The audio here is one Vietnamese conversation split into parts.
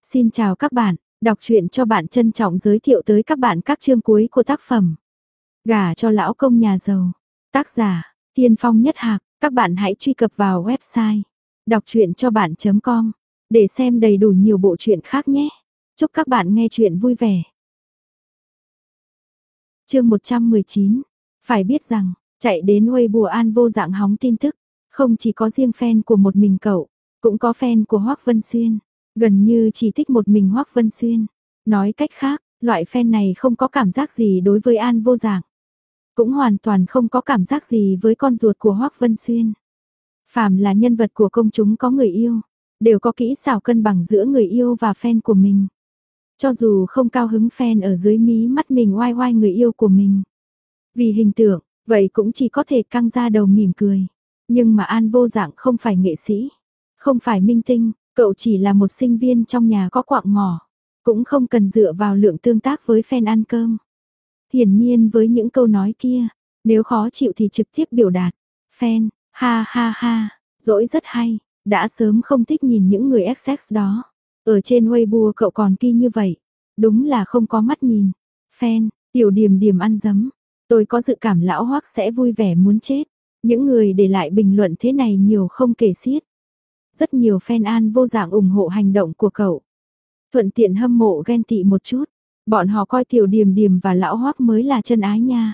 Xin chào các bạn, đọc truyện cho bạn trân trọng giới thiệu tới các bạn các chương cuối của tác phẩm Gả cho lão công nhà giàu. Tác giả, Tiên Phong Nhất Hạc. Các bạn hãy truy cập vào website đọc truyện cho bạn.com để xem đầy đủ nhiều bộ truyện khác nhé. Chúc các bạn nghe truyện vui vẻ. Chương 119. Phải biết rằng, chạy đến Weibo An Vô Dạng hóng tin tức, không chỉ có riêng fan của một mình cậu, cũng có fan của Hoắc Vân Xuyên, gần như chỉ thích một mình Hoắc Vân Xuyên. Nói cách khác, loại fan này không có cảm giác gì đối với An Vô Dạng, cũng hoàn toàn không có cảm giác gì với con ruột của Hoắc Vân Xuyên. Phàm là nhân vật của công chúng có người yêu, đều có kỹ xảo cân bằng giữa người yêu và fan của mình. Cho dù không cao hứng, fan ở dưới mí mắt mình oai oai người yêu của mình, vì hình tượng, vậy cũng chỉ có thể căng ra đầu mỉm cười. Nhưng mà An Vô Dạng không phải nghệ sĩ, không phải minh tinh, cậu chỉ là một sinh viên trong nhà có quạng mỏ, cũng không cần dựa vào lượng tương tác với fan ăn cơm. Hiển nhiên với những câu nói kia, nếu khó chịu thì trực tiếp biểu đạt. Fan, ha ha ha, dỗi rất hay, đã sớm không thích nhìn những người XX đó. Ở trên Weibo cậu còn kỳ như vậy, đúng là không có mắt nhìn. Fan, Tiểu Điềm Điềm ăn dấm, tôi có dự cảm lão Hoắc sẽ vui vẻ muốn chết. Những người để lại bình luận thế này nhiều không kể xiết. Rất nhiều fan An Vô Dạng ủng hộ hành động của cậu, thuận tiện hâm mộ ghen tị một chút. Bọn họ coi Tiểu Điềm Điềm và lão Hoắc mới là chân ái nha.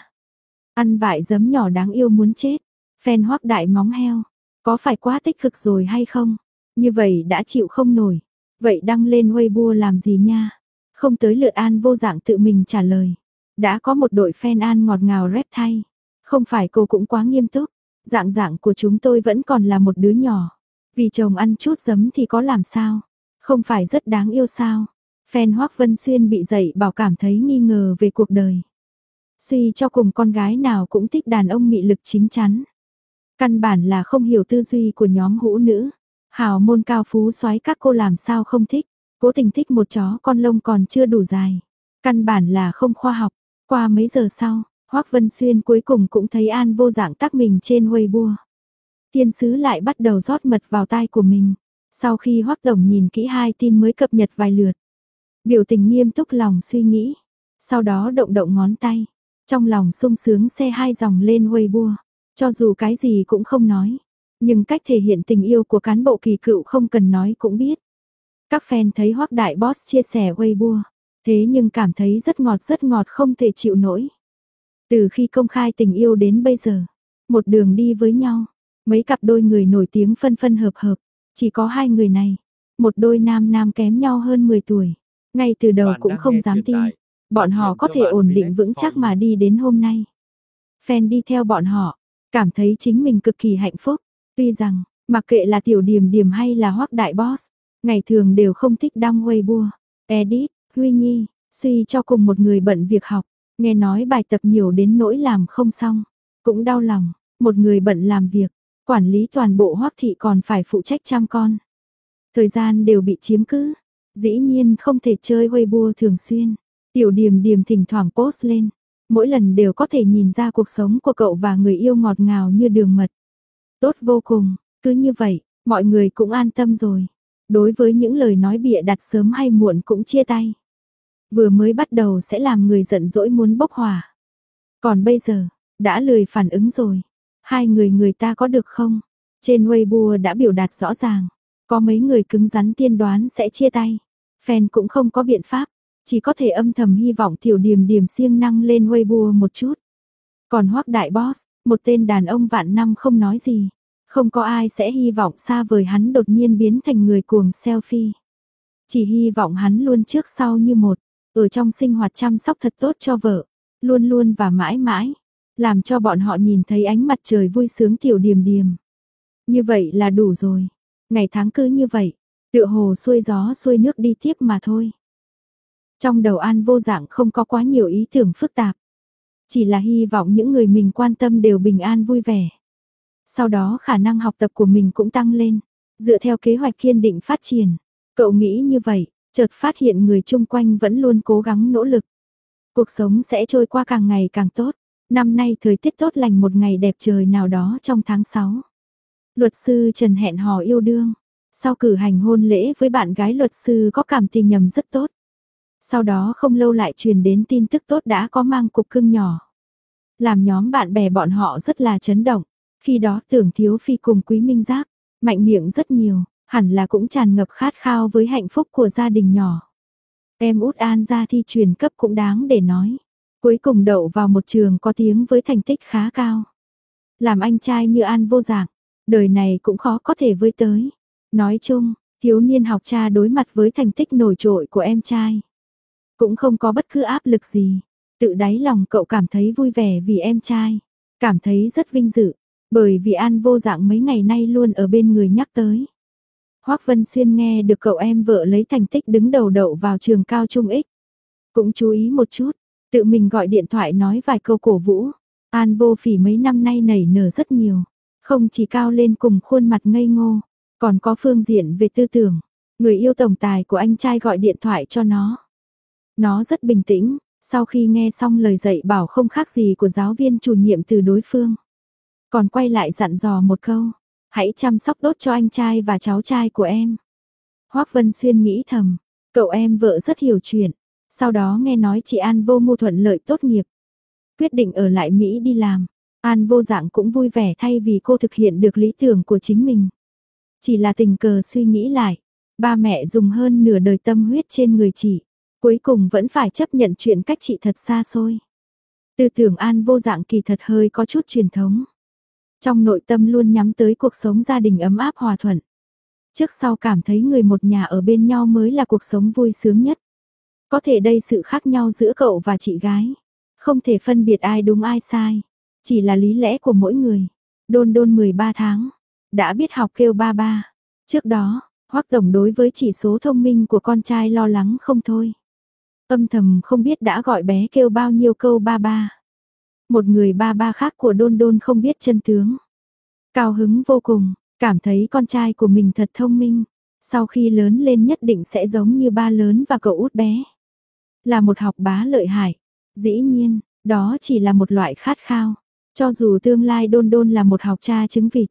Ăn vại giấm nhỏ đáng yêu muốn chết. Fan Hoắc đại móng heo, có phải quá tích cực rồi hay không? Như vậy đã chịu không nổi. Vậy đăng lên Weibo làm gì nha? Không tới lượt An Vô Dạng tự mình trả lời. Đã có một đội fan An ngọt ngào rep thay. Không phải cô cũng quá nghiêm túc. Dạng dạng của chúng tôi vẫn còn là một đứa nhỏ. Vì chồng ăn chút giấm thì có làm sao? Không phải rất đáng yêu sao? Fan Hoắc Vân Xuyên bị dạy bảo cảm thấy nghi ngờ về cuộc đời. Suy cho cùng con gái nào cũng thích đàn ông mị lực chín chắn. Căn bản là không hiểu tư duy của nhóm hữu nữ. Hào môn cao phú soái các cô làm sao không thích. Cố tình thích một chó con lông còn chưa đủ dài. Căn bản là không khoa học. Qua mấy giờ sau, Hoắc Vân Xuyên cuối cùng cũng thấy An Vô Dạng tác mình trên Weibo. Thiên sứ lại bắt đầu rót mật vào tai của mình. Sau khi Hoắc tổng nhìn kỹ hai tin mới cập nhật vài lượt, biểu tình nghiêm túc lòng suy nghĩ, sau đó động động ngón tay, trong lòng sung sướng xe hai dòng lên Weibo. Cho dù cái gì cũng không nói, nhưng cách thể hiện tình yêu của cán bộ kỳ cựu không cần nói cũng biết. Các fan thấy Hoắc đại boss chia sẻ Weibo, thế nhưng cảm thấy rất ngọt không thể chịu nổi. Từ khi công khai tình yêu đến bây giờ, một đường đi với nhau, mấy cặp đôi người nổi tiếng phân phân hợp hợp, chỉ có hai người này, một đôi nam kém nhau hơn 10 tuổi. Ngay từ đầu cũng không dám tin, bọn họ có thể ổn định vững chắc mà đi đến hôm nay. Fan đi theo bọn họ, cảm thấy chính mình cực kỳ hạnh phúc. Tuy rằng, mặc kệ là Tiểu Điềm Điềm hay là Hoắc đại boss, ngày thường đều không thích đăng Weibo, edit, Huy Nhi, suy cho cùng một người bận việc học, nghe nói bài tập nhiều đến nỗi làm không xong, cũng đau lòng. Một người bận làm việc, quản lý toàn bộ Hoắc thị còn phải phụ trách chăm con. Thời gian đều bị chiếm cứ, dĩ nhiên không thể chơi Weibo thường xuyên. Tiểu Điềm Điềm thỉnh thoảng post lên, mỗi lần đều có thể nhìn ra cuộc sống của cậu và người yêu ngọt ngào như đường mật. Tốt vô cùng, cứ như vậy, mọi người cũng an tâm rồi. Đối với những lời nói bịa đặt sớm hay muộn cũng chia tay. Vừa mới bắt đầu sẽ làm người giận dỗi muốn bốc hỏa. Còn bây giờ, đã lười phản ứng rồi. Hai người ta có được không? Trên Weibo đã biểu đạt rõ ràng. Có mấy người cứng rắn tiên đoán sẽ chia tay. Fan cũng không có biện pháp. Chỉ có thể âm thầm hy vọng Tiểu Điềm Điềm siêng năng lên Weibo một chút. Còn Hoắc đại boss, một tên đàn ông vạn năm không nói gì. Không có ai sẽ hy vọng xa vời hắn đột nhiên biến thành người cuồng selfie. Chỉ hy vọng hắn luôn trước sau như một. Ở trong sinh hoạt chăm sóc thật tốt cho vợ. Luôn luôn và mãi mãi. Làm cho bọn họ nhìn thấy ánh mặt trời vui sướng Tiểu Điềm Điềm. Như vậy là đủ rồi. Ngày tháng cứ như vậy, tựa hồ xuôi gió xuôi nước đi tiếp mà thôi. Trong đầu An Vô Dạng không có quá nhiều ý tưởng phức tạp. Chỉ là hy vọng những người mình quan tâm đều bình an vui vẻ. Sau đó khả năng học tập của mình cũng tăng lên. Dựa theo kế hoạch kiên định phát triển. Cậu nghĩ như vậy, chợt phát hiện người chung quanh vẫn luôn cố gắng nỗ lực. Cuộc sống sẽ trôi qua càng ngày càng tốt. Năm nay thời tiết tốt lành, một ngày đẹp trời nào đó trong tháng 6. Luật sư Trần hẹn hò yêu đương. Sau cử hành hôn lễ với bạn gái luật sư có cảm tình ngầm rất tốt. Sau đó không lâu lại truyền đến tin tức tốt đã có mang cục cưng nhỏ. Làm nhóm bạn bè bọn họ rất là chấn động. Khi đó Tưởng Thiếu Phi cùng Quý Minh Giác, mạnh miệng rất nhiều, hẳn là cũng tràn ngập khát khao với hạnh phúc của gia đình nhỏ. Em út An gia thi truyền cấp cũng đáng để nói. Cuối cùng đậu vào một trường có tiếng với thành tích khá cao. Làm anh trai như An Vô Dạng, đời này cũng khó có thể với tới. Nói chung, thiếu niên học cha đối mặt với thành tích nổi trội của em trai. Cũng không có bất cứ áp lực gì. Tự đáy lòng cậu cảm thấy vui vẻ vì em trai. Cảm thấy rất vinh dự. Bởi vì An Vô Dạng mấy ngày nay luôn ở bên người nhắc tới. Hoắc Vân Xuyên nghe được cậu em vợ lấy thành tích đứng đầu đậu vào trường cao trung X. Cũng chú ý một chút. Tự mình gọi điện thoại nói vài câu cổ vũ. An Vô Phỉ mấy năm nay nảy nở rất nhiều. Không chỉ cao lên cùng khuôn mặt ngây ngô. Còn có phương diện về tư tưởng. Người yêu tổng tài của anh trai gọi điện thoại cho nó. Nó rất bình tĩnh. Sau khi nghe xong lời dạy bảo không khác gì của giáo viên chủ nhiệm từ đối phương. Còn quay lại dặn dò một câu. Hãy chăm sóc tốt cho anh trai và cháu trai của em. Hoắc Vân Xuyên nghĩ thầm. Cậu em vợ rất hiểu chuyện. Sau đó nghe nói chị An Vô Mưu thuận lợi tốt nghiệp. Quyết định ở lại Mỹ đi làm. An Vô Dạng cũng vui vẻ thay vì cô thực hiện được lý tưởng của chính mình. Chỉ là tình cờ suy nghĩ lại. Ba mẹ dùng hơn nửa đời tâm huyết trên người chị. Cuối cùng vẫn phải chấp nhận chuyện cách chị thật xa xôi. Tư tưởng An Vô Dạng kỳ thật hơi có chút truyền thống. Trong nội tâm luôn nhắm tới cuộc sống gia đình ấm áp hòa thuận. Trước sau cảm thấy người một nhà ở bên nhau mới là cuộc sống vui sướng nhất. Có thể đây sự khác nhau giữa cậu và chị gái. Không thể phân biệt ai đúng ai sai. Chỉ là lý lẽ của mỗi người. Đôn Đôn 13 tháng. Đã biết học kêu ba ba. Trước đó, Hoắc Tổng đối với chỉ số thông minh của con trai lo lắng không thôi. Âm thầm không biết đã gọi bé kêu bao nhiêu câu ba ba. Một người ba ba khác của Đôn Đôn không biết chân tướng. Cao hứng vô cùng, cảm thấy con trai của mình thật thông minh. Sau khi lớn lên nhất định sẽ giống như ba lớn và cậu út bé. Là một học bá lợi hại. Dĩ nhiên, đó chỉ là một loại khát khao. Cho dù tương lai Đôn Đôn là một học cha trứng vịt.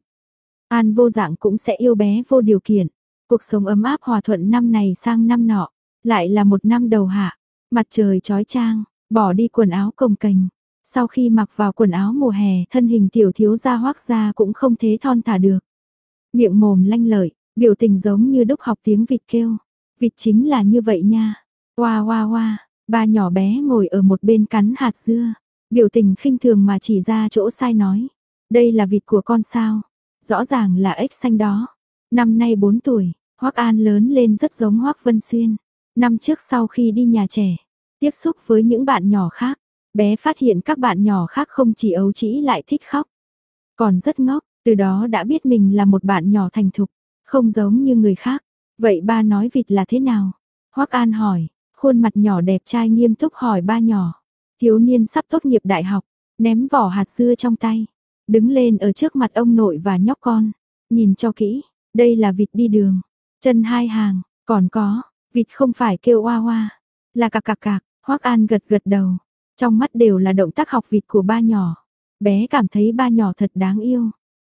An Vô Dạng cũng sẽ yêu bé vô điều kiện. Cuộc sống ấm áp hòa thuận năm này sang năm nọ. Lại là một năm đầu hạ. Mặt trời chói chang, bỏ đi quần áo cồng kềnh. Sau khi mặc vào quần áo mùa hè, thân hình tiểu thiếu gia Hoắc gia cũng không thế thon thả được. Miệng mồm lanh lợi, biểu tình giống như đúc học tiếng vịt kêu. Vịt chính là như vậy nha. Oa oa oa, ba nhỏ bé ngồi ở một bên cắn hạt dưa. Biểu tình khinh thường mà chỉ ra chỗ sai nói. Đây là vịt của con sao? Rõ ràng là ếch xanh đó. Năm nay 4 tuổi, Hoắc An lớn lên rất giống Hoắc Vân Xuyên. Năm trước sau khi đi nhà trẻ, tiếp xúc với những bạn nhỏ khác, bé phát hiện các bạn nhỏ khác không chỉ ấu trĩ lại thích khóc, còn rất ngốc, từ đó đã biết mình là một bạn nhỏ thành thục, không giống như người khác. Vậy ba nói vịt là thế nào? Hoắc An hỏi, khuôn mặt nhỏ đẹp trai nghiêm túc hỏi ba nhỏ. Thiếu niên sắp tốt nghiệp đại học, ném vỏ hạt dưa trong tay, đứng lên ở trước mặt ông nội và nhóc con, nhìn cho kỹ, đây là vịt đi đường, chân hai hàng, còn có, vịt không phải kêu oa oa, là cạc cạc cạc. Hoắc An gật gật đầu, trong mắt đều là động tác học vịt của ba nhỏ. Bé cảm thấy ba nhỏ thật đáng yêu.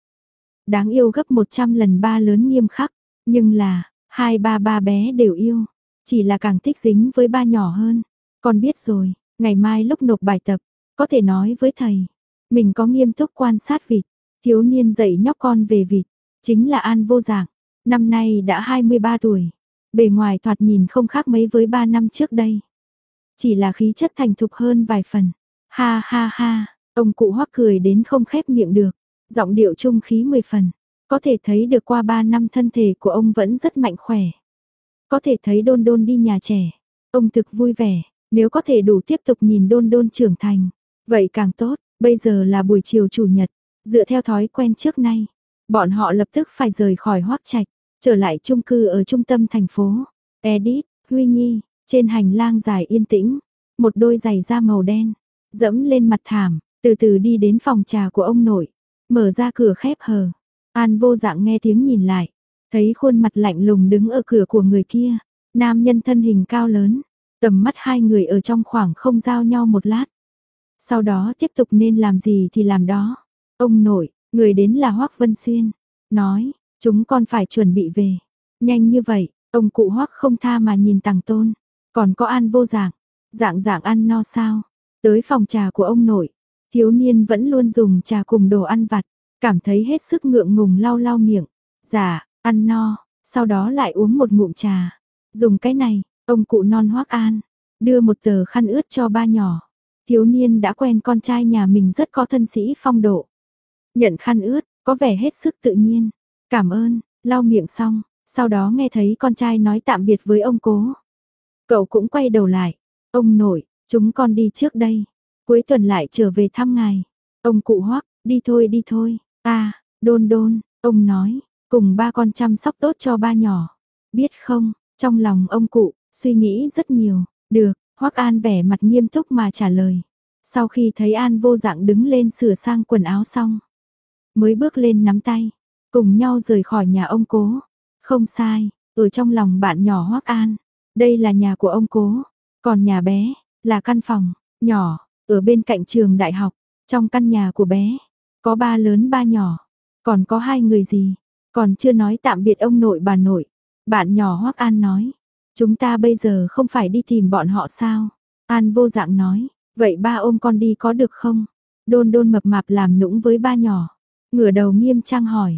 Đáng yêu gấp 100 lần ba lớn nghiêm khắc, nhưng là, hai ba ba bé đều yêu, chỉ là càng thích dính với ba nhỏ hơn. Con biết rồi, ngày mai lúc nộp bài tập, có thể nói với thầy, mình có nghiêm túc quan sát vịt. Thiếu niên dạy nhóc con về vịt, chính là An Vô Dạng, năm nay đã 23 tuổi. Bề ngoài thoạt nhìn không khác mấy với 3 năm trước đây. Chỉ là khí chất thành thục hơn vài phần. Ha ha ha, ông cụ Hoắc cười đến không khép miệng được, giọng điệu trung khí 10 phần. Có thể thấy được qua 3 năm thân thể của ông vẫn rất mạnh khỏe. Có thể thấy Đôn Đôn đi nhà trẻ, ông thực vui vẻ, nếu có thể đủ tiếp tục nhìn Đôn Đôn trưởng thành, vậy càng tốt. Bây giờ là buổi chiều chủ nhật, dựa theo thói quen trước nay, bọn họ lập tức phải rời khỏi Hoắc Trạch, trở lại chung cư ở trung tâm thành phố. Edith, Huy Nhi, trên hành lang dài yên tĩnh, một đôi giày da màu đen, dẫm lên mặt thảm, từ từ đi đến phòng trà của ông nội, mở ra cửa khép hờ. An Vô Dạng nghe tiếng nhìn lại, thấy khuôn mặt lạnh lùng đứng ở cửa của người kia, nam nhân thân hình cao lớn, tầm mắt hai người ở trong khoảng không giao nhau một lát. Sau đó tiếp tục nên làm gì thì làm đó. Ông nội, người đến là Hoắc Vân Xuyên, nói, chúng con phải chuẩn bị về. Nhanh như vậy, ông cụ Hoắc không tha mà nhìn Tằng Tôn, còn có An Vô Dạng, Dạng Dạng ăn no sao? Tới phòng trà của ông nội, thiếu niên vẫn luôn dùng trà cùng đồ ăn vặt, cảm thấy hết sức ngượng ngùng lau lau miệng. Dạ, ăn no, sau đó lại uống một ngụm trà. Dùng cái này, ông cụ non Hoắc An đưa một tờ khăn ướt cho ba nhỏ. Thiếu niên đã quen con trai nhà mình rất có thân sĩ phong độ. Nhận khăn ướt, có vẻ hết sức tự nhiên. Cảm ơn, lau miệng xong, sau đó nghe thấy con trai nói tạm biệt với ông cố. Cậu cũng quay đầu lại. Ông nội, chúng con đi trước đây. Cuối tuần lại trở về thăm ngài. Ông cụ Hoắc, đi thôi. Đôn đôn, ông nói, cùng ba con chăm sóc tốt cho ba nhỏ. Biết không, trong lòng ông cụ, suy nghĩ rất nhiều. Được, Hoắc An vẻ mặt nghiêm túc mà trả lời. Sau khi thấy An Vô Dạng đứng lên sửa sang quần áo xong, mới bước lên nắm tay, cùng nhau rời khỏi nhà ông cố. Không sai, ở trong lòng bạn nhỏ Hoắc An, đây là nhà của ông cố, còn nhà bé là căn phòng nhỏ ở bên cạnh trường đại học. Trong căn nhà của bé có ba lớn ba nhỏ, còn có hai người gì, còn chưa nói tạm biệt ông nội bà nội. Bạn nhỏ Hoắc An nói, chúng ta bây giờ không phải đi tìm bọn họ sao? An Vô Dạng nói, vậy ba ôm con đi có được không? Đôn đôn mập mạp làm nũng với ba nhỏ, ngửa đầu nghiêm trang hỏi,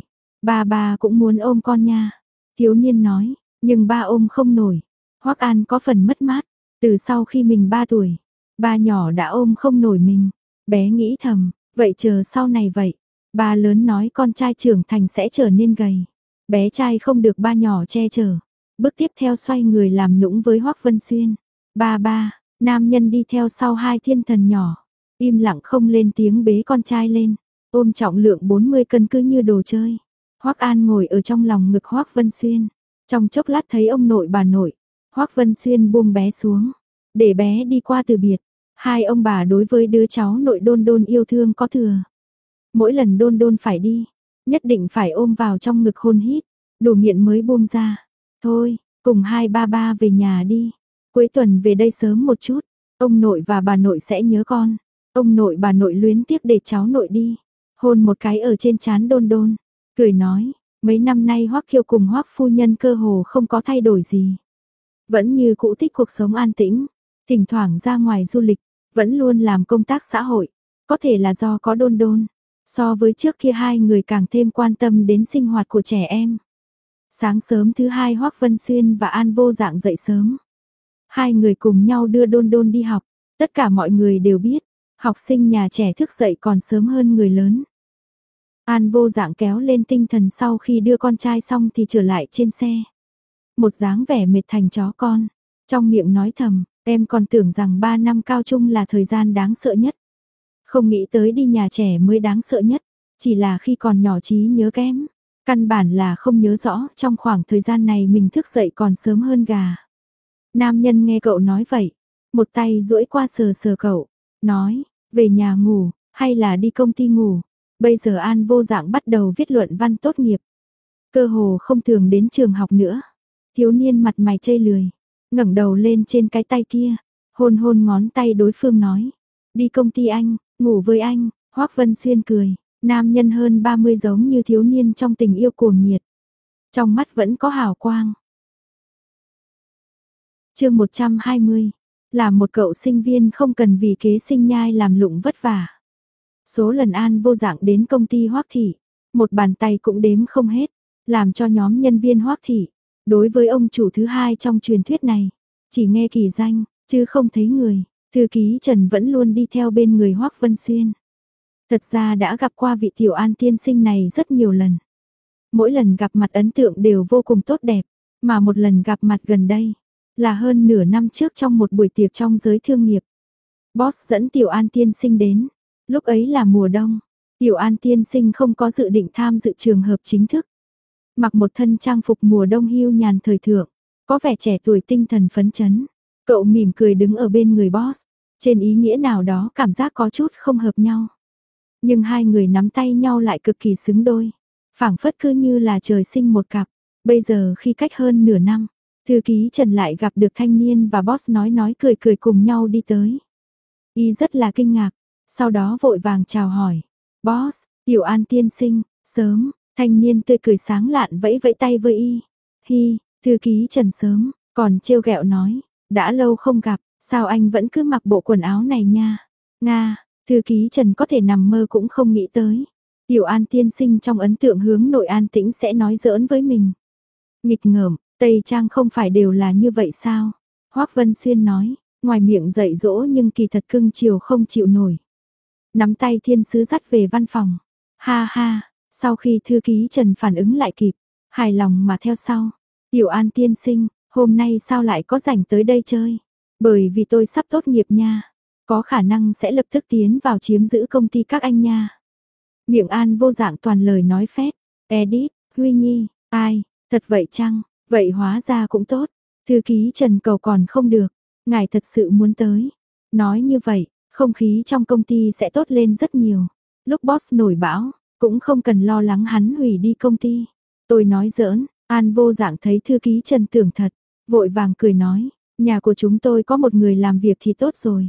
ba cũng muốn ôm con nha. Thiếu niên nói, nhưng ba ôm không nổi. Hoắc An có phần mất mát, từ sau khi mình 3 tuổi, ba nhỏ đã ôm không nổi mình. Bé nghĩ thầm, vậy chờ sau này vậy. Ba lớn nói con trai trưởng thành sẽ trở nên gầy. Bé trai không được ba nhỏ che chở. Bước tiếp theo xoay người làm nũng với Hoắc Vân Xuyên. Ba, nam nhân đi theo sau hai thiên thần nhỏ. Im lặng không lên tiếng bế con trai lên. Ôm trọng lượng 40 cân cứ như đồ chơi. Hoắc An ngồi ở trong lòng ngực Hoắc Vân Xuyên. Trong chốc lát thấy ông nội bà nội. Hoắc Vân Xuyên buông bé xuống, để bé đi qua từ biệt. Hai ông bà đối với đứa cháu nội đôn đôn yêu thương có thừa. Mỗi lần đôn đôn phải đi, nhất định phải ôm vào trong ngực hôn hít, đủ nghiện mới buông ra. Thôi, cùng hai ba về nhà đi. Cuối tuần về đây sớm một chút, ông nội và bà nội sẽ nhớ con. Ông nội bà nội luyến tiếc để cháu nội đi. Hôn một cái ở trên trán đôn đôn, cười nói, mấy năm nay Hoắc Kiêu cùng Hoắc phu nhân cơ hồ không có thay đổi gì. Vẫn như cũ thích cuộc sống an tĩnh, thỉnh thoảng ra ngoài du lịch, vẫn luôn làm công tác xã hội. Có thể là do có đôn đôn, so với trước kia hai người càng thêm quan tâm đến sinh hoạt của trẻ em. Sáng sớm thứ hai Hoắc Vân Xuyên và An Vô Dạng dậy sớm. Hai người cùng nhau đưa đôn đôn đi học. Tất cả mọi người đều biết, học sinh nhà trẻ thức dậy còn sớm hơn người lớn. An Vô Dạng kéo lên tinh thần sau khi đưa con trai xong thì trở lại trên xe. Một dáng vẻ mệt thành chó con, trong miệng nói thầm, em còn tưởng rằng 3 năm cao trung là thời gian đáng sợ nhất. Không nghĩ tới đi nhà trẻ mới đáng sợ nhất, chỉ là khi còn nhỏ trí nhớ kém, căn bản là không nhớ rõ trong khoảng thời gian này mình thức dậy còn sớm hơn gà. Nam nhân nghe cậu nói vậy, một tay duỗi qua sờ sờ cậu, nói, về nhà ngủ, hay là đi công ty ngủ. Bây giờ An Vô Dạng bắt đầu viết luận văn tốt nghiệp, cơ hồ không thường đến trường học nữa. Thiếu niên mặt mày chây lười, ngẩng đầu lên trên cái tay kia, hôn hôn ngón tay đối phương nói, đi công ty anh, ngủ với anh. Hoắc Vân Xuyên cười, nam nhân hơn 30 giống như thiếu niên trong tình yêu cuồng nhiệt, trong mắt vẫn có hào quang. Chương 120, là một cậu sinh viên không cần vì kế sinh nhai làm lụng vất vả. Số lần An Vô Dạng đến công ty Hoắc thị, một bàn tay cũng đếm không hết, làm cho nhóm nhân viên Hoắc thị, đối với ông chủ thứ hai trong truyền thuyết này, chỉ nghe kỳ danh, chứ không thấy người. Thư ký Trần vẫn luôn đi theo bên người Hoắc Vân Xuyên. Thật ra đã gặp qua vị tiểu An tiên sinh này rất nhiều lần. Mỗi lần gặp mặt ấn tượng đều vô cùng tốt đẹp, mà một lần gặp mặt gần đây, là hơn nửa năm trước trong một buổi tiệc trong giới thương nghiệp. Boss dẫn tiểu An tiên sinh đến, lúc ấy là mùa đông, tiểu An tiên sinh không có dự định tham dự trường hợp chính thức. Mặc một thân trang phục mùa đông hưu nhàn thời thượng, có vẻ trẻ tuổi tinh thần phấn chấn. Cậu mỉm cười đứng ở bên người boss, trên ý nghĩa nào đó cảm giác có chút không hợp nhau. Nhưng hai người nắm tay nhau lại cực kỳ xứng đôi, phảng phất cứ như là trời sinh một cặp. Bây giờ khi cách hơn nửa năm, thư ký Trần lại gặp được thanh niên và boss nói cười cười cùng nhau đi tới. Y rất là kinh ngạc, sau đó vội vàng chào hỏi. Boss, tiểu An tiên sinh, sớm. Thanh niên tươi cười sáng lạn vẫy vẫy tay với Y. Hi, thư ký Trần sớm, còn trêu ghẹo nói, đã lâu không gặp, sao anh vẫn cứ mặc bộ quần áo này nha. Nga, thư ký Trần có thể nằm mơ cũng không nghĩ tới. Tiểu An tiên sinh trong ấn tượng hướng nội an tĩnh sẽ nói giỡn với mình. Nghịch ngợm, Tây Trang không phải đều là như vậy sao? Hoắc Vân Xuyên nói, ngoài miệng dạy dỗ nhưng kỳ thật cưng chiều không chịu nổi. Nắm tay thiên sứ dắt về văn phòng. Ha ha, sau khi thư ký Trần phản ứng lại kịp, hài lòng mà theo sau. Tiểu An tiên sinh, hôm nay sao lại có rảnh tới đây chơi? Bởi vì tôi sắp tốt nghiệp nha. Có khả năng sẽ lập tức tiến vào chiếm giữ công ty các anh nha. Miệng An vô dạng toàn lời nói phét. Edit, Huy Nhi, ai, thật vậy chăng? Vậy hóa ra cũng tốt. Thư ký Trần cầu còn không được. Ngài thật sự muốn tới. Nói như vậy, không khí trong công ty sẽ tốt lên rất nhiều. Lúc boss nổi bão, cũng không cần lo lắng hắn hủy đi công ty. Tôi nói giỡn, An vô dạng thấy thư ký Trần tưởng thật, vội vàng cười nói, nhà của chúng tôi có một người làm việc thì tốt rồi.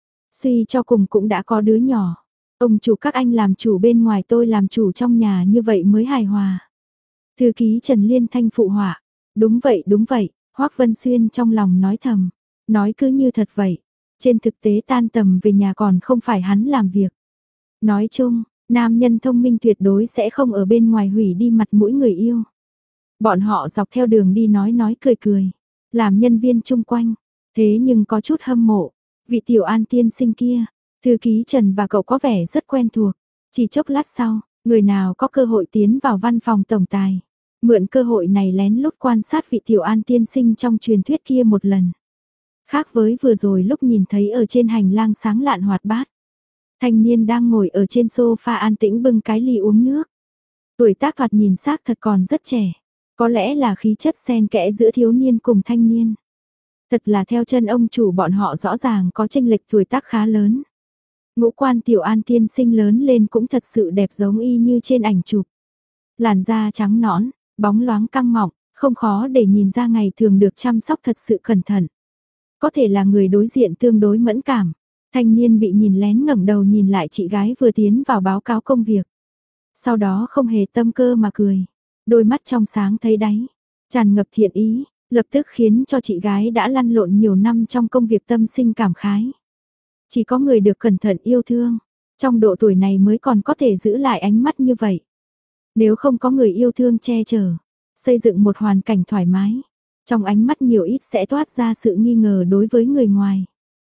Suy cho cùng cũng đã có đứa nhỏ. Ông chủ các anh làm chủ bên ngoài, tôi làm chủ trong nhà, như vậy mới hài hòa. Thư ký Trần liên thanh phụ họa. Đúng vậy, Hoắc Vân Xuyên trong lòng nói thầm. Nói cứ như thật vậy. Trên thực tế tan tầm về nhà còn không phải hắn làm việc. Nói chung, nam nhân thông minh tuyệt đối sẽ không ở bên ngoài hủy đi mặt mũi người yêu. Bọn họ dọc theo đường đi nói cười, làm nhân viên chung quanh. Thế nhưng có chút hâm mộ. Vị Tiểu An tiên sinh kia, thư ký Trần và cậu có vẻ rất quen thuộc. Chỉ chốc lát sau, người nào có cơ hội tiến vào văn phòng tổng tài. Mượn cơ hội này lén lút quan sát vị Tiểu An tiên sinh trong truyền thuyết kia một lần. Khác với vừa rồi lúc nhìn thấy ở trên hành lang sáng lạn hoạt bát. Thanh niên đang ngồi ở trên sofa an tĩnh bưng cái ly uống nước. Tuổi tác thoạt nhìn xác thật còn rất trẻ. Có lẽ là khí chất xen kẽ giữa thiếu niên cùng thanh niên. Thật là theo chân ông chủ bọn họ rõ ràng có chênh lệch tuổi tác khá lớn. Ngũ quan Tiểu An tiên sinh lớn lên cũng thật sự đẹp giống y như trên ảnh chụp. Làn da trắng nõn, bóng loáng căng mọng, không khó để nhìn ra ngày thường được chăm sóc thật sự cẩn thận. Có thể là người đối diện tương đối mẫn cảm. Thanh niên bị nhìn lén ngẩng đầu nhìn lại chị gái vừa tiến vào báo cáo công việc. Sau đó không hề tâm cơ mà cười. Đôi mắt trong sáng thấy đáy, tràn ngập thiện ý, lập tức khiến cho chị gái đã lăn lộn nhiều năm trong công việc tâm sinh cảm khái. Chỉ có người được cẩn thận yêu thương, trong độ tuổi này mới còn có thể giữ lại ánh mắt như vậy. Nếu không có người yêu thương che chở, xây dựng một hoàn cảnh thoải mái, trong ánh mắt nhiều ít sẽ toát ra sự nghi ngờ đối với người ngoài.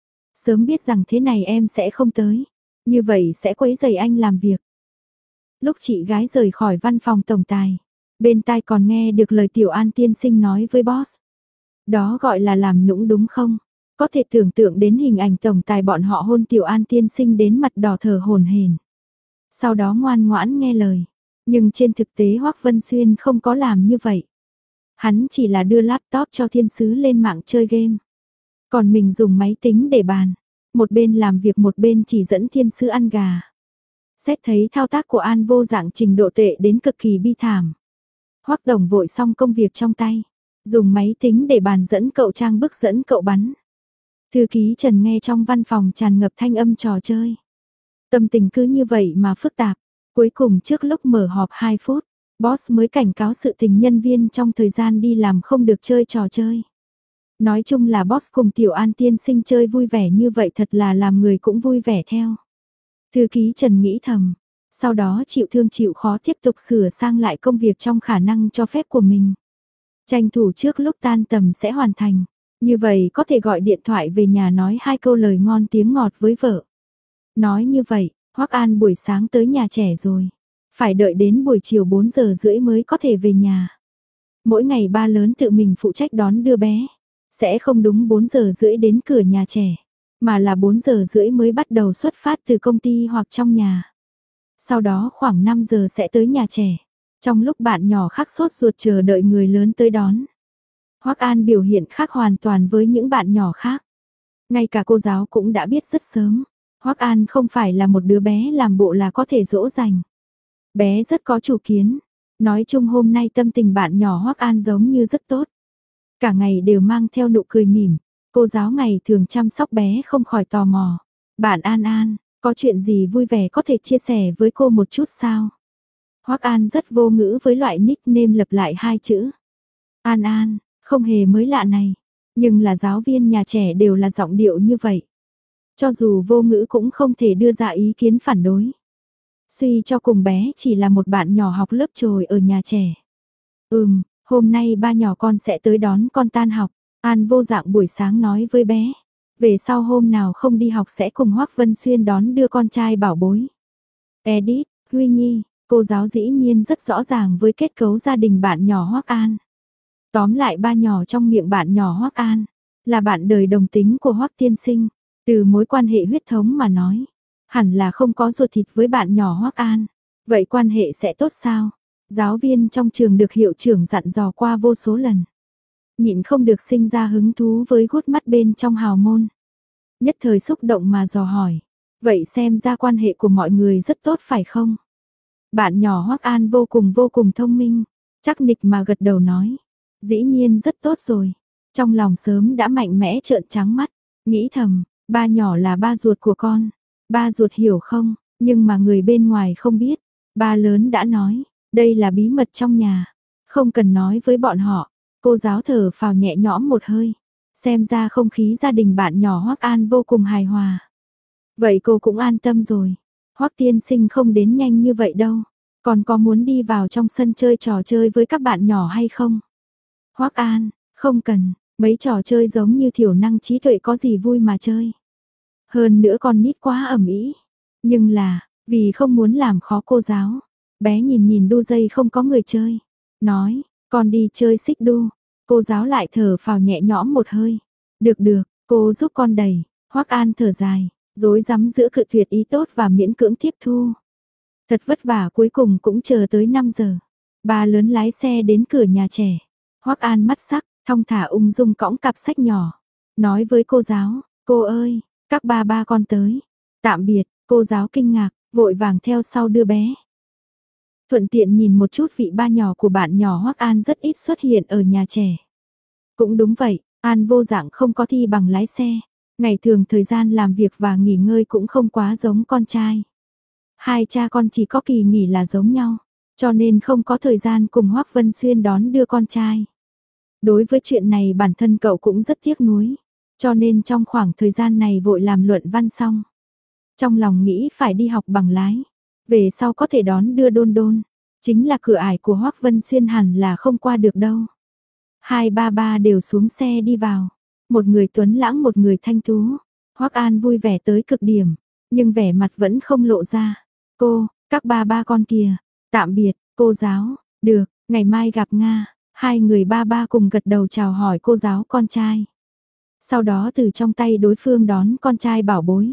Sớm biết rằng thế này em sẽ không tới, như vậy sẽ quấy rầy anh làm việc. Lúc chị gái rời khỏi văn phòng tổng tài, bên tai còn nghe được lời Tiểu An tiên sinh nói với boss. Đó gọi là làm nũng đúng không? Có thể tưởng tượng đến hình ảnh tổng tài bọn họ hôn Tiểu An tiên sinh đến mặt đỏ thở hổn hển. Sau đó ngoan ngoãn nghe lời. Nhưng trên thực tế Hoắc Vân Xuyên không có làm như vậy. Hắn chỉ là đưa laptop cho thiên sứ lên mạng chơi game. Còn mình dùng máy tính để bàn. Một bên làm việc một bên chỉ dẫn thiên sứ ăn gà. Xét thấy thao tác của An vô dạng trình độ tệ đến cực kỳ bi thảm. Hoắc tổng vội xong công việc trong tay. Dùng máy tính để bàn dẫn cậu trang bức dẫn cậu bắn. Thư ký Trần nghe trong văn phòng tràn ngập thanh âm trò chơi. Tâm tình cứ như vậy mà phức tạp. Cuối cùng trước lúc mở họp 2 phút, boss mới cảnh cáo sự tình nhân viên trong thời gian đi làm không được chơi trò chơi. Nói chung là boss cùng Tiểu An tiên sinh chơi vui vẻ như vậy thật là làm người cũng vui vẻ theo. Thư ký Trần nghĩ thầm, sau đó chịu thương chịu khó tiếp tục sửa sang lại công việc trong khả năng cho phép của mình. Tranh thủ trước lúc tan tầm sẽ hoàn thành, như vậy có thể gọi điện thoại về nhà nói 2 câu lời ngon tiếng ngọt với vợ. Nói như vậy, Hoắc An buổi sáng tới nhà trẻ rồi, phải đợi đến buổi chiều 4 giờ rưỡi mới có thể về nhà. Mỗi ngày ba lớn tự mình phụ trách đón đưa bé, sẽ không đúng 4 giờ rưỡi đến cửa nhà trẻ, mà là 4 giờ rưỡi mới bắt đầu xuất phát từ công ty hoặc trong nhà. Sau đó khoảng 5 giờ sẽ tới nhà trẻ, trong lúc bạn nhỏ khác sốt ruột chờ đợi người lớn tới đón. Hoắc An biểu hiện khác hoàn toàn với những bạn nhỏ khác. Ngay cả cô giáo cũng đã biết rất sớm. Hoắc An không phải là một đứa bé làm bộ là có thể dỗ dành. Bé rất có chủ kiến. Nói chung hôm nay tâm tình bạn nhỏ Hoắc An giống như rất tốt. Cả ngày đều mang theo nụ cười mỉm. Cô giáo ngày thường chăm sóc bé không khỏi tò mò. Bạn An An, có chuyện gì vui vẻ có thể chia sẻ với cô một chút sao? Hoắc An rất vô ngữ với loại nickname lặp lại 2 chữ. An An, không hề mới lạ này, nhưng là giáo viên nhà trẻ đều là giọng điệu như vậy. Cho dù vô ngữ cũng không thể đưa ra ý kiến phản đối. Suy cho cùng bé chỉ là một bạn nhỏ học lớp chồi ở nhà trẻ. Hôm nay ba nhỏ con sẽ tới đón con tan học. An Vô Dạng buổi sáng nói với bé. Về sau hôm nào không đi học sẽ cùng Hoắc Vân Xuyên đón đưa con trai bảo bối. Edith, Huy Nhi, cô giáo dĩ nhiên rất rõ ràng với kết cấu gia đình bạn nhỏ Hoắc An. Tóm lại ba nhỏ trong miệng bạn nhỏ Hoắc An, là bạn đời đồng tính của Hoắc tiên sinh. Từ mối quan hệ huyết thống mà nói, hẳn là không có ruột thịt với bạn nhỏ Hoắc An. Vậy quan hệ sẽ tốt sao? Giáo viên trong trường được hiệu trưởng dặn dò qua vô số lần. Nhịn không được sinh ra hứng thú với gút mắt bên trong hào môn. Nhất thời xúc động mà dò hỏi. Vậy xem ra quan hệ của mọi người rất tốt phải không? Bạn nhỏ Hoắc An vô cùng thông minh. Chắc nịch mà gật đầu nói. Dĩ nhiên rất tốt rồi. Trong lòng sớm đã mạnh mẽ trợn trắng mắt. Nghĩ thầm, ba nhỏ là ba ruột của con. Ba ruột hiểu không? Nhưng mà người bên ngoài không biết. Ba lớn đã nói. Đây là bí mật trong nhà. Không cần nói với bọn họ. Cô giáo thở phào nhẹ nhõm một hơi. Xem ra không khí gia đình bạn nhỏ Hoắc An vô cùng hài hòa. Vậy cô cũng an tâm rồi. Hoắc tiên sinh không đến nhanh như vậy đâu. Còn có muốn đi vào trong sân chơi trò chơi với các bạn nhỏ hay không? Hoắc An, không cần. Mấy trò chơi giống như thiểu năng trí tuệ có gì vui mà chơi. Hơn nữa con nít quá ầm ĩ. Nhưng là, vì không muốn làm khó cô giáo. Bé nhìn đu dây không có người chơi. Nói, con đi chơi xích đu. Cô giáo lại thở phào nhẹ nhõm một hơi. Được, cô giúp con đẩy. Hoắc An thở dài, rối rắm giữa cự tuyệt ý tốt và miễn cưỡng tiếp thu. Thật vất vả cuối cùng cũng chờ tới 5 giờ. Ba lớn lái xe đến cửa nhà trẻ. Hoắc An mắt sắc, thong thả ung dung cõng cặp sách nhỏ. Nói với cô giáo, cô ơi, các ba con tới. Tạm biệt, cô giáo kinh ngạc, vội vàng theo sau đưa bé. Thuận tiện nhìn một chút vị ba nhỏ của bạn nhỏ Hoắc An rất ít xuất hiện ở nhà trẻ. Cũng đúng vậy, An Vô Dạng không có thi bằng lái xe. Ngày thường thời gian làm việc và nghỉ ngơi cũng không quá giống con trai. Hai cha con chỉ có kỳ nghỉ là giống nhau, cho nên không có thời gian cùng Hoắc Vân Xuyên đón đưa con trai. Đối với chuyện này bản thân cậu cũng rất tiếc nuối, cho nên trong khoảng thời gian này vội làm luận văn xong. Trong lòng nghĩ phải đi học bằng lái, về sau có thể đón đưa Đôn Đôn, chính là cửa ải của Hoắc Vân Xuyên hẳn là không qua được đâu. Hai ba đều xuống xe đi vào, một người tuấn lãng một người thanh tú. Hoắc An vui vẻ tới cực điểm, nhưng vẻ mặt vẫn không lộ ra. Cô, các ba con kìa, tạm biệt, cô giáo, được, ngày mai gặp Nga. Hai người ba cùng gật đầu chào hỏi cô giáo con trai. Sau đó từ trong tay đối phương đón con trai bảo bối.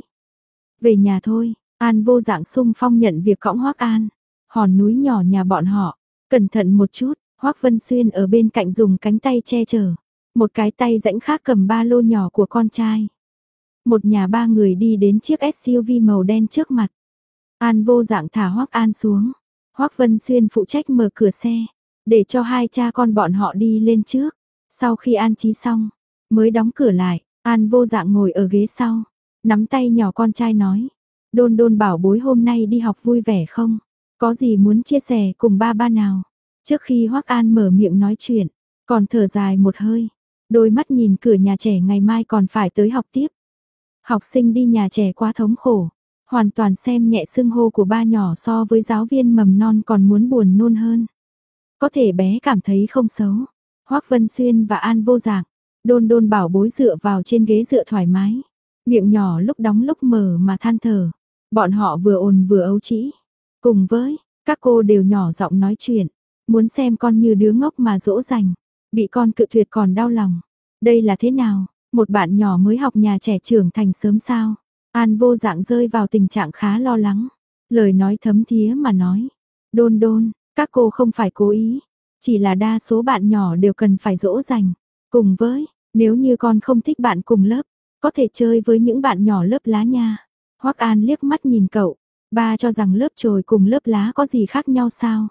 Về nhà thôi, An Vô Dạng sung phong nhận việc cõng Hoắc An. Hòn núi nhỏ nhà bọn họ, cẩn thận một chút, Hoắc Vân Xuyên ở bên cạnh dùng cánh tay che chở. Một cái tay rãnh khác cầm ba lô nhỏ của con trai. Một nhà ba người đi đến chiếc SUV màu đen trước mặt. An Vô Dạng thả Hoắc An xuống. Hoắc Vân Xuyên phụ trách mở cửa xe, để cho hai cha con bọn họ đi lên trước. Sau khi an trí xong, mới đóng cửa lại. An Vô Dạng ngồi ở ghế sau, nắm tay nhỏ con trai nói. Đôn Đôn bảo bối hôm nay đi học vui vẻ không? Có gì muốn chia sẻ cùng ba nào? Trước khi Hoắc An mở miệng nói chuyện, còn thở dài một hơi. Đôi mắt nhìn cửa nhà trẻ ngày mai còn phải tới học tiếp. Học sinh đi nhà trẻ quá thống khổ. Hoàn toàn xem nhẹ xưng hô của ba nhỏ so với giáo viên mầm non còn muốn buồn nôn hơn. Có thể bé cảm thấy không xấu. Hoắc Vân Xuyên và An Vô Dạng, Đôn Đôn bảo bối dựa vào trên ghế dựa thoải mái. Miệng nhỏ lúc đóng lúc mở mà than thở. Bọn họ vừa ồn vừa ấu trĩ. Cùng với, các cô đều nhỏ giọng nói chuyện. Muốn xem con như đứa ngốc mà dỗ dành. Bị con cự tuyệt còn đau lòng. Đây là thế nào? Một bạn nhỏ mới học nhà trẻ trưởng thành sớm sao? An Vô Dạng rơi vào tình trạng khá lo lắng. Lời nói thấm thía mà nói. Đôn Đôn, các cô không phải cố ý. Chỉ là đa số bạn nhỏ đều cần phải dỗ dành. Cùng với, nếu như con không thích bạn cùng lớp, có thể chơi với những bạn nhỏ lớp lá nha. Hoắc An liếc mắt nhìn cậu. Ba cho rằng lớp chồi cùng lớp lá có gì khác nhau sao?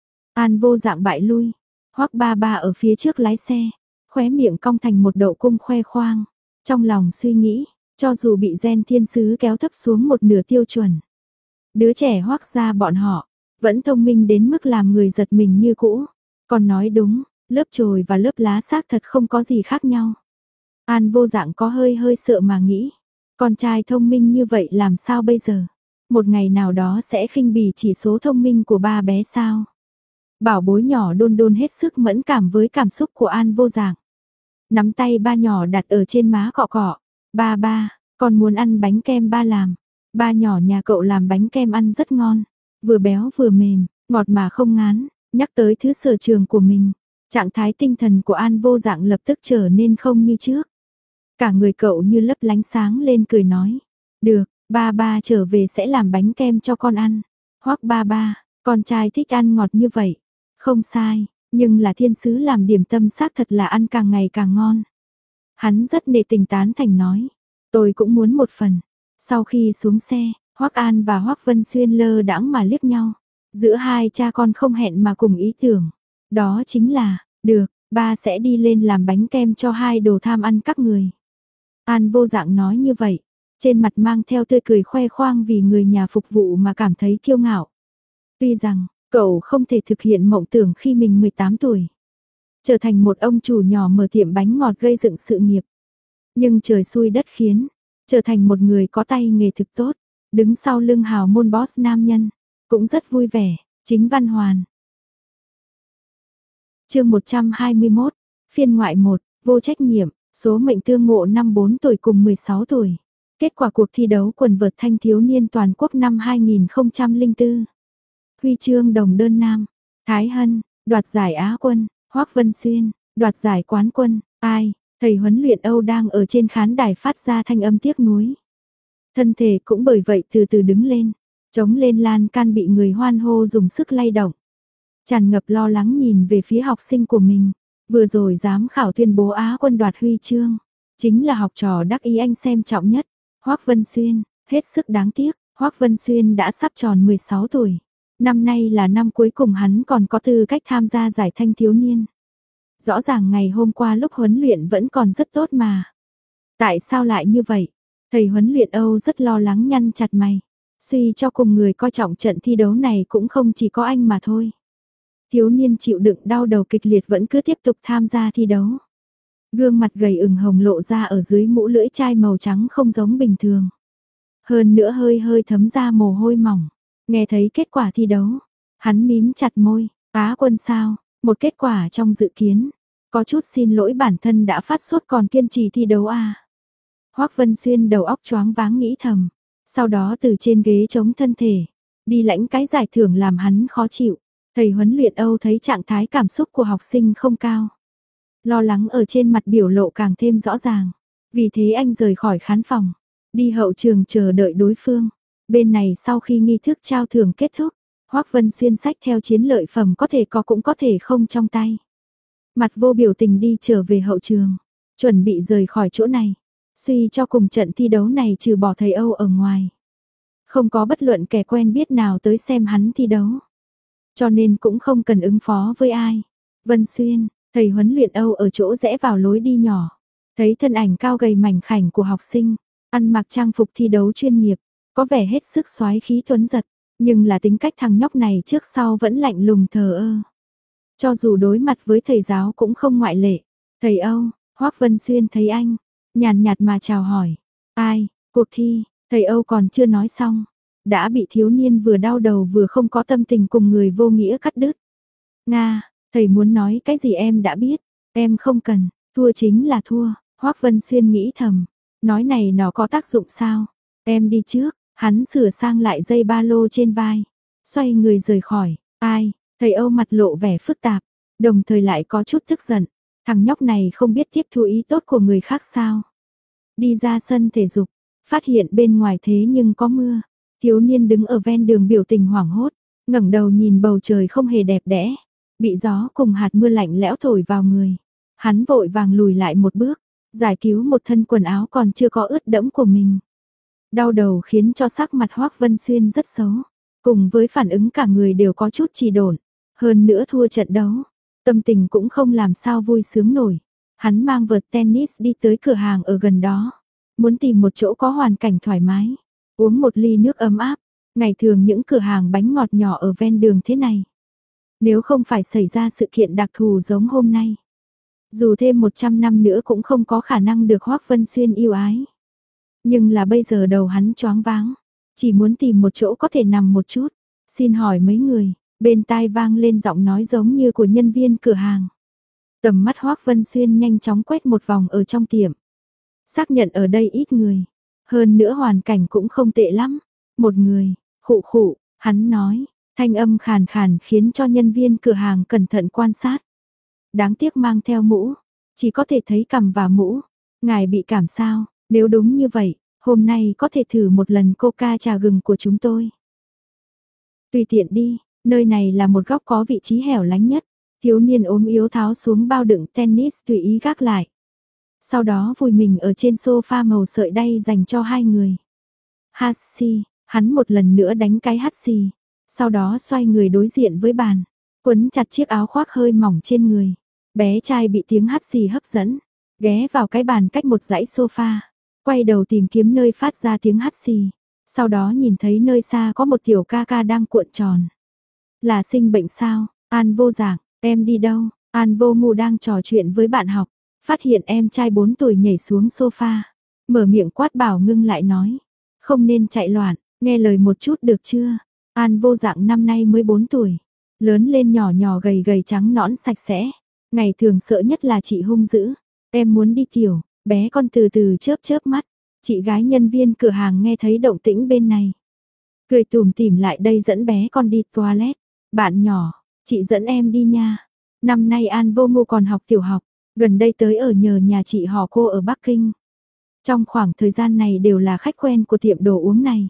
An Vô Dạng bại lui. Hoắc ba ở phía trước lái xe, khóe miệng cong thành một độ cung khoe khoang. Trong lòng suy nghĩ, cho dù bị gen thiên sứ kéo thấp xuống một nửa tiêu chuẩn, đứa trẻ Hoắc gia bọn họ vẫn thông minh đến mức làm người giật mình như cũ. Còn nói đúng, Lớp chồi và lớp lá xác thật không có gì khác nhau. An Vô Dạng có hơi hơi sợ mà nghĩ, con trai thông minh như vậy làm sao bây giờ? Một ngày nào đó sẽ khinh bỉ chỉ số thông minh của ba bé sao? Bảo bối nhỏ Đôn Đôn hết sức mẫn cảm với cảm xúc của An Vô Dạng. Nắm tay ba nhỏ đặt ở trên má cọ cọ. Ba ba, con muốn ăn bánh kem ba làm. Ba nhỏ nhà cậu làm bánh kem ăn rất ngon. Vừa béo vừa mềm, ngọt mà không ngán. Nhắc tới thứ sở trường của mình, trạng thái tinh thần của An Vô Dạng lập tức trở nên không như trước. Cả người cậu như lấp lánh sáng lên cười nói. Được, ba ba trở về sẽ làm bánh kem cho con ăn. Hoắc ba ba, con trai thích ăn ngọt như vậy. Không sai, nhưng là thiên sứ làm điểm tâm xác thật là ăn càng ngày càng ngon. Hắn rất nể tình tán thành nói. Tôi cũng muốn một phần. Sau khi xuống xe, Hoắc An và Hoắc Vân Xuyên lơ đãng mà liếc nhau. Giữa hai cha con không hẹn mà cùng ý tưởng. Đó chính là, được, ba sẽ đi lên làm bánh kem cho hai đồ tham ăn các người. An Vô Dạng nói như vậy, trên mặt mang theo tươi cười khoe khoang vì người nhà phục vụ mà cảm thấy kiêu ngạo. Tuy rằng, cậu không thể thực hiện mộng tưởng khi mình 18 tuổi. Trở thành một ông chủ nhỏ mở tiệm bánh ngọt gây dựng sự nghiệp. Nhưng trời xui đất khiến, trở thành một người có tay nghề thực tốt, đứng sau lưng hào môn boss nam nhân, cũng rất vui vẻ. Chính văn hoàn. Chương 121, phiên ngoại 1, vô trách nhiệm, số mệnh tương ngộ năm 4 tuổi cùng 16 tuổi. Kết quả cuộc thi đấu quần vợt thanh thiếu niên toàn quốc năm 2004. Huy chương đồng đơn nam, Thái Hân, đoạt giải Á quân, Hoắc Vân Xuyên, đoạt giải quán quân, ai, thầy huấn luyện Âu đang ở trên khán đài phát ra thanh âm tiếc nuối. Thân thể cũng bởi vậy từ từ đứng lên, chống lên lan can bị người hoan hô dùng sức lay động. Tràn ngập lo lắng nhìn về phía học sinh của mình, vừa rồi giám khảo tuyên bố Á quân đoạt huy chương, chính là học trò đắc ý anh xem trọng nhất, Hoắc Vân Xuyên, hết sức đáng tiếc, Hoắc Vân Xuyên đã sắp tròn 16 tuổi. Năm nay là năm cuối cùng hắn còn có tư cách tham gia giải thanh thiếu niên. Rõ ràng ngày hôm qua lúc huấn luyện vẫn còn rất tốt mà. Tại sao lại như vậy? Thầy huấn luyện Âu rất lo lắng nhăn chặt mày. Suy cho cùng người coi trọng trận thi đấu này cũng không chỉ có anh mà thôi. Thiếu niên chịu đựng đau đầu kịch liệt vẫn cứ tiếp tục tham gia thi đấu. Gương mặt gầy ửng hồng lộ ra ở dưới mũ lưỡi chai màu trắng không giống bình thường. Hơn nữa hơi hơi thấm ra mồ hôi mỏng. Nghe thấy kết quả thi đấu, hắn mím chặt môi, Á quân sao, một kết quả trong dự kiến. Có chút xin lỗi bản thân đã phát sốt còn kiên trì thi đấu à. Hoắc Vân Xuyên đầu óc choáng váng nghĩ thầm, sau đó từ trên ghế chống thân thể, đi lãnh cái giải thưởng làm hắn khó chịu. Thầy huấn luyện Âu thấy trạng thái cảm xúc của học sinh không cao. Lo lắng ở trên mặt biểu lộ càng thêm rõ ràng. Vì thế anh rời khỏi khán phòng, đi hậu trường chờ đợi đối phương. Bên này sau khi nghi thức trao thưởng kết thúc, Hoắc Vân Xuyên xách theo chiến lợi phẩm có thể có cũng có thể không trong tay. Mặt vô biểu tình đi trở về hậu trường, chuẩn bị rời khỏi chỗ này. Suy cho cùng trận thi đấu này trừ bỏ thầy Âu ở ngoài, không có bất luận kẻ quen biết nào tới xem hắn thi đấu. Cho nên cũng không cần ứng phó với ai. Vân Xuyên, thầy huấn luyện Âu ở chỗ rẽ vào lối đi nhỏ. Thấy thân ảnh cao gầy mảnh khảnh của học sinh, ăn mặc trang phục thi đấu chuyên nghiệp, có vẻ hết sức soái khí tuấn giật, nhưng là tính cách thằng nhóc này trước sau vẫn lạnh lùng thờ ơ. Cho dù đối mặt với thầy giáo cũng không ngoại lệ. Thầy Âu, Hoắc Vân Xuyên thấy anh, nhàn nhạt mà chào hỏi. Ai, cuộc thi, thầy Âu còn chưa nói xong, đã bị thiếu niên vừa đau đầu vừa không có tâm tình cùng người vô nghĩa cắt đứt. Nga, thầy muốn nói cái gì em đã biết, em không cần, thua chính là thua. Hoắc Vân Xuyên nghĩ thầm, nói này nó có tác dụng sao? Em đi trước. Hắn sửa sang lại dây ba lô trên vai, xoay người rời khỏi. Ai, thầy Âu mặt lộ vẻ phức tạp, đồng thời lại có chút tức giận. Thằng nhóc này không biết tiếp thu ý tốt của người khác sao? Đi ra sân thể dục, phát hiện bên ngoài thế nhưng có mưa. Thiếu niên đứng ở ven đường biểu tình hoảng hốt, ngẩng đầu nhìn bầu trời không hề đẹp đẽ, bị gió cùng hạt mưa lạnh lẽo thổi vào người. Hắn vội vàng lùi lại một bước, giải cứu một thân quần áo còn chưa có ướt đẫm của mình. Đau đầu khiến cho sắc mặt Hoắc Vân Xuyên rất xấu, cùng với phản ứng cả người đều có chút trì độn, hơn nữa thua trận đấu, tâm tình cũng không làm sao vui sướng nổi. Hắn mang vợt tennis đi tới cửa hàng ở gần đó, muốn tìm một chỗ có hoàn cảnh thoải mái, uống một ly nước ấm áp. Ngày thường những cửa hàng bánh ngọt nhỏ ở ven đường thế này, Nếu không phải xảy ra sự kiện đặc thù giống hôm nay, dù thêm 100 năm nữa cũng không có khả năng được Hoắc Vân Xuyên yêu ái. Nhưng là bây giờ đầu hắn choáng váng, chỉ muốn tìm một chỗ có thể nằm một chút. Xin hỏi mấy người, bên tai vang lên giọng nói giống như của nhân viên cửa hàng. Tầm mắt Hoắc Vân Xuyên nhanh chóng quét một vòng ở trong tiệm. Xác nhận ở đây ít người, hơn nữa hoàn cảnh cũng không tệ lắm. Một người, khụ khụ, hắn nói, thanh âm khàn khàn khiến cho nhân viên cửa hàng cẩn thận quan sát. Đáng tiếc mang theo mũ, chỉ có thể thấy cằm và mũ. Ngài bị cảm sao? Nếu đúng như vậy, hôm nay có thể thử một lần coca trà gừng của chúng tôi. Tùy tiện đi, nơi này là một góc có vị trí hẻo lánh nhất. Thiếu niên ốm yếu tháo xuống bao đựng tennis tùy ý gác lại. Sau đó vùi mình ở trên sofa màu sợi đay dành cho hai người. Hassi, hắn một lần nữa đánh cái hắt xì. Sau đó xoay người đối diện với bàn, quấn chặt chiếc áo khoác hơi mỏng trên người. Bé trai bị tiếng hắt xì hấp dẫn, ghé vào cái bàn cách một dãy sofa, quay đầu tìm kiếm nơi phát ra tiếng hắt xì. Sau đó nhìn thấy nơi xa có một tiểu ca ca đang cuộn tròn. Là sinh bệnh sao? An Vô Dạng, em đi đâu? An Vô Ngu đang trò chuyện với bạn học, phát hiện em trai 4 tuổi nhảy xuống sofa, mở miệng quát bảo ngưng lại nói, không nên chạy loạn, nghe lời một chút được chưa? An Vô Dạng năm nay mới 4 tuổi, lớn lên nhỏ nhỏ gầy gầy trắng nõn sạch sẽ, ngày thường sợ nhất là chị hung dữ, em muốn đi tiểu, bé con từ từ chớp chớp mắt, chị gái nhân viên cửa hàng nghe thấy động tĩnh bên này, cười tủm tỉm lại đây dẫn bé con đi toilet, bạn nhỏ, chị dẫn em đi nha. Năm nay An Vô Ngu còn học tiểu học, gần đây tới ở nhờ nhà chị họ cô ở Bắc Kinh. Trong khoảng thời gian này đều là khách quen của tiệm đồ uống này.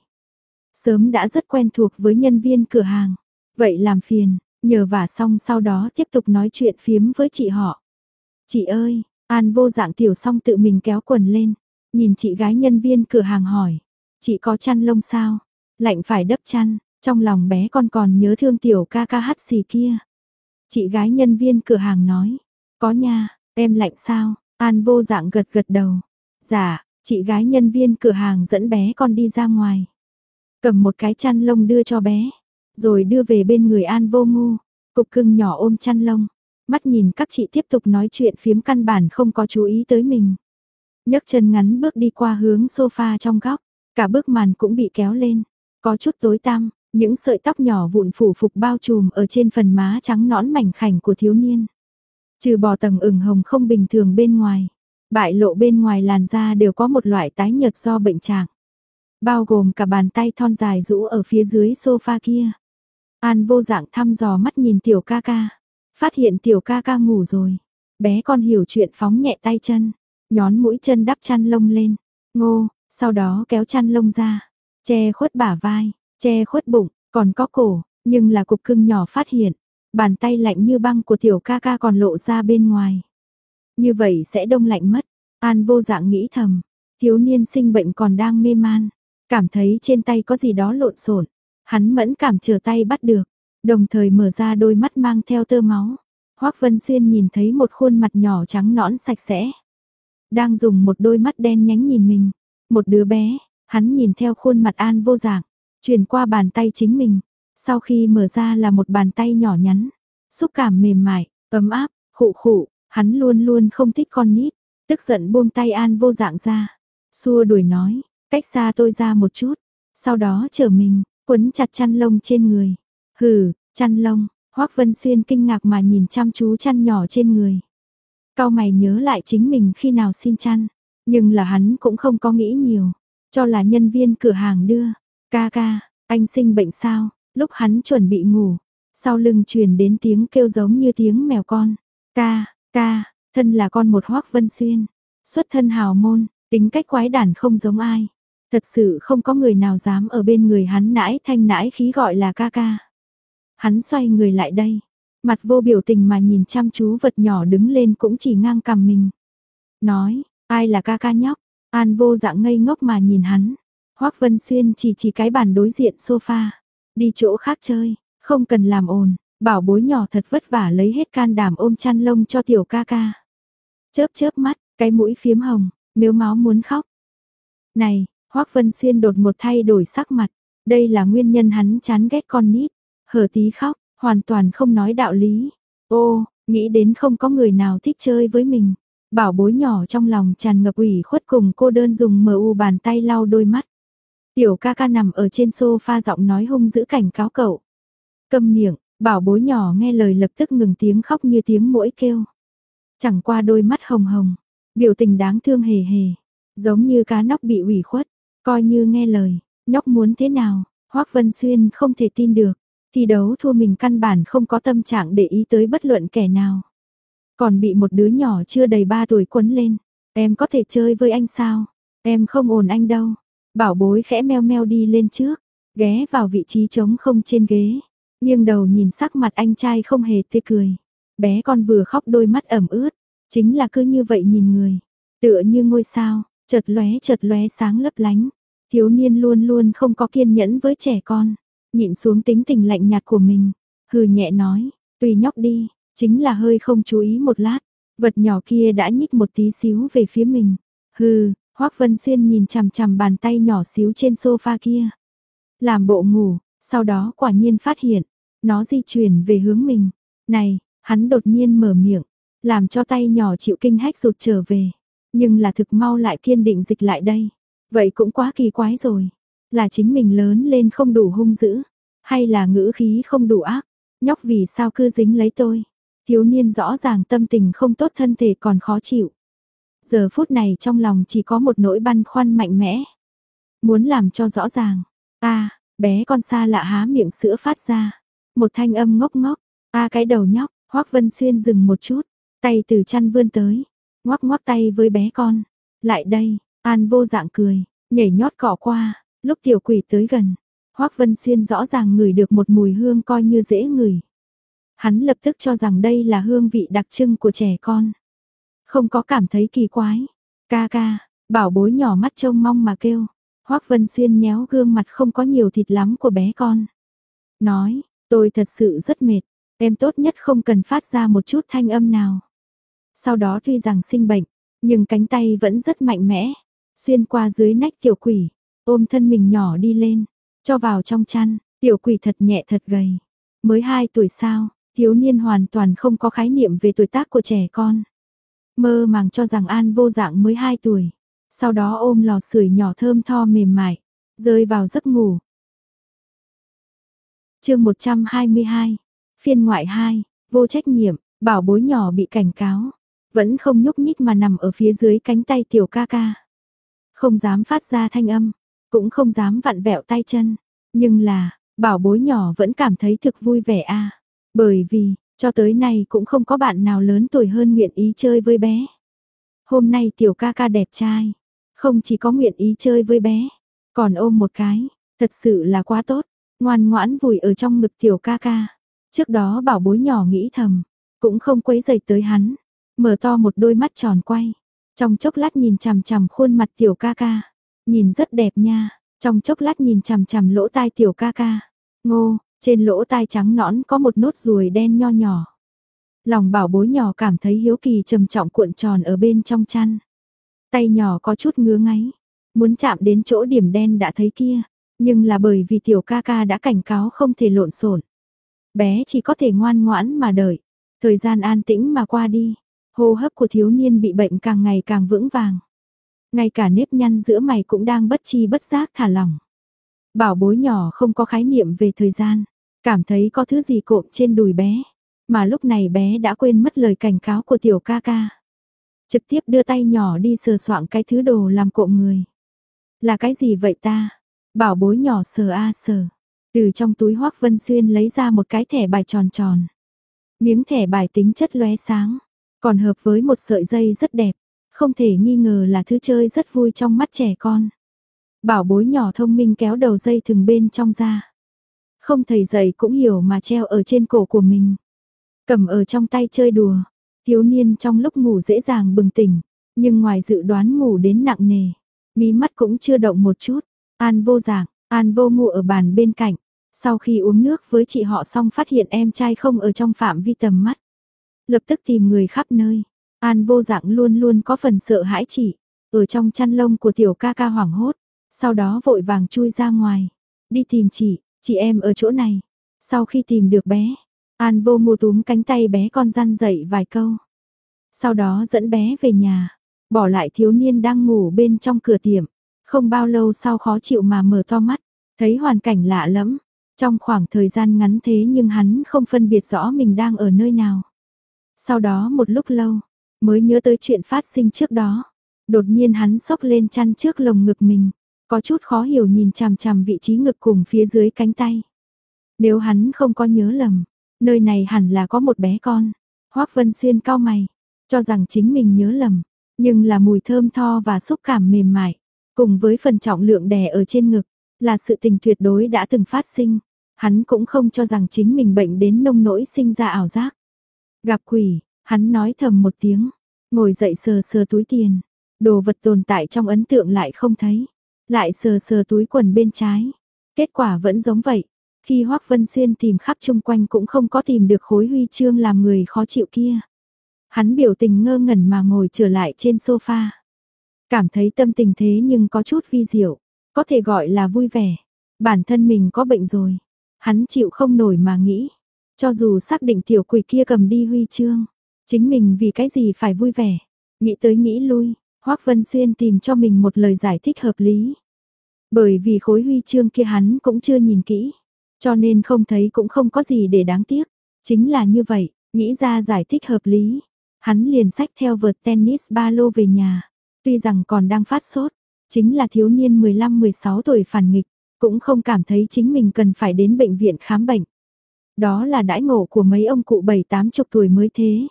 Sớm đã rất quen thuộc với nhân viên cửa hàng. Vậy làm phiền, nhờ vả xong sau đó tiếp tục nói chuyện phiếm với chị họ. Chị ơi, An Vô Dạng tiểu xong tự mình kéo quần lên, nhìn chị gái nhân viên cửa hàng hỏi, chị có chăn lông sao? Lạnh phải đắp chăn, trong lòng bé con còn nhớ thương tiểu ca ca hắt xì kia. Chị gái nhân viên cửa hàng nói, có nha, em lạnh sao? An Vô Dạng gật gật đầu. Dạ, chị gái nhân viên cửa hàng dẫn bé con đi ra ngoài. Cầm một cái chăn lông đưa cho bé, rồi đưa về bên người An Vô Ngu. Cục cưng nhỏ ôm chăn lông, mắt nhìn các chị tiếp tục nói chuyện phiếm căn bản không có chú ý tới mình. Nhấc chân ngắn bước đi qua hướng sofa trong góc, cả bức màn cũng bị kéo lên, có chút tối tăm, những sợi tóc nhỏ vụn phủ phục bao trùm ở trên phần má trắng nõn mảnh khảnh của thiếu niên. Trừ bỏ tầng ửng hồng không bình thường bên ngoài, bại lộ bên ngoài làn da đều có một loại tái nhợt do bệnh trạng, bao gồm cả bàn tay thon dài rũ ở phía dưới sofa kia. An Vô Dạng thăm dò mắt nhìn tiểu ca ca, phát hiện tiểu ca ca ngủ rồi. Bé con hiểu chuyện phóng nhẹ tay chân, nhón mũi chân đắp chăn lông lên, ngô, sau đó kéo chăn lông ra, che khuất bả vai, che khuất bụng, còn có cổ, nhưng là cục cưng nhỏ phát hiện, bàn tay lạnh như băng của tiểu ca ca còn lộ ra bên ngoài. Như vậy sẽ đông lạnh mất, An Vô Dạng nghĩ thầm, thiếu niên sinh bệnh còn đang mê man, cảm thấy trên tay có gì đó lộn xộn, hắn mẫn cảm chờ tay bắt được, đồng thời mở ra đôi mắt mang theo tơ máu. Hoắc Vân Xuyên nhìn thấy một khuôn mặt nhỏ trắng nõn sạch sẽ, đang dùng một đôi mắt đen nhánh nhìn mình, một đứa bé, hắn nhìn theo khuôn mặt An Vô Dạng, chuyển qua bàn tay chính mình, sau khi mở ra là một bàn tay nhỏ nhắn, xúc cảm mềm mại, ấm áp, khụ khụ, hắn luôn luôn không thích con nít, tức giận buông tay An Vô Dạng ra, xua đuổi nói, cách xa tôi ra một chút, sau đó trở mình, quấn chặt chăn lông trên người. Hừ, chăn lông, Hoắc Vân Xuyên kinh ngạc mà nhìn chăm chú chăn nhỏ trên người. Cau mày nhớ lại chính mình khi nào xin chăn, nhưng là hắn cũng không có nghĩ nhiều, cho là nhân viên cửa hàng đưa. Ca ca, anh sinh bệnh sao? Lúc hắn chuẩn bị ngủ, sau lưng truyền đến tiếng kêu giống như tiếng mèo con. Ca, ca, thân là con một Hoắc Vân Xuyên, xuất thân hào môn, tính cách quái đản không giống ai. Thật sự không có người nào dám ở bên người hắn nãi thanh nãi khí gọi là ca ca. Hắn xoay người lại đây, mặt vô biểu tình mà nhìn chăm chú vật nhỏ đứng lên cũng chỉ ngang cằm mình. Nói, ai là ca ca nhóc? An Vô Dạng ngây ngốc mà nhìn hắn. Hoắc Vân Xuyên chỉ cái bàn đối diện sofa. Đi chỗ khác chơi, không cần làm ồn. Bảo bối nhỏ thật vất vả lấy hết can đảm ôm chăn lông cho tiểu ca ca. Chớp chớp mắt, cái mũi phiếm hồng, mếu máu muốn khóc. Này, Hoắc Vân Xuyên đột ngột thay đổi sắc mặt. Đây là nguyên nhân hắn chán ghét con nít. Hở tí khóc, hoàn toàn không nói đạo lý. Ô, nghĩ đến không có người nào thích chơi với mình. Bảo bối nhỏ trong lòng tràn ngập ủy khuất cùng cô đơn dùng mu bàn tay lau đôi mắt. Tiểu ca ca nằm ở trên sofa giọng nói hung dữ cảnh cáo cậu. Câm miệng, bảo bối nhỏ nghe lời lập tức ngừng tiếng khóc như tiếng muỗi kêu. Chẳng qua đôi mắt hồng hồng, biểu tình đáng thương hề hề, giống như cá nóc bị ủy khuất, coi như nghe lời, nhóc muốn thế nào, Hoắc Vân Xuyên không thể tin được, thi đấu thua mình căn bản không có tâm trạng để ý tới bất luận kẻ nào. Còn bị một đứa nhỏ chưa đầy 3 tuổi quấn lên, em có thể chơi với anh sao, em không ồn anh đâu. Bảo bối khẽ meo meo đi lên trước, ghé vào vị trí trống không trên ghế, nghiêng đầu nhìn sắc mặt anh trai không hề tươi cười. Bé con vừa khóc đôi mắt ẩm ướt, chính là cứ như vậy nhìn người, tựa như ngôi sao, chợt lóe sáng lấp lánh. Thiếu niên luôn luôn không có kiên nhẫn với trẻ con, nhịn xuống tính tình lạnh nhạt của mình, hừ nhẹ nói, tùy nhóc đi, chính là hơi không chú ý một lát, vật nhỏ kia đã nhích một tí xíu về phía mình. Hừ, Hoắc Vân Xuyên nhìn chằm chằm bàn tay nhỏ xíu trên sofa kia, làm bộ ngủ, sau đó quả nhiên phát hiện, nó di chuyển về hướng mình. Này, hắn đột nhiên mở miệng, làm cho tay nhỏ chịu kinh hách rụt trở về, nhưng là thực mau lại kiên định dịch lại đây. Vậy cũng quá kỳ quái rồi, là chính mình lớn lên không đủ hung dữ, hay là ngữ khí không đủ ác, nhóc vì sao cứ dính lấy tôi. Thiếu niên rõ ràng tâm tình không tốt, thân thể còn khó chịu. Giờ phút này trong lòng chỉ có một nỗi băn khoăn mạnh mẽ. Muốn làm cho rõ ràng, bé con xa lạ há miệng sữa phát ra. Một thanh âm ngốc ngốc, cái đầu nhóc, Hoắc Vân Xuyên dừng một chút, tay từ chăn vươn tới, ngoắc ngoắc tay với bé con. Lại đây, An Vô Dạng cười, nhảy nhót cọ qua, lúc tiểu quỷ tới gần, Hoắc Vân Xuyên rõ ràng ngửi được một mùi hương coi như dễ ngửi. Hắn lập tức cho rằng đây là hương vị đặc trưng của trẻ con. Không có cảm thấy kỳ quái. Ca ca, bảo bối nhỏ mắt trông mong mà kêu. Hoắc Vân Xuyên nhéo gương mặt không có nhiều thịt lắm của bé con. Nói, tôi thật sự rất mệt, em tốt nhất không cần phát ra một chút thanh âm nào. Sau đó tuy rằng sinh bệnh, nhưng cánh tay vẫn rất mạnh mẽ. Xuyên qua dưới nách tiểu quỷ, ôm thân mình nhỏ đi lên, cho vào trong chăn. Tiểu quỷ thật nhẹ thật gầy. Mới 2 tuổi sao, thiếu niên hoàn toàn không có khái niệm về tuổi tác của trẻ con. Mơ màng cho rằng An Vô Dạng mới 2 tuổi. Sau đó ôm lò sưởi nhỏ thơm tho mềm mại, rơi vào giấc ngủ. Chương 122, phiên ngoại 2, vô trách nhiệm, bảo bối nhỏ bị cảnh cáo, vẫn không nhúc nhích mà nằm ở phía dưới cánh tay tiểu ca ca. Không dám phát ra thanh âm, cũng không dám vặn vẹo tay chân, nhưng là, bảo bối nhỏ vẫn cảm thấy thực vui vẻ bởi vì, cho tới nay cũng không có bạn nào lớn tuổi hơn nguyện ý chơi với bé. Hôm nay tiểu ca ca đẹp trai, không chỉ có nguyện ý chơi với bé, còn ôm một cái, thật sự là quá tốt, ngoan ngoãn vùi ở trong ngực tiểu ca ca. Trước đó bảo bối nhỏ nghĩ thầm, cũng không quấy rầy tới hắn, mở to một đôi mắt tròn quay, trong chốc lát nhìn chằm chằm khuôn mặt tiểu ca ca, nhìn rất đẹp nha, trong chốc lát nhìn chằm chằm lỗ tai tiểu ca ca. Ngô, trên lỗ tai trắng nõn có một nốt ruồi đen nho nhỏ. Lòng bảo bối nhỏ cảm thấy hiếu kỳ trầm trọng cuộn tròn ở bên trong chăn. Tay nhỏ có chút ngứa ngáy, muốn chạm đến chỗ điểm đen đã thấy kia, nhưng là bởi vì tiểu ca ca đã cảnh cáo không thể lộn xộn. Bé chỉ có thể ngoan ngoãn mà đợi. Thời gian an tĩnh mà qua đi, hô hấp của thiếu niên bị bệnh càng ngày càng vững vàng. Ngay cả nếp nhăn giữa mày cũng đang bất chi bất giác thả lỏng. Bảo bối nhỏ không có khái niệm về thời gian, cảm thấy có thứ gì cộm trên đùi bé, mà lúc này bé đã quên mất lời cảnh cáo của tiểu ca ca. Trực tiếp đưa tay nhỏ đi sờ soạng cái thứ đồ làm cộm người. Là cái gì vậy ta? Bảo bối nhỏ sờ sờ. Từ trong túi Hoắc Vân Xuyên lấy ra một cái thẻ bài tròn tròn. Miếng thẻ bài tính chất lóe sáng, còn hợp với một sợi dây rất đẹp, không thể nghi ngờ là thứ chơi rất vui trong mắt trẻ con. Bảo bối nhỏ thông minh kéo đầu dây thừng bên trong ra. Không thầy dạy cũng hiểu mà treo ở trên cổ của mình. Cầm ở trong tay chơi đùa. Thiếu niên trong lúc ngủ dễ dàng bừng tỉnh, nhưng ngoài dự đoán ngủ đến nặng nề. Mí mắt cũng chưa động một chút. An Vô Dạng, An Vô ngủ ở bàn bên cạnh. Sau khi uống nước với chị họ xong phát hiện em trai không ở trong phạm vi tầm mắt. Lập tức tìm người khắp nơi. An Vô Dạng luôn luôn có phần sợ hãi chị. Ở trong chăn lông của tiểu ca ca hoảng hốt. Sau đó vội vàng chui ra ngoài. Đi tìm chị em ở chỗ này. Sau khi tìm được bé, An Vô Ngô túm cánh tay bé con răn dậy vài câu. Sau đó dẫn bé về nhà, bỏ lại thiếu niên đang ngủ bên trong cửa tiệm. Không bao lâu sau khó chịu mà mở to mắt, thấy hoàn cảnh lạ lẫm. Trong khoảng thời gian ngắn thế nhưng hắn không phân biệt rõ mình đang ở nơi nào. Sau đó một lúc lâu, mới nhớ tới chuyện phát sinh trước đó. Đột nhiên hắn xốc lên chăn trước lồng ngực mình, có chút khó hiểu nhìn chằm chằm vị trí ngực cùng phía dưới cánh tay. Nếu hắn không có nhớ lầm, nơi này hẳn là có một bé con. Hoắc Vân Xuyên cau mày, cho rằng chính mình nhớ lầm, nhưng là mùi thơm tho và xúc cảm mềm mại, cùng với phần trọng lượng đè ở trên ngực, là sự tình tuyệt đối đã từng phát sinh. Hắn cũng không cho rằng chính mình bệnh đến nông nỗi sinh ra ảo giác. Gặp quỷ, hắn nói thầm một tiếng, ngồi dậy sờ sờ túi tiền, đồ vật tồn tại trong ấn tượng lại không thấy, lại sờ sờ túi quần bên trái, kết quả vẫn giống vậy. Khi Hoắc Vân Xuyên tìm khắp chung quanh cũng không có tìm được khối huy chương làm người khó chịu kia. Hắn biểu tình ngơ ngẩn mà ngồi trở lại trên sofa. Cảm thấy tâm tình thế nhưng có chút vi diệu, có thể gọi là vui vẻ. Bản thân mình có bệnh rồi. Hắn chịu không nổi mà nghĩ. Cho dù xác định tiểu quỷ kia cầm đi huy chương, chính mình vì cái gì phải vui vẻ. Nghĩ tới nghĩ lui, Hoắc Vân Xuyên tìm cho mình một lời giải thích hợp lý. Bởi vì khối huy chương kia hắn cũng chưa nhìn kỹ, cho nên không thấy cũng không có gì để đáng tiếc. Chính là như vậy, nghĩ ra giải thích hợp lý. Hắn liền xách theo vợt tennis ba lô về nhà. Tuy rằng còn đang phát sốt, chính là thiếu niên 15-16 tuổi phản nghịch, cũng không cảm thấy chính mình cần phải đến bệnh viện khám bệnh. Đó là đãi ngộ của mấy ông cụ 7-80 tuổi mới thế.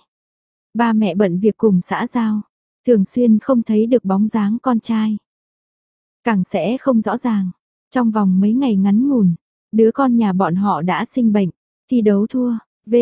Ba mẹ bận việc cùng xã giao, thường xuyên không thấy được bóng dáng con trai. Càng sẽ không rõ ràng, trong vòng mấy ngày ngắn ngủn, đứa con nhà bọn họ đã sinh bệnh, thi đấu thua,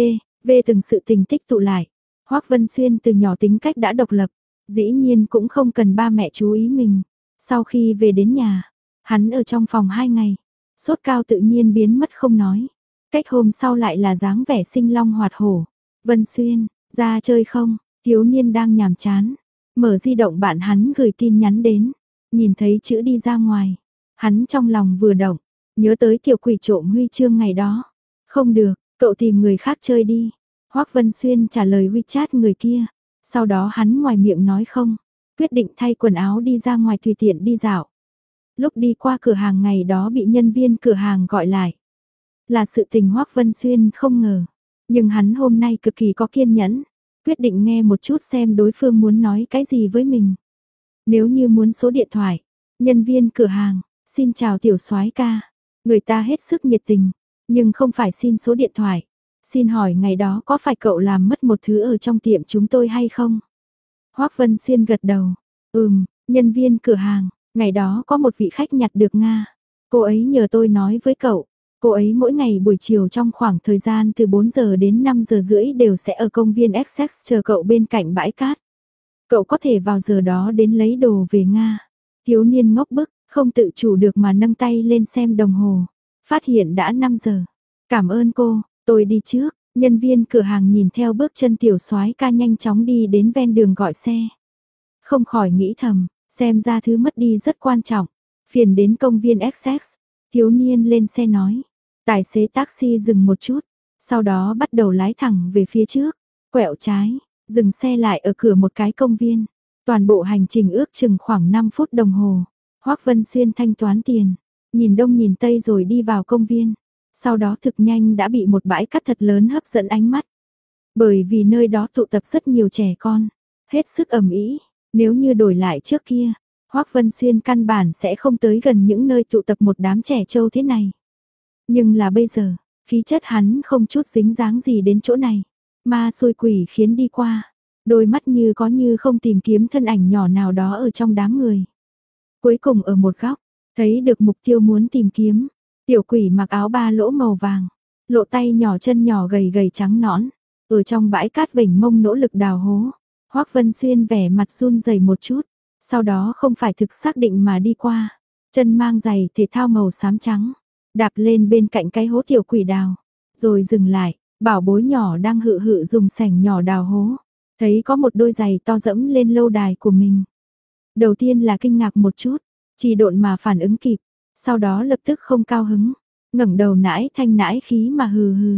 v từng sự tình tích tụ lại. Hoắc Vân Xuyên từ nhỏ tính cách đã độc lập, dĩ nhiên cũng không cần ba mẹ chú ý mình. Sau khi về đến nhà, hắn ở trong phòng 2 ngày, sốt cao tự nhiên biến mất không nói. Cách hôm sau lại là dáng vẻ sinh long hoạt hổ. Vân Xuyên, ra chơi không? Thiếu niên đang nhàm chán, mở di động bạn hắn gửi tin nhắn đến, nhìn thấy chữ đi ra ngoài, hắn trong lòng vừa động, nhớ tới tiểu quỷ trộm huy chương ngày đó. Không được, cậu tìm người khác chơi đi. Hoắc Vân Xuyên trả lời WeChat người kia, sau đó hắn ngoài miệng nói không, quyết định thay quần áo đi ra ngoài tùy tiện đi dạo. Lúc đi qua cửa hàng ngày đó bị nhân viên cửa hàng gọi lại. Là sự tình Hoắc Vân Xuyên không ngờ, nhưng hắn hôm nay cực kỳ có kiên nhẫn, quyết định nghe một chút xem đối phương muốn nói cái gì với mình. Nếu như muốn số điện thoại, nhân viên cửa hàng, xin chào tiểu soái ca, người ta hết sức nhiệt tình, nhưng không phải xin số điện thoại. Xin hỏi ngày đó có phải cậu làm mất một thứ ở trong tiệm chúng tôi hay không? Hoắc Vân Xuyên gật đầu, nhân viên cửa hàng, ngày đó có một vị khách nhặt được Nga. Cô ấy nhờ tôi nói với cậu, cô ấy mỗi ngày buổi chiều trong khoảng thời gian từ 4 giờ đến 5 giờ rưỡi đều sẽ ở công viên Essex chờ cậu bên cạnh bãi cát. Cậu có thể vào giờ đó đến lấy đồ về Nga. Thiếu niên ngốc bức, không tự chủ được mà nâng tay lên xem đồng hồ. Phát hiện đã 5 giờ. Cảm ơn cô, tôi đi trước. Nhân viên cửa hàng nhìn theo bước chân tiểu soái ca nhanh chóng đi đến ven đường gọi xe. Không khỏi nghĩ thầm, xem ra thứ mất đi rất quan trọng. Phiền đến công viên Essex. Thiếu niên lên xe nói. Tài xế taxi dừng một chút, sau đó bắt đầu lái thẳng về phía trước, quẹo trái, dừng xe lại ở cửa một cái công viên. Toàn bộ hành trình ước chừng khoảng 5 phút đồng hồ. Hoắc Vân Xuyên thanh toán tiền, nhìn đông nhìn tây rồi đi vào công viên. Sau đó thực nhanh đã bị một bãi cát thật lớn hấp dẫn ánh mắt. Bởi vì nơi đó tụ tập rất nhiều trẻ con, hết sức ầm ĩ. Nếu như đổi lại trước kia, Hoắc Vân Xuyên căn bản sẽ không tới gần những nơi tụ tập một đám trẻ trâu thế này. Nhưng là bây giờ, khí chất hắn không chút dính dáng gì đến chỗ này. Ma xui quỷ khiến đi qua, đôi mắt như có như không tìm kiếm thân ảnh nhỏ nào đó ở trong đám người. Cuối cùng ở một góc, thấy được mục tiêu muốn tìm kiếm. Tiểu quỷ mặc áo ba lỗ màu vàng, lộ tay nhỏ chân nhỏ gầy gầy trắng nõn, ở trong bãi cát vểnh mông nỗ lực đào hố. Hoắc Vân Xuyên vẻ mặt run rẩy một chút, sau đó không phải thực xác định mà đi qua, chân mang giày thể thao màu xám trắng, đạp lên bên cạnh cái hố tiểu quỷ đào, rồi dừng lại, bảo bối nhỏ đang hự hự dùng sẻng nhỏ đào hố, thấy có một đôi giày to dẫm lên lâu đài của mình. Đầu tiên là kinh ngạc một chút, chỉ độn mà phản ứng kịp, sau đó lập tức không cao hứng, ngẩng đầu nãi thanh nãi khí mà hừ hừ.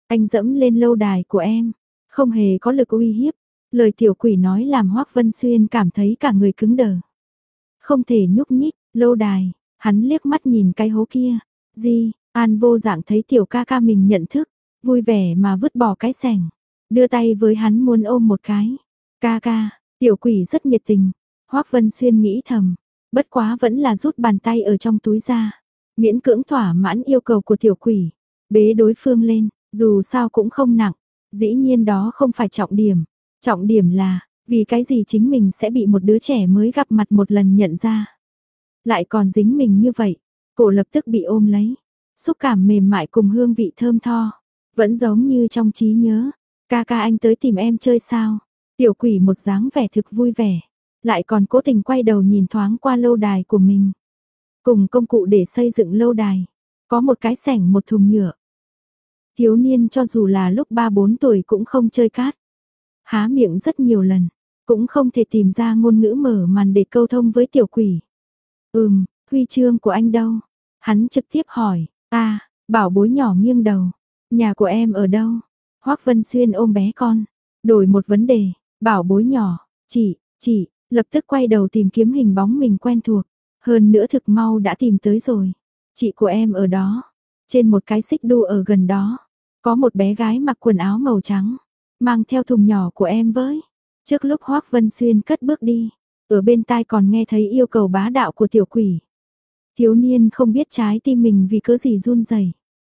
anh dẫm lên lâu đài của em, không hề có lực uy hiếp. Lời tiểu quỷ nói làm Hoắc Vân Xuyên cảm thấy cả người cứng đờ. Không thể nhúc nhích, lâu đài, hắn liếc mắt nhìn cái hố kia. Gì, An Vô Dạng thấy tiểu ca ca mình nhận thức, vui vẻ mà vứt bỏ cái xẻng, đưa tay với hắn muốn ôm một cái. Ca ca, tiểu quỷ rất nhiệt tình. Hoắc Vân Xuyên nghĩ thầm, bất quá vẫn là rút bàn tay ở trong túi ra, miễn cưỡng thỏa mãn yêu cầu của tiểu quỷ, bế đối phương lên, dù sao cũng không nặng. Dĩ nhiên đó không phải trọng điểm là, vì cái gì chính mình sẽ bị một đứa trẻ mới gặp mặt một lần nhận ra. Lại còn dính mình như vậy, cổ lập tức bị ôm lấy, xúc cảm mềm mại cùng hương vị thơm tho, vẫn giống như trong trí nhớ. Ca ca anh tới tìm em chơi sao? Tiểu quỷ một dáng vẻ thực vui vẻ, lại còn cố tình quay đầu nhìn thoáng qua lâu đài của mình. Cùng công cụ để xây dựng lâu đài, có một cái xẻng một thùng nhựa. Thiếu niên cho dù là lúc 3-4 tuổi cũng không chơi cát. Há miệng rất nhiều lần, cũng không thể tìm ra ngôn ngữ mở màn để câu thông với tiểu quỷ. Huy chương của anh đâu? Hắn trực tiếp hỏi. Bảo bối nhỏ nghiêng đầu. Nhà của em ở đâu? Hoắc Vân Xuyên ôm bé con, đổi một vấn đề. Bảo bối nhỏ, chị, lập tức quay đầu tìm kiếm hình bóng mình quen thuộc. Hơn nữa thực mau đã tìm tới rồi. Chị của em ở đó. Trên một cái xích đu ở gần đó, có một bé gái mặc quần áo màu trắng, mang theo thùng nhỏ của em với. Trước lúc Hoắc Vân Xuyên cất bước đi, ở bên tai còn nghe thấy yêu cầu bá đạo của tiểu quỷ. Thiếu niên không biết trái tim mình vì cớ gì run rẩy.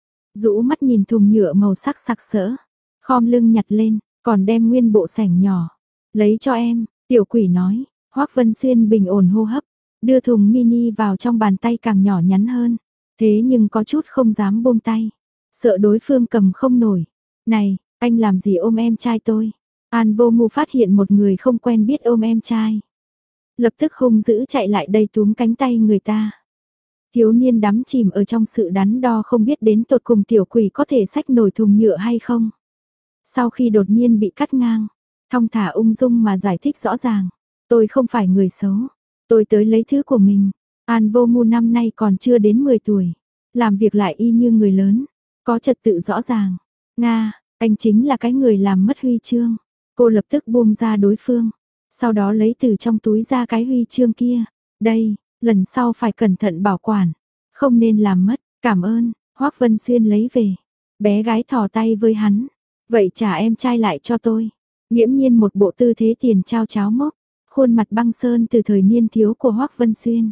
Rũ mắt nhìn thùng nhựa màu sắc sặc sỡ, khom lưng nhặt lên, còn đem nguyên bộ sảnh nhỏ. Lấy cho em, tiểu quỷ nói. Hoắc Vân Xuyên bình ổn hô hấp, đưa thùng mini vào trong bàn tay càng nhỏ nhắn hơn. Thế nhưng có chút không dám buông tay, sợ đối phương cầm không nổi. Này, anh làm gì ôm em trai tôi? An Vô Ngu phát hiện một người không quen biết ôm em trai, lập tức hung dữ chạy lại đây túm cánh tay người ta. Thiếu niên đắm chìm ở trong sự đắn đo không biết đến tột cùng tiểu quỷ có thể xách nổi thùng nhựa hay không. Sau khi đột nhiên bị cắt ngang, thong thả ung dung mà giải thích rõ ràng. Tôi không phải người xấu, tôi tới lấy thứ của mình. An Vô Ngu năm nay còn chưa đến 10 tuổi, làm việc lại y như người lớn, có trật tự rõ ràng. Nga, anh chính là cái người làm mất huy chương. Cô lập tức buông ra đối phương, sau đó lấy từ trong túi ra cái huy chương kia. Đây, lần sau phải cẩn thận bảo quản, không nên làm mất. Cảm ơn. Hoắc Vân Xuyên lấy về. Bé gái thò tay với hắn. Vậy trả em trai lại cho tôi. Nghiễm nhiên một bộ tư thế tiền trao cháo mốc, khuôn mặt băng sơn từ thời niên thiếu của Hoắc Vân Xuyên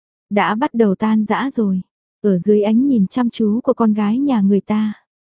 đã bắt đầu tan rã rồi. Ở dưới ánh nhìn chăm chú của con gái nhà người ta,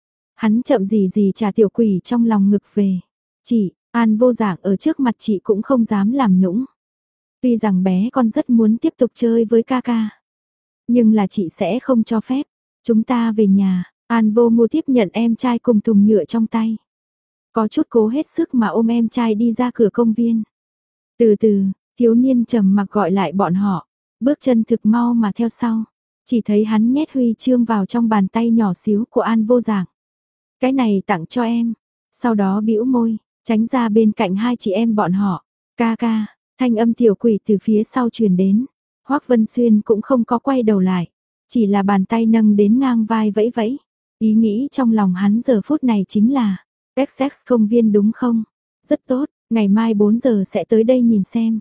hắn chậm gì gì trả tiểu quỷ trong lòng ngực về. Chị, An Vô Dạng ở trước mặt chị cũng không dám làm nũng. Tuy rằng bé con rất muốn tiếp tục chơi với ca ca, nhưng là chị sẽ không cho phép. Chúng ta về nhà. An Vô Ngu tiếp nhận em trai cùng thùng nhựa trong tay, có chút cố hết sức mà ôm em trai đi ra cửa công viên. Từ từ, thiếu niên trầm mặc gọi lại bọn họ, bước chân thực mau mà theo sau. Chỉ thấy hắn nhét huy chương vào trong bàn tay nhỏ xíu của An Vô Dạng. Cái này tặng cho em. Sau đó bĩu môi, tránh ra bên cạnh hai chị em bọn họ. Ca ca, thanh âm tiểu quỷ từ phía sau truyền đến. Hoắc Vân Xuyên cũng không có quay đầu lại, chỉ là bàn tay nâng đến ngang vai vẫy vẫy. Ý nghĩ trong lòng hắn giờ phút này chính là, XX công viên đúng không? Rất tốt, ngày mai 4 giờ sẽ tới đây nhìn xem.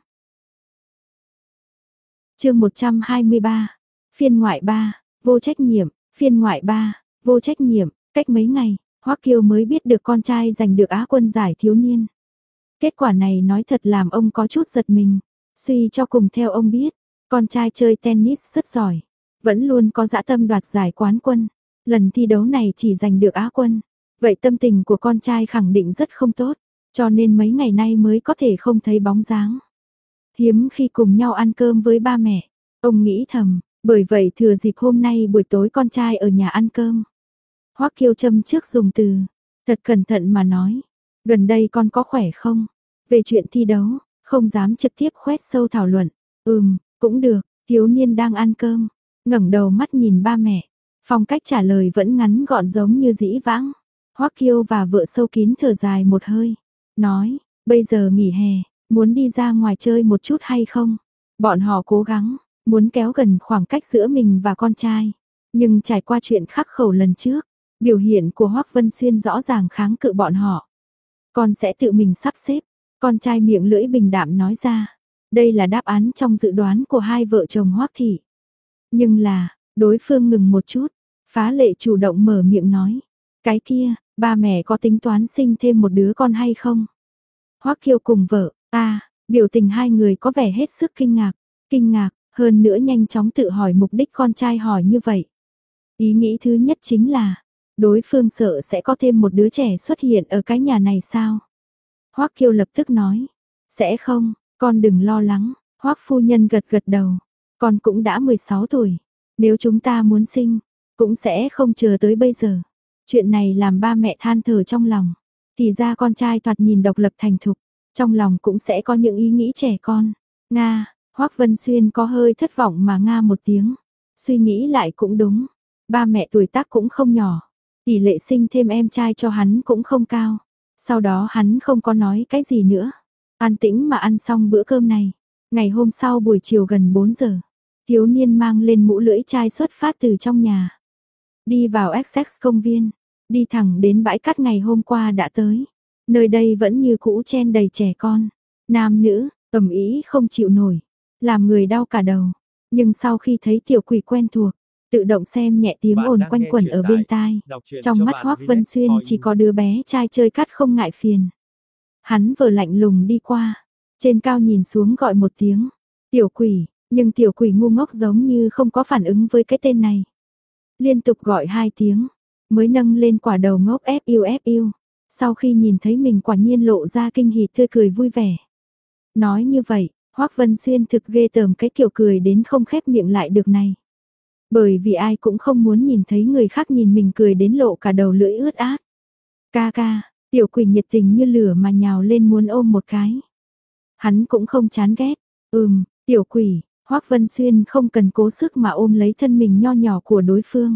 Chương 123, phiên ngoại 3, vô trách nhiệm, phiên ngoại 3, vô trách nhiệm. Cách mấy ngày, Hoắc Kiêu mới biết được con trai giành được Á quân giải thiếu niên. Kết quả này nói thật làm ông có chút giật mình. Suy cho cùng theo ông biết, con trai chơi tennis rất giỏi, vẫn luôn có dã tâm đoạt giải quán quân. Lần thi đấu này chỉ giành được Á quân, vậy tâm tình của con trai khẳng định rất không tốt, cho nên mấy ngày nay mới có thể không thấy bóng dáng. Hiếm khi cùng nhau ăn cơm với ba mẹ, ông nghĩ thầm, bởi vậy thừa dịp hôm nay buổi tối con trai ở nhà ăn cơm. Hoắc Kiêu châm trước dùng từ, thật cẩn thận mà nói, gần đây con có khỏe không? Về chuyện thi đấu, không dám trực tiếp khoét sâu thảo luận. Cũng được. Thiếu niên đang ăn cơm, ngẩng đầu mắt nhìn ba mẹ, phong cách trả lời vẫn ngắn gọn giống như dĩ vãng. Hoắc Kiêu và vợ sâu kín thở dài một hơi, nói, bây giờ nghỉ hè, muốn đi ra ngoài chơi một chút hay không? Bọn họ cố gắng, muốn kéo gần khoảng cách giữa mình và con trai, nhưng trải qua chuyện khắc khẩu lần trước, Biểu hiện của Hoắc Vân Xuyên rõ ràng kháng cự bọn họ. Con sẽ tự mình sắp xếp, con trai miệng lưỡi bình đạm nói ra. Đây là đáp án trong dự đoán của hai vợ chồng Hoắc thị. Nhưng là, đối phương ngừng một chút, Phá Lệ chủ động mở miệng nói. Cái kia, ba mẹ có tính toán sinh thêm một đứa con hay không? Hoắc Kiêu cùng vợ, biểu tình hai người có vẻ hết sức kinh ngạc, hơn nữa nhanh chóng tự hỏi mục đích con trai hỏi như vậy. Ý nghĩ thứ nhất chính là, đối phương sợ sẽ có thêm một đứa trẻ xuất hiện ở cái nhà này sao? Hoắc Kiêu lập tức nói, sẽ không, con đừng lo lắng, Hoắc phu nhân gật gật đầu, con cũng đã 16 tuổi, nếu chúng ta muốn sinh, cũng sẽ không chờ tới bây giờ. Chuyện này làm ba mẹ than thở trong lòng, thì ra con trai thoạt nhìn độc lập thành thục, trong lòng cũng sẽ có những ý nghĩ trẻ con. Nga, Hoắc Vân Xuyên có hơi thất vọng mà nga một tiếng, suy nghĩ lại cũng đúng, ba mẹ tuổi tác cũng không nhỏ, tỷ lệ sinh thêm em trai cho hắn cũng không cao. Sau đó hắn không có nói cái gì nữa, an tĩnh mà ăn xong bữa cơm này. Ngày hôm sau buổi chiều gần 4 giờ, thiếu niên mang lên mũ lưỡi chai xuất phát từ trong nhà, đi vào XX công viên, đi thẳng đến bãi cát ngày hôm qua đã tới. Nơi đây vẫn như cũ chen đầy trẻ con, nam nữ, ầm ĩ không chịu nổi, làm người đau cả đầu. Nhưng sau khi thấy tiểu quỷ quen thuộc, tự động xem nhẹ tiếng ồn quanh quẩn ở bên tai. Trong mắt Hoắc Vân Xuyên chỉ có đứa bé trai chơi cát không ngại phiền. Hắn vừa lạnh lùng đi qua, trên cao nhìn xuống gọi một tiếng, tiểu quỷ, nhưng tiểu quỷ ngu ngốc giống như không có phản ứng với cái tên này. Liên tục gọi 2 tiếng, mới nâng lên quả đầu ngốc FU. Sau khi nhìn thấy mình quả nhiên lộ ra kinh hỉ tươi cười vui vẻ. Nói như vậy, Hoắc Vân Xuyên thực ghê tởm cái kiểu cười đến không khép miệng lại được này. Bởi vì ai cũng không muốn nhìn thấy người khác nhìn mình cười đến lộ cả đầu lưỡi ướt át. Ca ca, tiểu quỷ nhiệt tình như lửa mà nhào lên muốn ôm một cái. Hắn cũng không chán ghét. Tiểu quỷ, Hoắc Vân Xuyên không cần cố sức mà ôm lấy thân mình nho nhỏ của đối phương.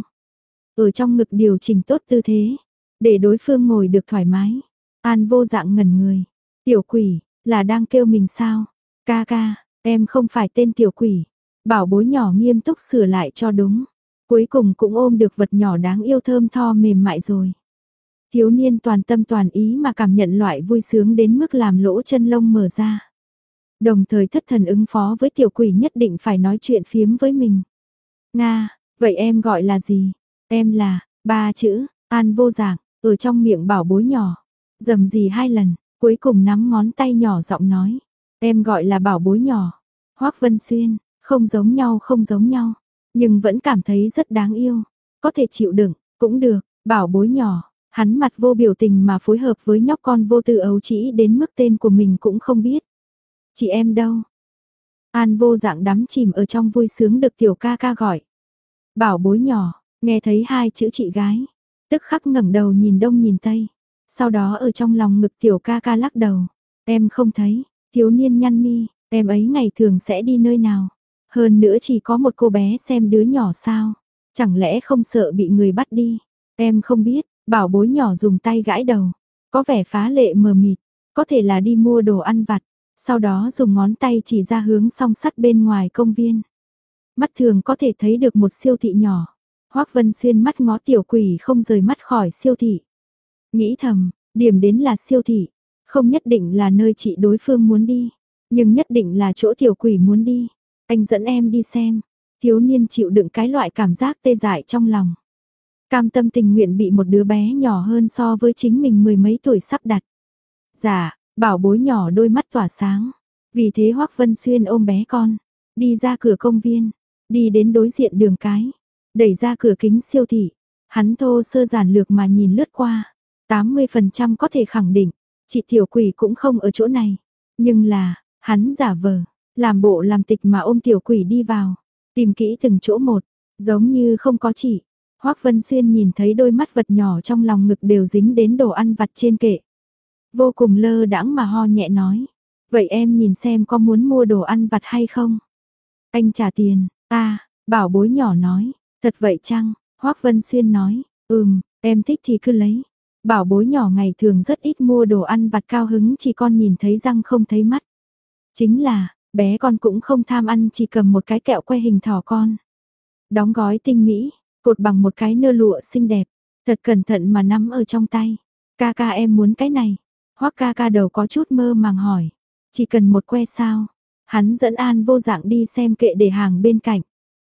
Ở trong ngực điều chỉnh tốt tư thế, để đối phương ngồi được thoải mái. An Vô Dạng ngẩn người. Tiểu quỷ, là đang kêu mình sao? Ca ca, em không phải tên tiểu quỷ. Bảo bối nhỏ nghiêm túc sửa lại cho đúng. Cuối cùng cũng ôm được vật nhỏ đáng yêu thơm tho mềm mại rồi. Thiếu niên toàn tâm toàn ý mà cảm nhận loại vui sướng đến mức làm lỗ chân lông mở ra. Đồng thời thất thần ứng phó với tiểu quỷ nhất định phải nói chuyện phiếm với mình. Nga, vậy em gọi là gì? Em là, 3 chữ, An Vô Dạng, ở trong miệng bảo bối nhỏ. Dầm gì 2 lần, cuối cùng nắm ngón tay nhỏ giọng nói. Em gọi là bảo bối nhỏ. Hoắc Vân Xuyên, không giống nhau, nhưng vẫn cảm thấy rất đáng yêu. Có thể chịu đựng, cũng được, bảo bối nhỏ. Hắn mặt vô biểu tình mà phối hợp với nhóc con vô tư ấu trĩ đến mức tên của mình cũng không biết. Chị em đâu? An Vô Dạng đắm chìm ở trong vui sướng được tiểu ca ca gọi. Bảo bối nhỏ, nghe thấy 2 chữ chị gái, tức khắc ngẩng đầu nhìn đông nhìn tây. Sau đó ở trong lòng ngực tiểu ca ca lắc đầu. Em không thấy, thiếu niên nhăn mi, em ấy ngày thường sẽ đi nơi nào? Hơn nữa chỉ có một cô bé xem đứa nhỏ sao? Chẳng lẽ không sợ bị người bắt đi? Em không biết, bảo bối nhỏ dùng tay gãi đầu. Có vẻ phá lệ mờ mịt, có thể là đi mua đồ ăn vặt. Sau đó dùng ngón tay chỉ ra hướng song sắt bên ngoài công viên. Mắt thường có thể thấy được một siêu thị nhỏ. Hoắc Vân Xuyên mắt ngó tiểu quỷ không rời mắt khỏi siêu thị. Nghĩ thầm, điểm đến là siêu thị, không nhất định là nơi chị đối phương muốn đi, nhưng nhất định là chỗ tiểu quỷ muốn đi. Anh dẫn em đi xem. Thiếu niên chịu đựng cái loại cảm giác tê dại trong lòng. Cam tâm tình nguyện bị một đứa bé nhỏ hơn so với chính mình 10 mấy tuổi sắp đặt. Dạ, bảo bối nhỏ đôi mắt tỏa sáng. Vì thế Hoắc Vân Xuyên ôm bé con, đi ra cửa công viên, đi đến đối diện đường cái, đẩy ra cửa kính siêu thị. Hắn thô sơ giản lược mà nhìn lướt qua. 80% có thể khẳng định, chị tiểu quỷ cũng không ở chỗ này. Nhưng là, hắn giả vờ, làm bộ làm tịch mà ôm tiểu quỷ đi vào, tìm kỹ từng chỗ một, giống như không có chị. Hoắc Vân Xuyên nhìn thấy đôi mắt vật nhỏ trong lòng ngực đều dính đến đồ ăn vặt trên kệ. Vô cùng lơ đãng mà ho nhẹ nói, vậy em nhìn xem có muốn mua đồ ăn vặt hay không? Anh trả tiền, bảo bối nhỏ nói, thật vậy chăng? Hoắc Vân Xuyên nói, em thích thì cứ lấy. Bảo bối nhỏ ngày thường rất ít mua đồ ăn vặt cao hứng chỉ con nhìn thấy răng không thấy mắt. Chính là, bé con cũng không tham ăn chỉ cầm một cái kẹo que hình thỏ con. Đóng gói tinh mỹ, cột bằng một cái nơ lụa xinh đẹp. thật cẩn thận mà nắm ở trong tay. Ca ca em muốn cái này. Hoắc ca ca đầu có chút mơ màng hỏi. Chỉ cần một que sao? Hắn dẫn An Vô Dạng đi xem kệ để hàng bên cạnh.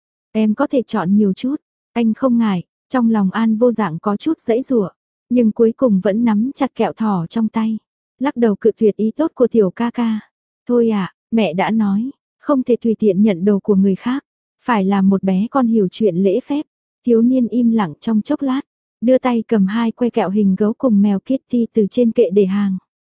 Em có thể chọn nhiều chút, anh không ngại. Trong lòng An Vô Dạng có chút giãy giụa, nhưng cuối cùng vẫn nắm chặt kẹo thỏ trong tay, lắc đầu cự tuyệt ý tốt của tiểu ca ca. Thôi ạ, mẹ đã nói, không thể tùy tiện nhận đồ của người khác, phải là một bé con hiểu chuyện lễ phép. Thiếu niên im lặng trong chốc lát, đưa tay cầm 2 que kẹo hình gấu cùng mèo Kitty từ trên kệ để hàng.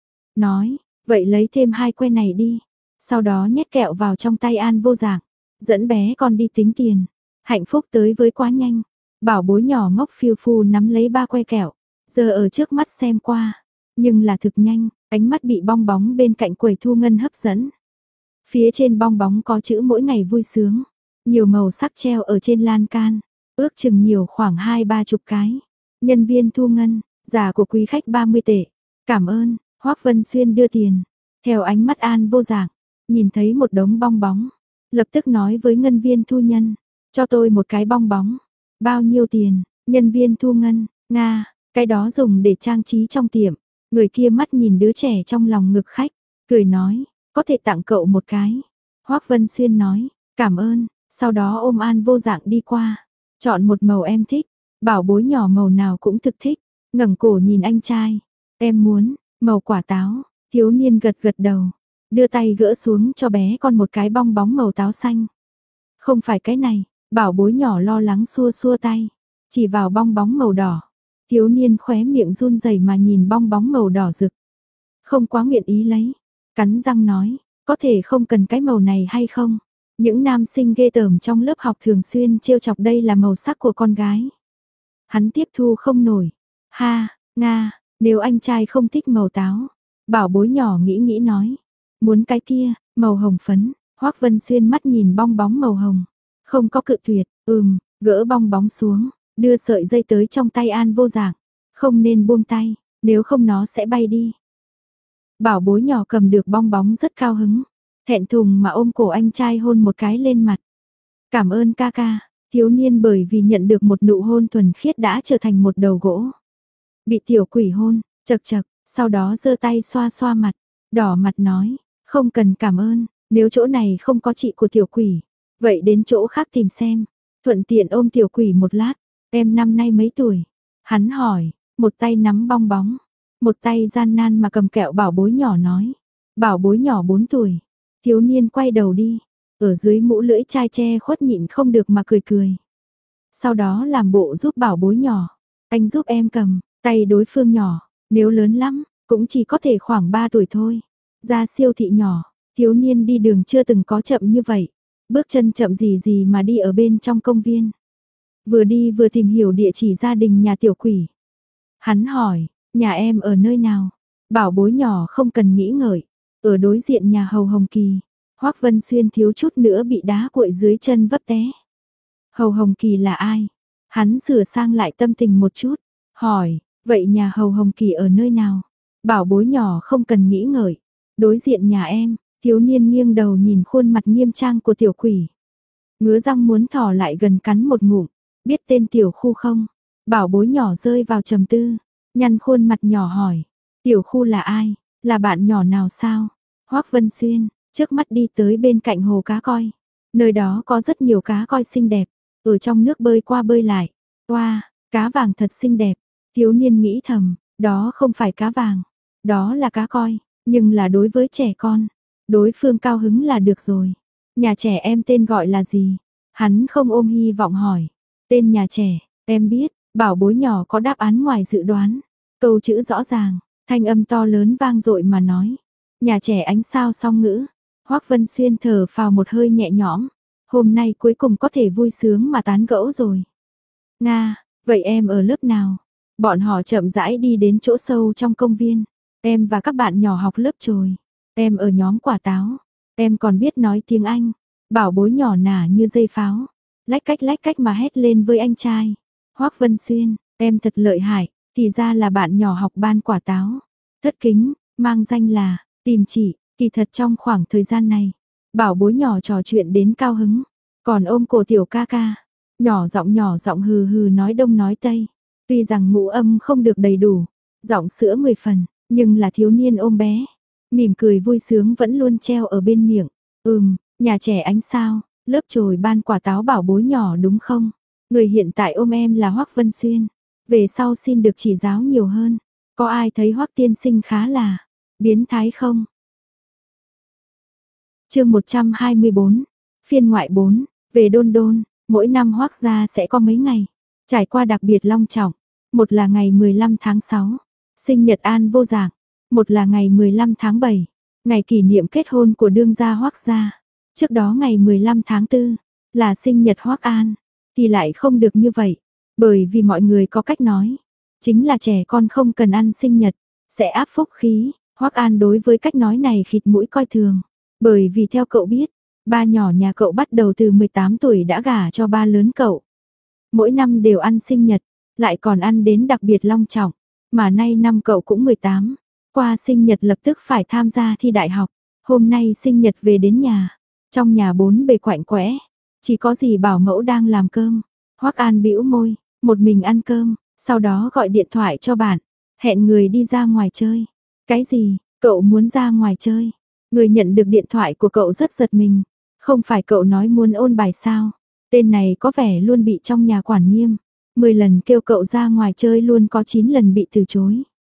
Nói, vậy lấy thêm 2 que này đi. Sau đó nhét kẹo vào trong tay An Vô Dạng, dẫn bé con đi tính tiền. Hạnh phúc tới với quá nhanh. Bảo bối nhỏ ngốc phiêu phu nắm lấy 3 que kẹo, giờ ở trước mắt xem qua, nhưng là thực nhanh, ánh mắt bị bong bóng bên cạnh quầy thu ngân hấp dẫn. Phía trên bong bóng có chữ mỗi ngày vui sướng, nhiều màu sắc treo ở trên lan can, ước chừng nhiều khoảng 20-30 cái. Nhân viên thu ngân, giá của quý khách 30 tệ. Cảm ơn, Hoắc Vân Xuyên đưa tiền. Theo ánh mắt An Vô Dạng, nhìn thấy một đống bong bóng, lập tức nói với nhân viên thu ngân, cho tôi một cái bong bóng. Bao nhiêu tiền? Nhân viên thu ngân, Nga, cái đó dùng để trang trí trong tiệm. Người kia mắt nhìn đứa trẻ trong lòng ngực khách, cười nói, có thể tặng cậu một cái. Hoắc Vân Xuyên nói, cảm ơn, sau đó ôm An Vô Dạng đi qua. Chọn một màu em thích, bảo bối nhỏ màu nào cũng thực thích, ngẩng cổ nhìn anh trai. Em muốn, màu quả táo, thiếu niên gật gật đầu, đưa tay gỡ xuống cho bé con một cái bong bóng màu táo xanh. Không phải cái này. Bảo bối nhỏ lo lắng xua xua tay, chỉ vào bong bóng màu đỏ. Thiếu niên khóe miệng run rẩy mà nhìn bong bóng màu đỏ rực. Không quá nguyện ý lấy, cắn răng nói, có thể không cần cái màu này hay không? Những nam sinh ghê tởm trong lớp học thường xuyên trêu chọc đây là màu sắc của con gái. Hắn tiếp thu không nổi. Ha, Nga, nếu anh trai không thích màu táo. Bảo bối nhỏ nghĩ nghĩ nói, muốn cái kia, màu hồng phấn. Hoắc Vân Xuyên mắt nhìn bong bóng màu hồng. Không có cự tuyệt, gỡ bong bóng xuống, đưa sợi dây tới trong tay An Vô Dạng. Không nên buông tay, nếu không nó sẽ bay đi. Bảo bối nhỏ cầm được bong bóng rất cao hứng, thẹn thùng mà ôm cổ anh trai hôn một cái lên mặt. Cảm ơn ca ca, thiếu niên bởi vì nhận được một nụ hôn thuần khiết đã trở thành một đầu gỗ. Bị tiểu quỷ hôn, chật chật, sau đó giơ tay xoa xoa mặt, đỏ mặt nói, không cần cảm ơn, nếu chỗ này không có chị của tiểu quỷ. Vậy đến chỗ khác tìm xem, thuận tiện ôm tiểu quỷ một lát, em năm nay mấy tuổi? Hắn hỏi, một tay nắm bong bóng, một tay gian nan mà cầm kẹo. Bảo bối nhỏ nói, bảo bối nhỏ 4 tuổi. Thiếu niên quay đầu đi, ở dưới mũ lưỡi chai che khuất nhịn không được mà cười cười. Sau đó làm bộ giúp bảo bối nhỏ, anh giúp em cầm, tay đối phương nhỏ, nếu lớn lắm, cũng chỉ có thể khoảng 3 tuổi thôi. Ra siêu thị nhỏ, thiếu niên đi đường chưa từng có chậm như vậy. Bước chân chậm gì gì mà đi ở bên trong công viên. Vừa đi vừa tìm hiểu địa chỉ gia đình nhà tiểu quỷ. Hắn hỏi, nhà em ở nơi nào? Bảo bối nhỏ không cần nghĩ ngợi, ở đối diện nhà Hầu Hồng Kỳ. Hoắc Vân Xuyên thiếu chút nữa bị đá cuội dưới chân vấp té. Hầu Hồng Kỳ là ai? Hắn sửa sang lại tâm tình một chút, hỏi, vậy nhà Hầu Hồng Kỳ ở nơi nào? Bảo bối nhỏ không cần nghĩ ngợi, đối diện nhà em. Thiếu niên nghiêng đầu nhìn khuôn mặt nghiêm trang của tiểu quỷ. Ngứa răng muốn thò lại gần cắn một ngụm. Biết tên tiểu khu không? Bảo bối nhỏ rơi vào trầm tư. Nhăn khuôn mặt nhỏ hỏi. Tiểu khu là ai? Là bạn nhỏ nào sao? Hoắc Vân Xuyên, trước mắt đi tới bên cạnh hồ cá coi. Nơi đó có rất nhiều cá coi xinh đẹp. Ở trong nước bơi qua bơi lại. Wow, cá vàng thật xinh đẹp. Thiếu niên nghĩ thầm, đó không phải cá vàng. Đó là cá coi, nhưng là đối với trẻ con. Đối phương cao hứng là được rồi. Nhà trẻ em tên gọi là gì? Hắn không ôm hy vọng hỏi. Tên nhà trẻ, em biết. Bảo bối nhỏ có đáp án ngoài dự đoán. Câu chữ rõ ràng, thanh âm to lớn vang dội mà nói. Nhà trẻ ánh sao song ngữ. Hoắc Vân Xuyên thở phào một hơi nhẹ nhõm. Hôm nay cuối cùng có thể vui sướng mà tán gẫu rồi. Nga, vậy em ở lớp nào? Bọn họ chậm rãi đi đến chỗ sâu trong công viên. Em và các bạn nhỏ học lớp chồi. Em ở nhóm quả táo. Em còn biết nói tiếng Anh. Bảo bối nhỏ nả như dây pháo. Lách cách mà hét lên với anh trai. Hoắc Vân Xuyên, em thật lợi hại. Thì ra là bạn nhỏ học ban quả táo. Thất kính, mang danh là, tìm chị. Kỳ thật trong khoảng thời gian này, bảo bối nhỏ trò chuyện đến cao hứng. Còn ôm cổ tiểu ca ca. Nhỏ giọng hừ hừ nói đông nói tây. Tuy rằng ngũ âm không được đầy đủ, giọng sữa 10 phần, nhưng là thiếu niên ôm bé. Mỉm cười vui sướng vẫn luôn treo ở bên miệng. Nhà trẻ ánh sao, lớp chồi ban quả táo bảo bối nhỏ đúng không? Người hiện tại ôm em là Hoắc Vân Xuyên. Về sau xin được chỉ giáo nhiều hơn. Có ai thấy Hoắc tiên sinh khá là biến thái không? Chương 124, phiên ngoại 4, về Đôn Đôn, mỗi năm Hoắc gia sẽ có mấy ngày trải qua đặc biệt long trọng, một là ngày 15 tháng 6, sinh nhật An Vô Dạng, một là ngày 15 tháng 7, ngày kỷ niệm kết hôn của đương gia Hoắc gia. Trước đó ngày 15 tháng 4 là sinh nhật Hoắc An, thì lại không được như vậy, bởi vì mọi người có cách nói, chính là trẻ con không cần ăn sinh nhật sẽ áp phúc khí. Hoắc An đối với cách nói này khịt mũi coi thường, bởi vì theo cậu biết, ba nhỏ nhà cậu bắt đầu từ 18 tuổi đã gả cho ba lớn cậu. Mỗi năm đều ăn sinh nhật, lại còn ăn đến đặc biệt long trọng, mà nay năm cậu cũng 18, qua sinh nhật lập tức phải tham gia thi đại học. Hôm nay sinh nhật về đến nhà, trong nhà bốn bề quạnh quẽ, chỉ có dì bảo mẫu đang làm cơm. Hoắc An bĩu môi, một mình ăn cơm, sau đó gọi điện thoại cho bạn, hẹn người đi ra ngoài chơi. Cái gì, cậu muốn ra ngoài chơi? Người nhận được điện thoại của cậu rất giật mình. Không phải cậu nói muốn ôn bài sao? Tên này có vẻ luôn bị trong nhà quản nghiêm. 10 lần kêu cậu ra ngoài chơi luôn có 9 lần bị từ chối.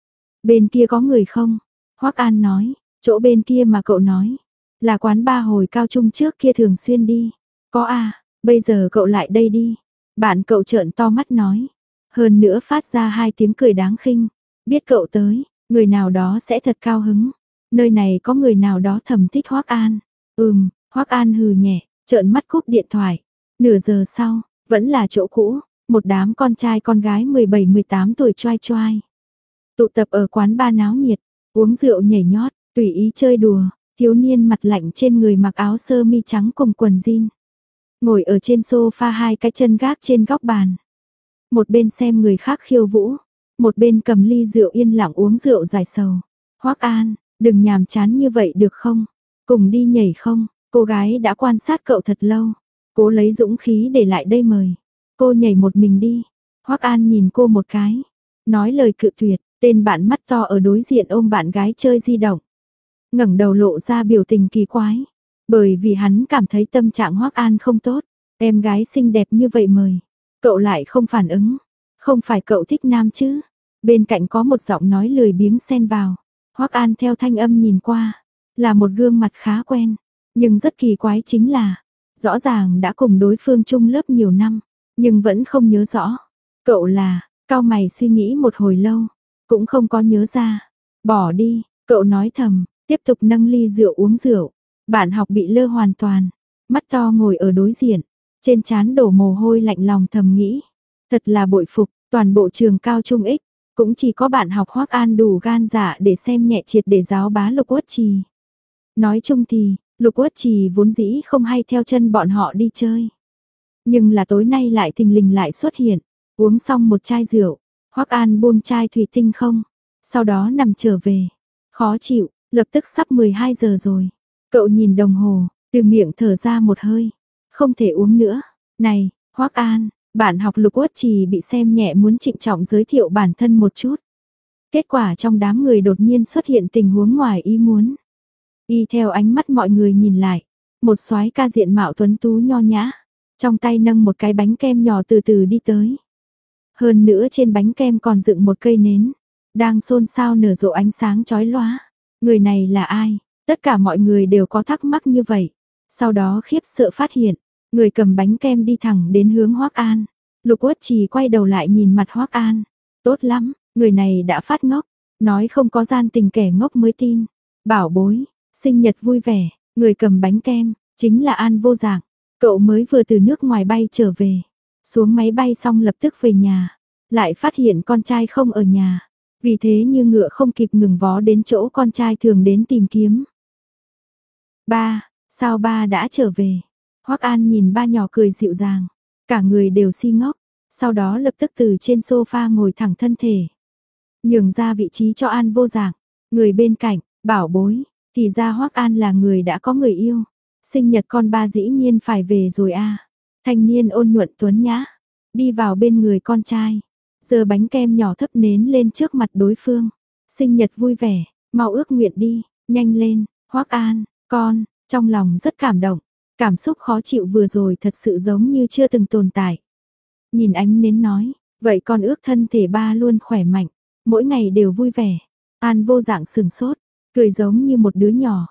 Bên kia có người không? Hoắc An nói, chỗ bên kia mà cậu nói, là quán ba hồi cao trung trước kia thường xuyên đi. Có à, bây giờ cậu lại đây đi. Bạn cậu trợn to mắt nói. Hơn nữa phát ra 2 tiếng cười đáng khinh. Biết cậu tới, người nào đó sẽ thật cao hứng. Nơi này có người nào đó thầm thích Hoắc An. Hoắc An hừ nhẹ, trợn mắt cúp điện thoại. Nửa giờ sau, vẫn là chỗ cũ, một đám con trai con gái 17-18 tuổi choai choai. Tụ tập ở quán bar náo nhiệt, uống rượu nhảy nhót, tùy ý chơi đùa, thiếu niên mặt lạnh trên người mặc áo sơ mi trắng cùng quần jean. Ngồi ở trên sofa hai cái chân gác trên góc bàn. Một bên xem người khác khiêu vũ, một bên cầm ly rượu yên lặng uống rượu giải sầu. Hoắc An, đừng nhàm chán như vậy được không? Cùng đi nhảy không? Cô gái đã quan sát cậu thật lâu, cố lấy dũng khí để lại đây mời. Cô nhảy một mình đi. Hoắc An nhìn cô một cái, nói lời cự tuyệt. Tên bạn mắt to ở đối diện ôm bạn gái chơi di động, ngẩng đầu lộ ra biểu tình kỳ quái, bởi vì hắn cảm thấy tâm trạng Hoắc An không tốt. Em gái xinh đẹp như vậy mời, cậu lại không phản ứng. Không phải cậu thích nam chứ? Bên cạnh có một giọng nói lười biếng xen vào. Hoắc An theo thanh âm nhìn qua, là một gương mặt khá quen, nhưng rất kỳ quái chính là, rõ ràng đã cùng đối phương chung lớp nhiều năm, nhưng vẫn không nhớ rõ. Cậu là, cau mày suy nghĩ một hồi lâu, cũng không có nhớ ra. Bỏ đi, cậu nói thầm, tiếp tục nâng ly rượu uống rượu. Bạn học bị lơ hoàn toàn, mắt to ngồi ở đối diện, trên trán đổ mồ hôi lạnh lòng thầm nghĩ. Thật là bội phục, toàn bộ trường cao trung X, cũng chỉ có bạn học Hoắc An đủ gan dạ để xem nhẹ triệt để giáo bá Lục Uất Trì. Nói chung thì, Lục Uất Trì vốn dĩ không hay theo chân bọn họ đi chơi. Nhưng là tối nay lại thình lình lại xuất hiện, uống xong một chai rượu, Hoắc An buông chai thủy tinh không, sau đó nằm trở về. Khó chịu, lập tức sắp 12 giờ rồi. Cậu nhìn đồng hồ, từ miệng thở ra một hơi. Không thể uống nữa. Này, Hoắc An, bạn học Lục Uất Trì bị xem nhẹ muốn trịnh trọng giới thiệu bản thân một chút. Kết quả trong đám người đột nhiên xuất hiện tình huống ngoài ý muốn. Y theo ánh mắt mọi người nhìn lại, một soái ca diện mạo tuấn tú nho nhã, trong tay nâng một cái bánh kem nhỏ từ từ đi tới. Hơn nữa trên bánh kem còn dựng một cây nến, đang xôn xao nở rộ ánh sáng chói lóa. Người này là ai? Tất cả mọi người đều có thắc mắc như vậy. Sau đó khiếp sợ phát hiện, người cầm bánh kem đi thẳng đến hướng Hoắc An. Lục Uất Trì quay đầu lại nhìn mặt Hoắc An. Tốt lắm, người này đã phát ngốc, nói không có gian tình kẻ ngốc mới tin. Bảo bối, sinh nhật vui vẻ, người cầm bánh kem, chính là An Vô Dạng. Cậu mới vừa từ nước ngoài bay trở về, xuống máy bay xong lập tức về nhà, lại phát hiện con trai không ở nhà. Vì thế như ngựa không kịp ngừng vó đến chỗ con trai thường đến tìm kiếm. Ba, sao ba đã trở về? Hoắc An nhìn ba nhỏ cười dịu dàng, cả người đều si ngốc, sau đó lập tức từ trên sofa ngồi thẳng thân thể. Nhường ra vị trí cho An Vô Dạng, người bên cạnh, bảo bối, thì ra Hoắc An là người đã có người yêu. Sinh nhật con ba dĩ nhiên phải về rồi à. Thanh niên ôn nhuận tuấn nhã, đi vào bên người con trai, giơ bánh kem nhỏ thấp nến lên trước mặt đối phương. Sinh nhật vui vẻ, mau ước nguyện đi, nhanh lên, Hoắc An, con, trong lòng rất cảm động. Cảm xúc khó chịu vừa rồi thật sự giống như chưa từng tồn tại. Nhìn ánh nến nói, vậy con ước thân thể ba luôn khỏe mạnh, mỗi ngày đều vui vẻ. An Vô Dạng sừng sốt, cười giống như một đứa nhỏ.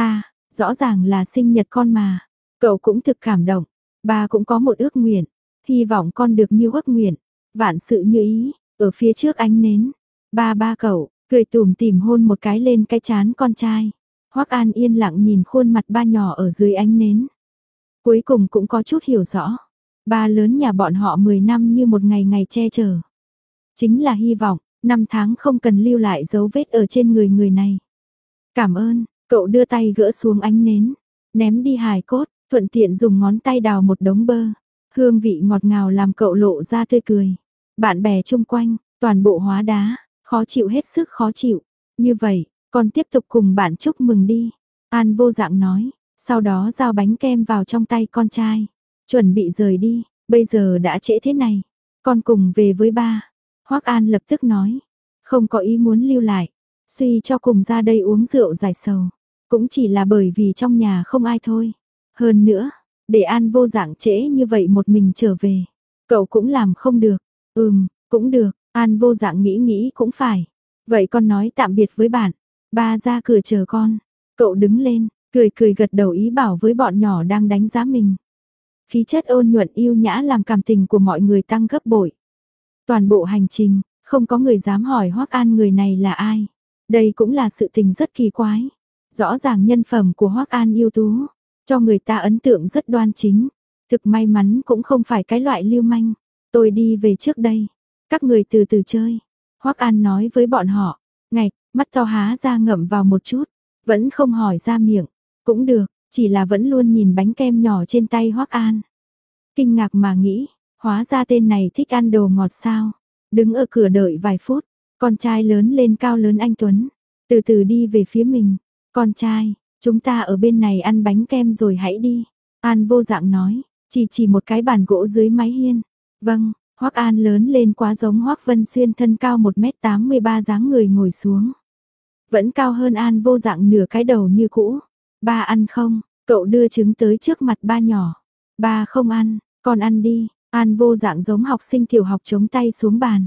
Rõ ràng là sinh nhật con mà. Cậu cũng thực cảm động, ba cũng có một ước nguyện, hy vọng con được như ước nguyện, vạn sự như ý. Ở phía trước ánh nến, ba cậu cười tủm tỉm hôn một cái lên cái trán con trai. Hoắc An yên lặng nhìn khuôn mặt ba nhỏ ở dưới ánh nến. Cuối cùng cũng có chút hiểu rõ, ba lớn nhà bọn họ 10 năm như một ngày ngày che chở. Chính là hy vọng, năm tháng không cần lưu lại dấu vết ở trên người người này. Cảm ơn, cậu đưa tay gỡ xuống ánh nến, ném đi hài cốt, thuận tiện dùng ngón tay đào một đống bơ. Hương vị ngọt ngào làm cậu lộ ra tươi cười. Bạn bè chung quanh, toàn bộ hóa đá, khó chịu hết sức khó chịu. Như vậy, con tiếp tục cùng bạn chúc mừng đi. An Vô Dạng nói, sau đó giao bánh kem vào trong tay con trai. Chuẩn bị rời đi, bây giờ đã trễ thế này. Con cùng về với ba. Hoắc An lập tức nói, không có ý muốn lưu lại. Suy cho cùng ra đây uống rượu giải sầu. Cũng chỉ là bởi vì trong nhà không ai thôi. Hơn nữa, để An Vô Dạng trễ như vậy một mình trở về. Cậu cũng làm không được. Cũng được, An Vô Dạng nghĩ cũng phải. Vậy con nói tạm biệt với bạn. Ba ra cửa chờ con. Cậu đứng lên, cười gật đầu ý bảo với bọn nhỏ đang đánh giá mình. Khí chất ôn nhuận yêu nhã làm cảm tình của mọi người tăng gấp bội. Toàn bộ hành trình, không có người dám hỏi Hoắc An người này là ai. Đây cũng là sự tình rất kỳ quái. Rõ ràng nhân phẩm của Hoắc An ưu tú, cho người ta ấn tượng rất đoan chính. Thực may mắn cũng không phải cái loại lưu manh. Tôi đi về trước đây. Các người từ từ chơi. Hoắc An nói với bọn họ. Ngạch, mắt to há ra ngậm vào một chút. Vẫn không hỏi ra miệng. Cũng được, chỉ là vẫn luôn nhìn bánh kem nhỏ trên tay Hoắc An. Kinh ngạc mà nghĩ, hóa ra tên này thích ăn đồ ngọt sao. Đứng ở cửa đợi vài phút, con trai lớn lên cao lớn anh Tuấn, từ từ đi về phía mình. Con trai, chúng ta ở bên này ăn bánh kem rồi hãy đi. An Vô Dạng nói, chỉ một cái bàn gỗ dưới mái hiên. Vâng, Hoắc An lớn lên quá giống Hoắc Vân Xuyên thân cao 1m83 dáng người ngồi xuống. Vẫn cao hơn An Vô Dạng nửa cái đầu như cũ. Ba ăn không? Cậu đưa trứng tới trước mặt ba nhỏ. Ba không ăn, con ăn đi. An Vô Dạng giống học sinh tiểu học chống tay xuống bàn.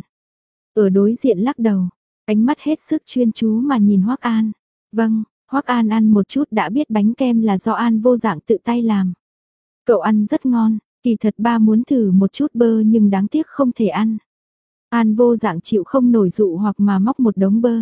Ở đối diện lắc đầu, ánh mắt hết sức chuyên chú mà nhìn Hoắc An. Vâng, Hoắc An ăn một chút đã biết bánh kem là do An Vô Dạng tự tay làm. Cậu ăn rất ngon, kỳ thật ba muốn thử một chút bơ nhưng đáng tiếc không thể ăn. An Vô Dạng chịu không nổi dụ hoặc mà móc một đống bơ,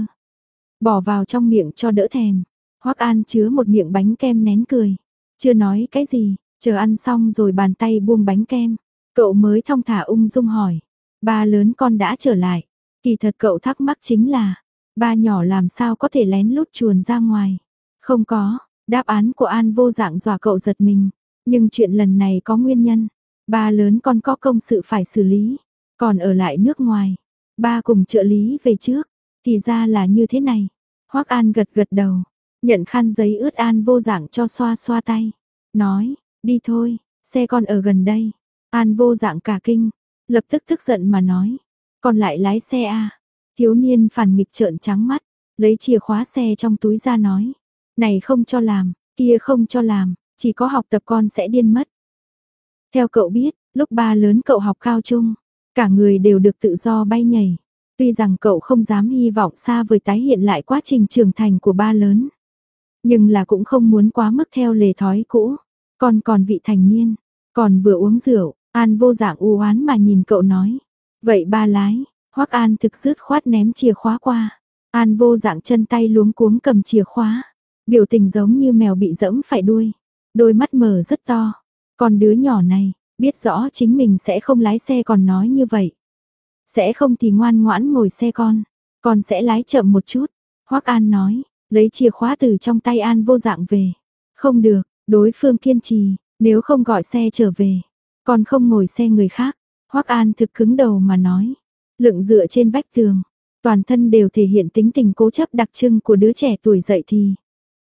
bỏ vào trong miệng cho đỡ thèm. Hoắc An chứa một miệng bánh kem nén cười, chưa nói cái gì, chờ ăn xong rồi bàn tay buông bánh kem, cậu mới thong thả ung dung hỏi, ba lớn con đã trở lại. Kỳ thật cậu thắc mắc chính là, ba nhỏ làm sao có thể lén lút chuồn ra ngoài. Không có, đáp án của An Vô Dạng dọa cậu giật mình, nhưng chuyện lần này có nguyên nhân. Ba lớn con có công sự phải xử lý, còn ở lại nước ngoài. Ba cùng trợ lý về trước, thì ra là như thế này. Hoắc An gật gật đầu, nhận khăn giấy ướt An Vô Dạng cho xoa xoa tay, nói, đi thôi, xe con ở gần đây. An Vô Dạng cả kinh, lập tức tức giận mà nói, con lại lái xe à? Thiếu niên phản nghịch trợn trắng mắt, lấy chìa khóa xe trong túi ra nói, này không cho làm, kia không cho làm, chỉ có học tập con sẽ điên mất. Theo cậu biết, lúc ba lớn cậu học cao trung, cả người đều được tự do bay nhảy. Tuy rằng cậu không dám hy vọng xa vời tái hiện lại quá trình trưởng thành của ba lớn, nhưng là cũng không muốn quá mức theo lề thói cũ. Còn vị thành niên, còn vừa uống rượu, An Vô Dạng u oán mà nhìn cậu nói, vậy ba lái. Hoắc An thực dứt khoát ném chìa khóa qua. An Vô Dạng chân tay luống cuống cầm chìa khóa, biểu tình giống như mèo bị dẫm phải đuôi, đôi mắt mở rất to. Còn đứa nhỏ này, biết rõ chính mình sẽ không lái xe còn nói như vậy. Sẽ không thì ngoan ngoãn ngồi xe con sẽ lái chậm một chút. Hoắc An nói, lấy chìa khóa từ trong tay An Vô Dạng về. Không được, đối phương kiên trì, nếu không gọi xe trở về, con không ngồi xe người khác. Hoắc An thực cứng đầu mà nói, lưng dựa trên vách tường, toàn thân đều thể hiện tính tình cố chấp đặc trưng của đứa trẻ tuổi dậy thì.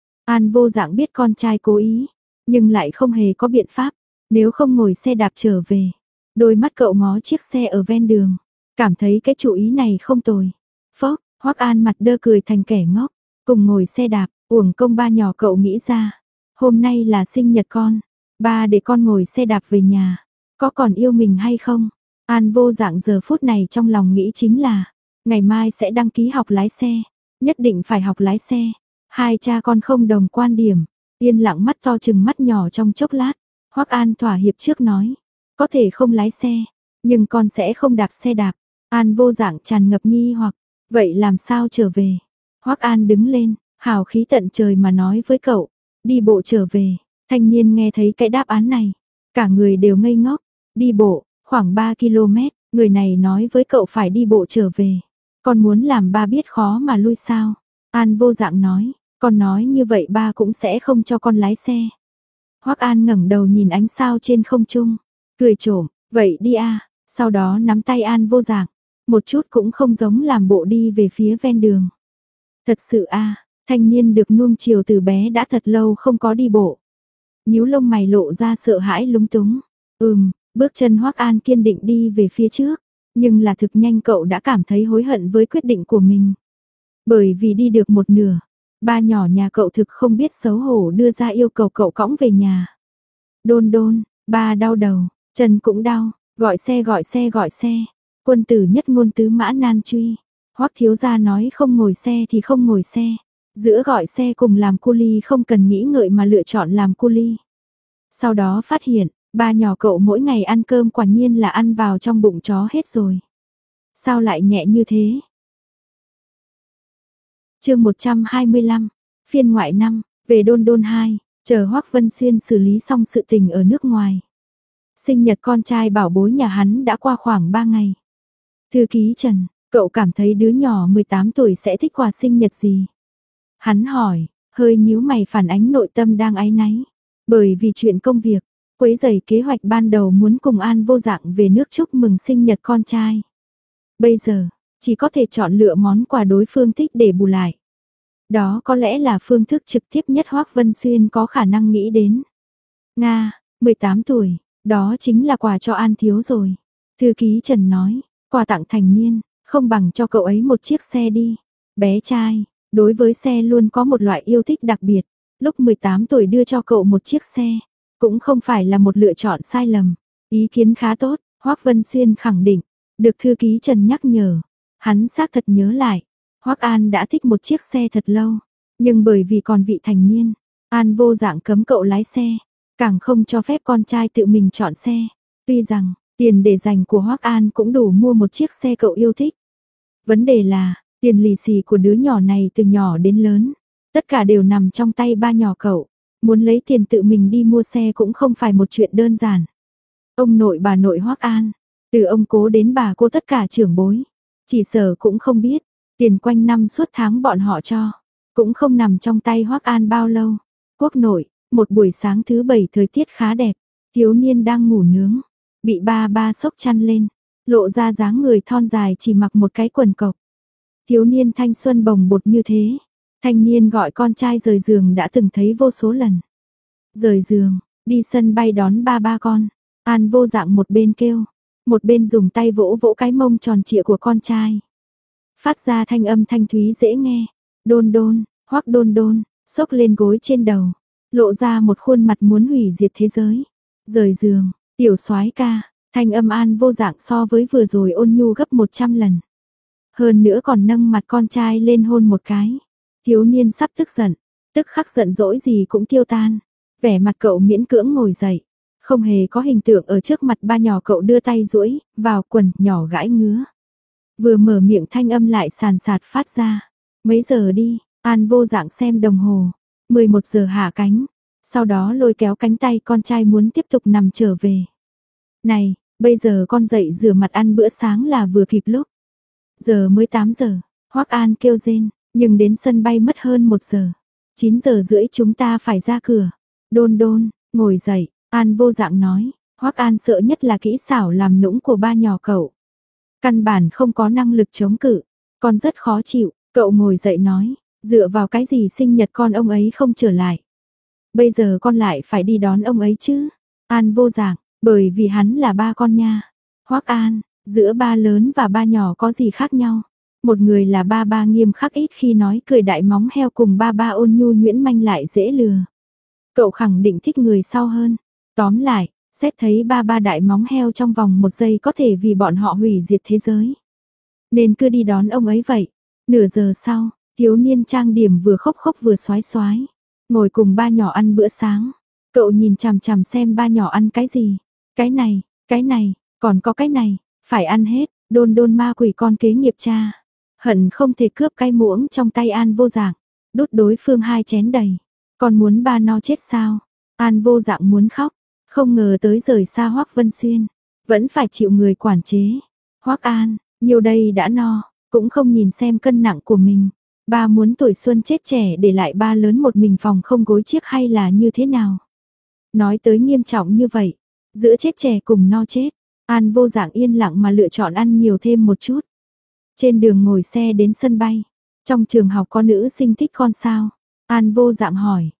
An Vô Dạng biết con trai cố ý, nhưng lại không hề có biện pháp, nếu không ngồi xe đạp trở về. Đôi mắt cậu ngó chiếc xe ở ven đường, cảm thấy cái chủ ý này không tồi. Phốc, Hoắc An mặt đơ cười thành kẻ ngốc, cùng ngồi xe đạp, uổng công ba nhỏ cậu nghĩ ra. Hôm nay là sinh nhật con, ba để con ngồi xe đạp về nhà, có còn yêu mình hay không? An Vô Dạng giờ phút này trong lòng nghĩ chính là, ngày mai sẽ đăng ký học lái xe, nhất định phải học lái xe. Hai cha con không đồng quan điểm, yên lặng mắt to chừng mắt nhỏ trong chốc lát. Hoắc An thỏa hiệp trước nói, có thể không lái xe, nhưng con sẽ không đạp xe đạp. An Vô Dạng tràn ngập nghi hoặc, vậy làm sao trở về? Hoắc An đứng lên, hào khí tận trời mà nói với cậu, đi bộ trở về. Thanh niên nghe thấy cái đáp án này, cả người đều ngây ngốc, đi bộ, khoảng 3 km, người này nói với cậu phải đi bộ trở về. Con muốn làm ba biết khó mà lui sao? An Vô Dạng nói, con nói như vậy ba cũng sẽ không cho con lái xe. Hoắc An ngẩng đầu nhìn ánh sao trên không trung, cười trộm, vậy đi a. Sau đó nắm tay An Vô Dạng, một chút cũng không giống làm bộ đi về phía ven đường. Thật sự a, thanh niên được nuông chiều từ bé đã thật lâu không có đi bộ. Nhíu lông mày lộ ra sợ hãi lúng túng. Bước chân Hoắc An kiên định đi về phía trước, nhưng là thực nhanh cậu đã cảm thấy hối hận với quyết định của mình. Bởi vì đi được một nửa, ba nhỏ nhà cậu thực không biết xấu hổ đưa ra yêu cầu cậu cõng về nhà. Đôn đôn, ba đau đầu, chân cũng đau, gọi xe gọi xe gọi xe. Quân tử nhất ngôn tứ mã nan truy. Hoắc thiếu gia nói không ngồi xe thì không ngồi xe. Giữa gọi xe cùng làm cu ly không cần nghĩ ngợi mà lựa chọn làm cu ly. Sau đó phát hiện, ba nhỏ cậu mỗi ngày ăn cơm quả nhiên là ăn vào trong bụng chó hết rồi. Sao lại nhẹ như thế? Chương 125, phiên ngoại năm, về Đôn Đôn 2, chờ Hoắc Vân Xuyên xử lý xong sự tình ở nước ngoài. Sinh nhật con trai bảo bối nhà hắn đã qua khoảng 3 ngày. Thư ký Trần, cậu cảm thấy đứa nhỏ 18 tuổi sẽ thích quà sinh nhật gì? Hắn hỏi, hơi nhíu mày phản ánh nội tâm đang áy náy. Bởi vì chuyện công việc, quấy rầy kế hoạch ban đầu muốn cùng An Vô Dạng về nước chúc mừng sinh nhật con trai. Bây giờ, chỉ có thể chọn lựa món quà đối phương thích để bù lại. Đó có lẽ là phương thức trực tiếp nhất Hoắc Vân Xuyên có khả năng nghĩ đến. Nga, 18 tuổi, đó chính là quà cho An thiếu rồi. Thư ký Trần nói, quà tặng thành niên, không bằng cho cậu ấy một chiếc xe đi. Bé trai, đối với xe luôn có một loại yêu thích đặc biệt. Lúc 18 tuổi đưa cho cậu một chiếc xe, cũng không phải là một lựa chọn sai lầm. Ý kiến khá tốt, Hoắc Vân Xuyên khẳng định. Được thư ký Trần nhắc nhở, hắn xác thật nhớ lại. Hoắc An đã thích một chiếc xe thật lâu, nhưng bởi vì còn vị thành niên, An Vô Dạng cấm cậu lái xe, càng không cho phép con trai tự mình chọn xe. Tuy rằng, tiền để dành của Hoắc An cũng đủ mua một chiếc xe cậu yêu thích. Vấn đề là, tiền lì xì của đứa nhỏ này từ nhỏ đến lớn, tất cả đều nằm trong tay ba nhỏ cậu. Muốn lấy tiền tự mình đi mua xe cũng không phải một chuyện đơn giản. Ông nội bà nội Hoắc An, từ ông cố đến bà cô tất cả trưởng bối, chỉ sợ cũng không biết, tiền quanh năm suốt tháng bọn họ cho, cũng không nằm trong tay Hoắc An bao lâu. Quốc nội, một buổi sáng thứ 7 thời tiết khá đẹp, thiếu niên đang ngủ nướng, bị ba ba xốc chăn lên, lộ ra dáng người thon dài chỉ mặc một cái quần cộc. Thiếu niên thanh xuân bồng bột như thế, thanh niên gọi con trai rời giường đã từng thấy vô số lần. Rời giường, đi sân bay đón ba ba con, An Vô Dạng một bên kêu, một bên dùng tay vỗ vỗ cái mông tròn trịa của con trai. Phát ra thanh âm thanh thúy dễ nghe. Đôn đôn, Hoắc Đôn Đôn, xốc lên gối trên đầu, lộ ra một khuôn mặt muốn hủy diệt thế giới. Rời giường, tiểu soái ca, thanh âm An Vô Dạng so với vừa rồi ôn nhu gấp 100 lần. Hơn nữa còn nâng mặt con trai lên hôn một cái. Thiếu niên sắp tức giận, tức khắc giận dỗi gì cũng tiêu tan. Vẻ mặt cậu miễn cưỡng ngồi dậy, không hề có hình tượng ở trước mặt ba nhỏ cậu đưa tay duỗi vào quần nhỏ gãi ngứa. Vừa mở miệng thanh âm lại sàn sạt phát ra. Mấy giờ đi? An Vô Dạng xem đồng hồ. 11 giờ hạ cánh. Sau đó lôi kéo cánh tay con trai muốn tiếp tục nằm trở về. Này, bây giờ con dậy rửa mặt ăn bữa sáng là vừa kịp lúc. Giờ mới 8 giờ. Hoắc An kêu rên, nhưng đến sân bay mất hơn 1 giờ. 9 giờ rưỡi chúng ta phải ra cửa. Đôn đôn, ngồi dậy. An Vô Dạng nói. Hoắc An sợ nhất là kỹ xảo làm nũng của ba nhỏ cậu. Căn bản không có năng lực chống cự, con rất khó chịu. Cậu ngồi dậy nói, dựa vào cái gì sinh nhật con ông ấy không trở lại. Bây giờ con lại phải đi đón ông ấy chứ. An Vô Dạng, bởi vì hắn là ba con nha. Hoắc An, Giữa ba lớn và ba nhỏ có gì khác nhau? Một người là ba ba nghiêm khắc ít khi nói cười đại móng heo, cùng ba ba ôn nhu nhuyễn manh lại dễ lừa. Cậu khẳng định thích người sau hơn. Tóm lại, xét thấy ba ba đại móng heo trong vòng 1 giây có thể vì bọn họ hủy diệt thế giới. Nên cứ đi đón ông ấy vậy. Nửa giờ sau, thiếu niên trang điểm vừa khóc khóc vừa xoái xoái, ngồi cùng ba nhỏ ăn bữa sáng. Cậu nhìn chằm chằm xem ba nhỏ ăn cái gì. Cái này, còn có cái này, phải ăn hết. Đôn đôn ma quỷ con kế nghiệp cha. Hận không thể cướp cái muỗng trong tay An Vô Dạng, đút đối phương 2 chén đầy. Còn muốn ba no chết sao? An Vô Dạng muốn khóc, không ngờ tới rời xa Hoắc Vân Xuyên, vẫn phải chịu người quản chế. Hoắc An, nhiều đây đã no, cũng không nhìn xem cân nặng của mình. Ba muốn tuổi xuân chết trẻ để lại ba lớn một mình phòng không gối chiếc hay là như thế nào? Nói tới nghiêm trọng như vậy, giữa chết trẻ cùng no chết, An Vô Dạng yên lặng mà lựa chọn ăn nhiều thêm một chút. Trên đường ngồi xe đến sân bay, trong trường học có nữ sinh thích con sao? An Vô Dạng hỏi.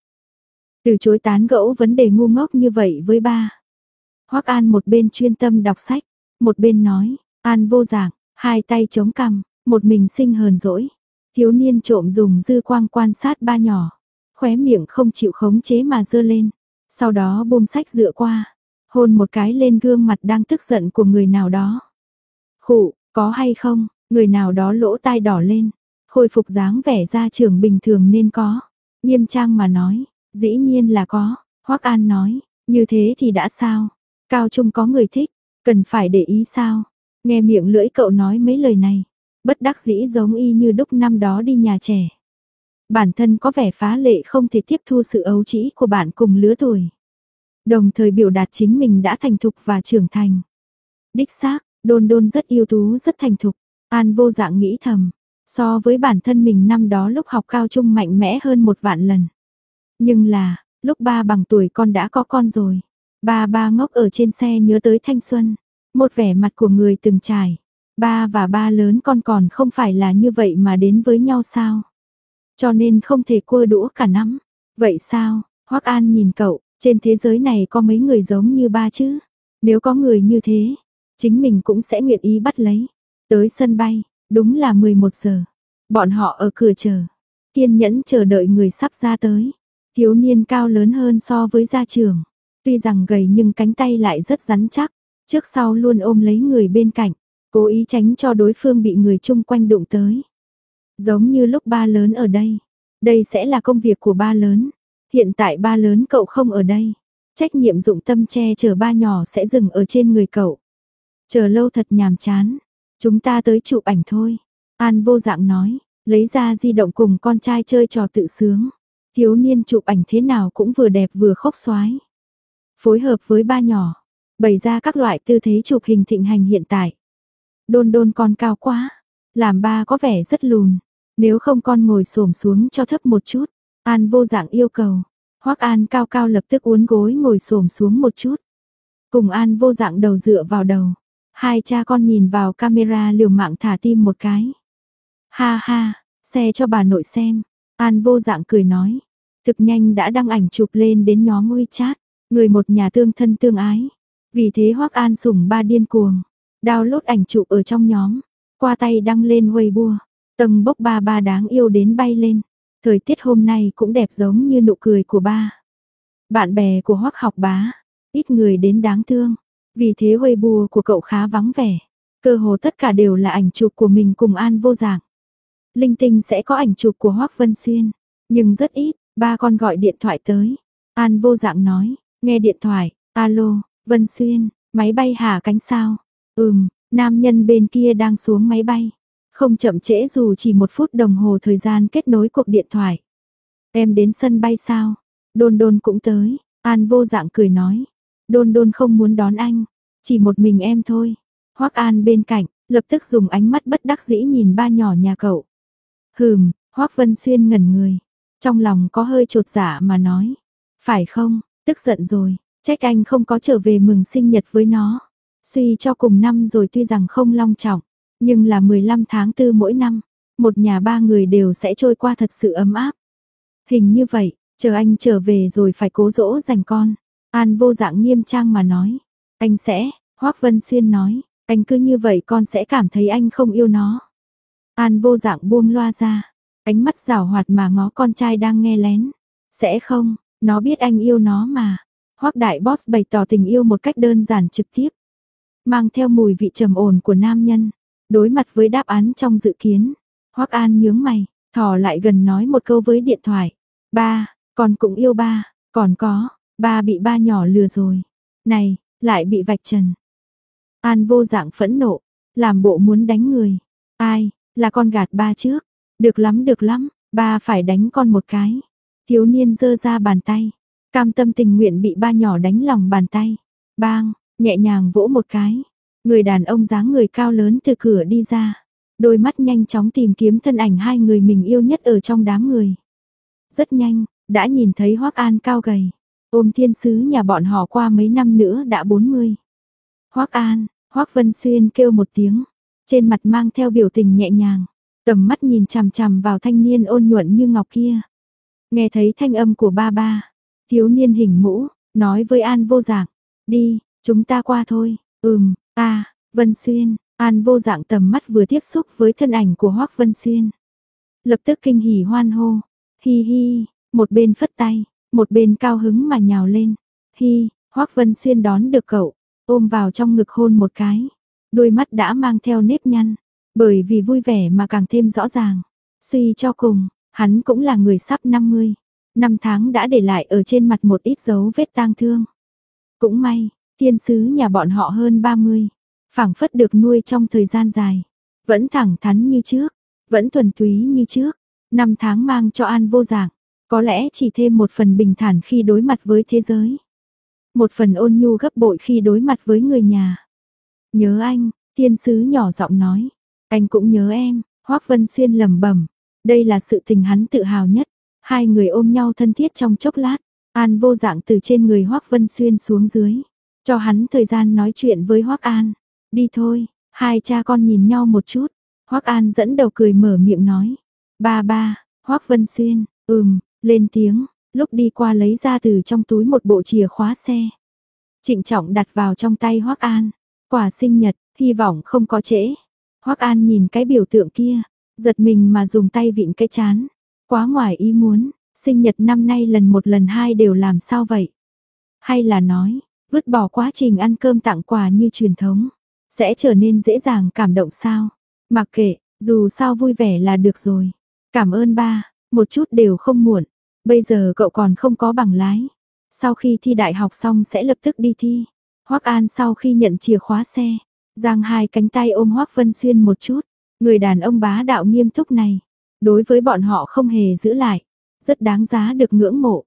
Từ chối tán gẫu vấn đề ngu ngốc như vậy với ba. Hoắc An một bên chuyên tâm đọc sách, một bên nói, An Vô Dạng, 2 tay chống cằm, một mình sinh hờn dỗi. Thiếu niên trộm dùng dư quang quan sát ba nhỏ, khóe miệng không chịu khống chế mà giơ lên, sau đó buông sách dựa qua, hôn một cái lên gương mặt đang tức giận của người nào đó. Khụ, có hay không? Người nào đó lỗ tai đỏ lên, khôi phục dáng vẻ gia trưởng bình thường nên có. Nghiêm trang mà nói, dĩ nhiên là có. Hoắc An nói, như thế thì đã sao? Cao trung có người thích, cần phải để ý sao? Nghe miệng lưỡi cậu nói mấy lời này, bất đắc dĩ giống y như đúc năm đó đi nhà trẻ. Bản thân có vẻ phá lệ không thể tiếp thu sự ấu trĩ của bạn cùng lứa tuổi. Đồng thời biểu đạt chính mình đã thành thục và trưởng thành. Đích xác, Đôn Đôn rất ưu tú rất thành thục. An Vô Dạng nghĩ thầm, so với bản thân mình năm đó lúc học cao trung mạnh mẽ hơn 1 vạn lần. Nhưng là, lúc ba bằng tuổi con đã có con rồi. Ba ngốc ở trên xe nhớ tới thanh xuân, một vẻ mặt của người từng trải. Ba và ba lớn con còn không phải là như vậy mà đến với nhau sao? Cho nên không thể cua đũa cả nắm. Vậy sao? Hoắc An nhìn cậu, trên thế giới này có mấy người giống như ba chứ? Nếu có người như thế, chính mình cũng sẽ nguyện ý bắt lấy. Tới sân bay, đúng là 11 giờ. Bọn họ ở cửa chờ, kiên nhẫn chờ đợi người sắp ra tới. Thiếu niên cao lớn hơn so với gia trưởng, tuy rằng gầy nhưng cánh tay lại rất rắn chắc, trước sau luôn ôm lấy người bên cạnh, cố ý tránh cho đối phương bị người chung quanh đụng tới. Giống như lúc ba lớn ở đây, đây sẽ là công việc của ba lớn. Hiện tại ba lớn cậu không ở đây, trách nhiệm dụng tâm che chở ba nhỏ sẽ dừng ở trên người cậu. Chờ lâu thật nhàm chán, chúng ta tới chụp ảnh thôi. An Vô Dạng nói, lấy ra di động cùng con trai chơi trò tự sướng. Thiếu niên chụp ảnh thế nào cũng vừa đẹp vừa khốc xoái. Phối hợp với ba nhỏ, bày ra các loại tư thế chụp hình thịnh hành hiện tại. Đôn Đôn con cao quá, làm ba có vẻ rất lùn. Nếu không con ngồi xổm xuống cho thấp một chút. An Vô Dạng yêu cầu. Hoắc An cao cao lập tức uốn gối ngồi xổm xuống một chút. Cùng An Vô Dạng đầu dựa vào đầu. Hai cha con nhìn vào camera liều mạng thả tim một cái. Ha ha, xe cho bà nội xem. An Vô Dạng cười nói. Thực nhanh đã đăng ảnh chụp lên đến nhóm WeChat. Người một nhà tương thân tương ái. Vì thế Hoắc An sủng ba điên cuồng. Download ảnh chụp ở trong nhóm. Qua tay đăng lên Weibo. Tầng bốc ba ba đáng yêu đến bay lên. Thời tiết hôm nay cũng đẹp giống như nụ cười của ba. Bạn bè của Hoắc Học Bá, ít người đến đáng thương. Vì thế Weibo của cậu khá vắng vẻ. Cơ hồ tất cả đều là ảnh chụp của mình cùng An Vô Dạng. Linh tinh sẽ có ảnh chụp của Hoắc Vân Xuyên, nhưng rất ít. Ba con gọi điện thoại tới. An Vô Dạng nói, nghe điện thoại, alo, Vân Xuyên, máy bay hạ cánh sao? Nam nhân bên kia đang xuống máy bay. Không chậm trễ dù chỉ 1 phút đồng hồ thời gian kết nối cuộc điện thoại. Em đến sân bay sao? Đôn Đôn cũng tới. An Vô Dạng cười nói. Đôn Đôn không muốn đón anh. Chỉ một mình em thôi. Hoắc An bên cạnh, lập tức dùng ánh mắt bất đắc dĩ nhìn ba nhỏ nhà cậu. Hoắc Vân Xuyên ngẩn người. Trong lòng có hơi chột dạ mà nói. Phải không, tức giận rồi. Trách anh không có trở về mừng sinh nhật với nó. Suy cho cùng năm rồi tuy rằng không long trọng. Nhưng là 15 tháng 4 mỗi năm, một nhà 3 người đều sẽ trôi qua thật sự ấm áp. Hình như vậy, chờ anh trở về rồi phải cố dỗ dành con. An Vô Dạng nghiêm trang mà nói. Anh sẽ, Hoắc Vân Xuyên nói, Anh cứ như vậy con sẽ cảm thấy anh không yêu nó. An Vô Dạng buông loa ra, ánh mắt giảo hoạt mà ngó con trai đang nghe lén. Sẽ không, nó biết anh yêu nó mà. Hoắc đại boss bày tỏ tình yêu một cách đơn giản trực tiếp, mang theo mùi vị trầm ổn của nam nhân. Đối mặt với đáp án trong dự kiến, Hoắc An nhướng mày, thò lại gần nói một câu với điện thoại. Ba, con cũng yêu ba, còn có, ba bị ba nhỏ lừa rồi. Này, lại bị vạch trần. An Vô Dạng phẫn nộ, làm bộ muốn đánh người. Ai, là con gạt ba trước. Được lắm, ba phải đánh con một cái. Thiếu niên giơ ra bàn tay, cam tâm tình nguyện bị ba nhỏ đánh lòng bàn tay. Bang, nhẹ nhàng vỗ một cái. Người đàn ông dáng người cao lớn từ cửa đi ra. Đôi mắt nhanh chóng tìm kiếm thân ảnh hai người mình yêu nhất ở trong đám người. Rất nhanh, đã nhìn thấy Hoắc An cao gầy, ôm thiên sứ nhà bọn họ qua mấy năm nữa đã 40. Hoắc An, Hoắc Vân Xuyên kêu một tiếng, trên mặt mang theo biểu tình nhẹ nhàng, tầm mắt nhìn chằm chằm vào thanh niên ôn nhuận như ngọc kia. Nghe thấy thanh âm của ba ba, thiếu niên hình mũ, nói với An Vô Dạng, đi, chúng ta qua thôi. Vân Xuyên. An Vô Dạng tầm mắt vừa tiếp xúc với thân ảnh của Hoắc Vân Xuyên, lập tức kinh hỉ hoan hô, hi hi, một bên phất tay, một bên cao hứng mà nhào lên. Hi, Hoắc Vân Xuyên đón được cậu, ôm vào trong ngực hôn một cái, đôi mắt đã mang theo nếp nhăn, bởi vì vui vẻ mà càng thêm rõ ràng. Suy cho cùng, hắn cũng là người sắp 50, năm tháng đã để lại ở trên mặt một ít dấu vết tang thương. Cũng may, thiên sứ nhà bọn họ hơn 30, phảng phất được nuôi trong thời gian dài, vẫn thẳng thắn như trước, vẫn thuần túy như trước. Năm tháng mang cho An Vô Dạng, có lẽ chỉ thêm một phần bình thản khi đối mặt với thế giới, một phần ôn nhu gấp bội khi đối mặt với người nhà. Nhớ anh, thiên sứ nhỏ giọng nói. Anh cũng nhớ em, Hoắc Vân Xuyên lẩm bẩm. Đây là sự tình hắn tự hào nhất. Hai người ôm nhau thân thiết trong chốc lát. An Vô Dạng từ trên người Hoắc Vân Xuyên xuống dưới, cho hắn thời gian nói chuyện với Hoắc An. Đi thôi, hai cha con nhìn nhau một chút. Hoắc An dẫn đầu cười mở miệng nói. Ba ba, Hoắc Vân Xuyên, lên tiếng, lúc đi qua lấy ra từ trong túi một bộ chìa khóa xe. Trịnh trọng đặt vào trong tay Hoắc An. Quà sinh nhật, hy vọng không có trễ. Hoắc An nhìn cái biểu tượng kia, giật mình mà dùng tay vịn cái trán. Quá ngoài ý muốn, sinh nhật năm nay lần một lần hai đều làm sao vậy? Hay là nói, vứt bỏ quá trình ăn cơm tặng quà như truyền thống, sẽ trở nên dễ dàng cảm động sao? Mặc kệ, dù sao vui vẻ là được rồi. Cảm ơn ba, một chút đều không muộn. Bây giờ cậu còn không có bằng lái. Sau khi thi đại học xong sẽ lập tức đi thi. Hoắc An sau khi nhận chìa khóa xe, giang hai cánh tay ôm Hoắc Vân Xuyên một chút. Người đàn ông bá đạo nghiêm túc này, đối với bọn họ không hề giữ lại, rất đáng giá được ngưỡng mộ.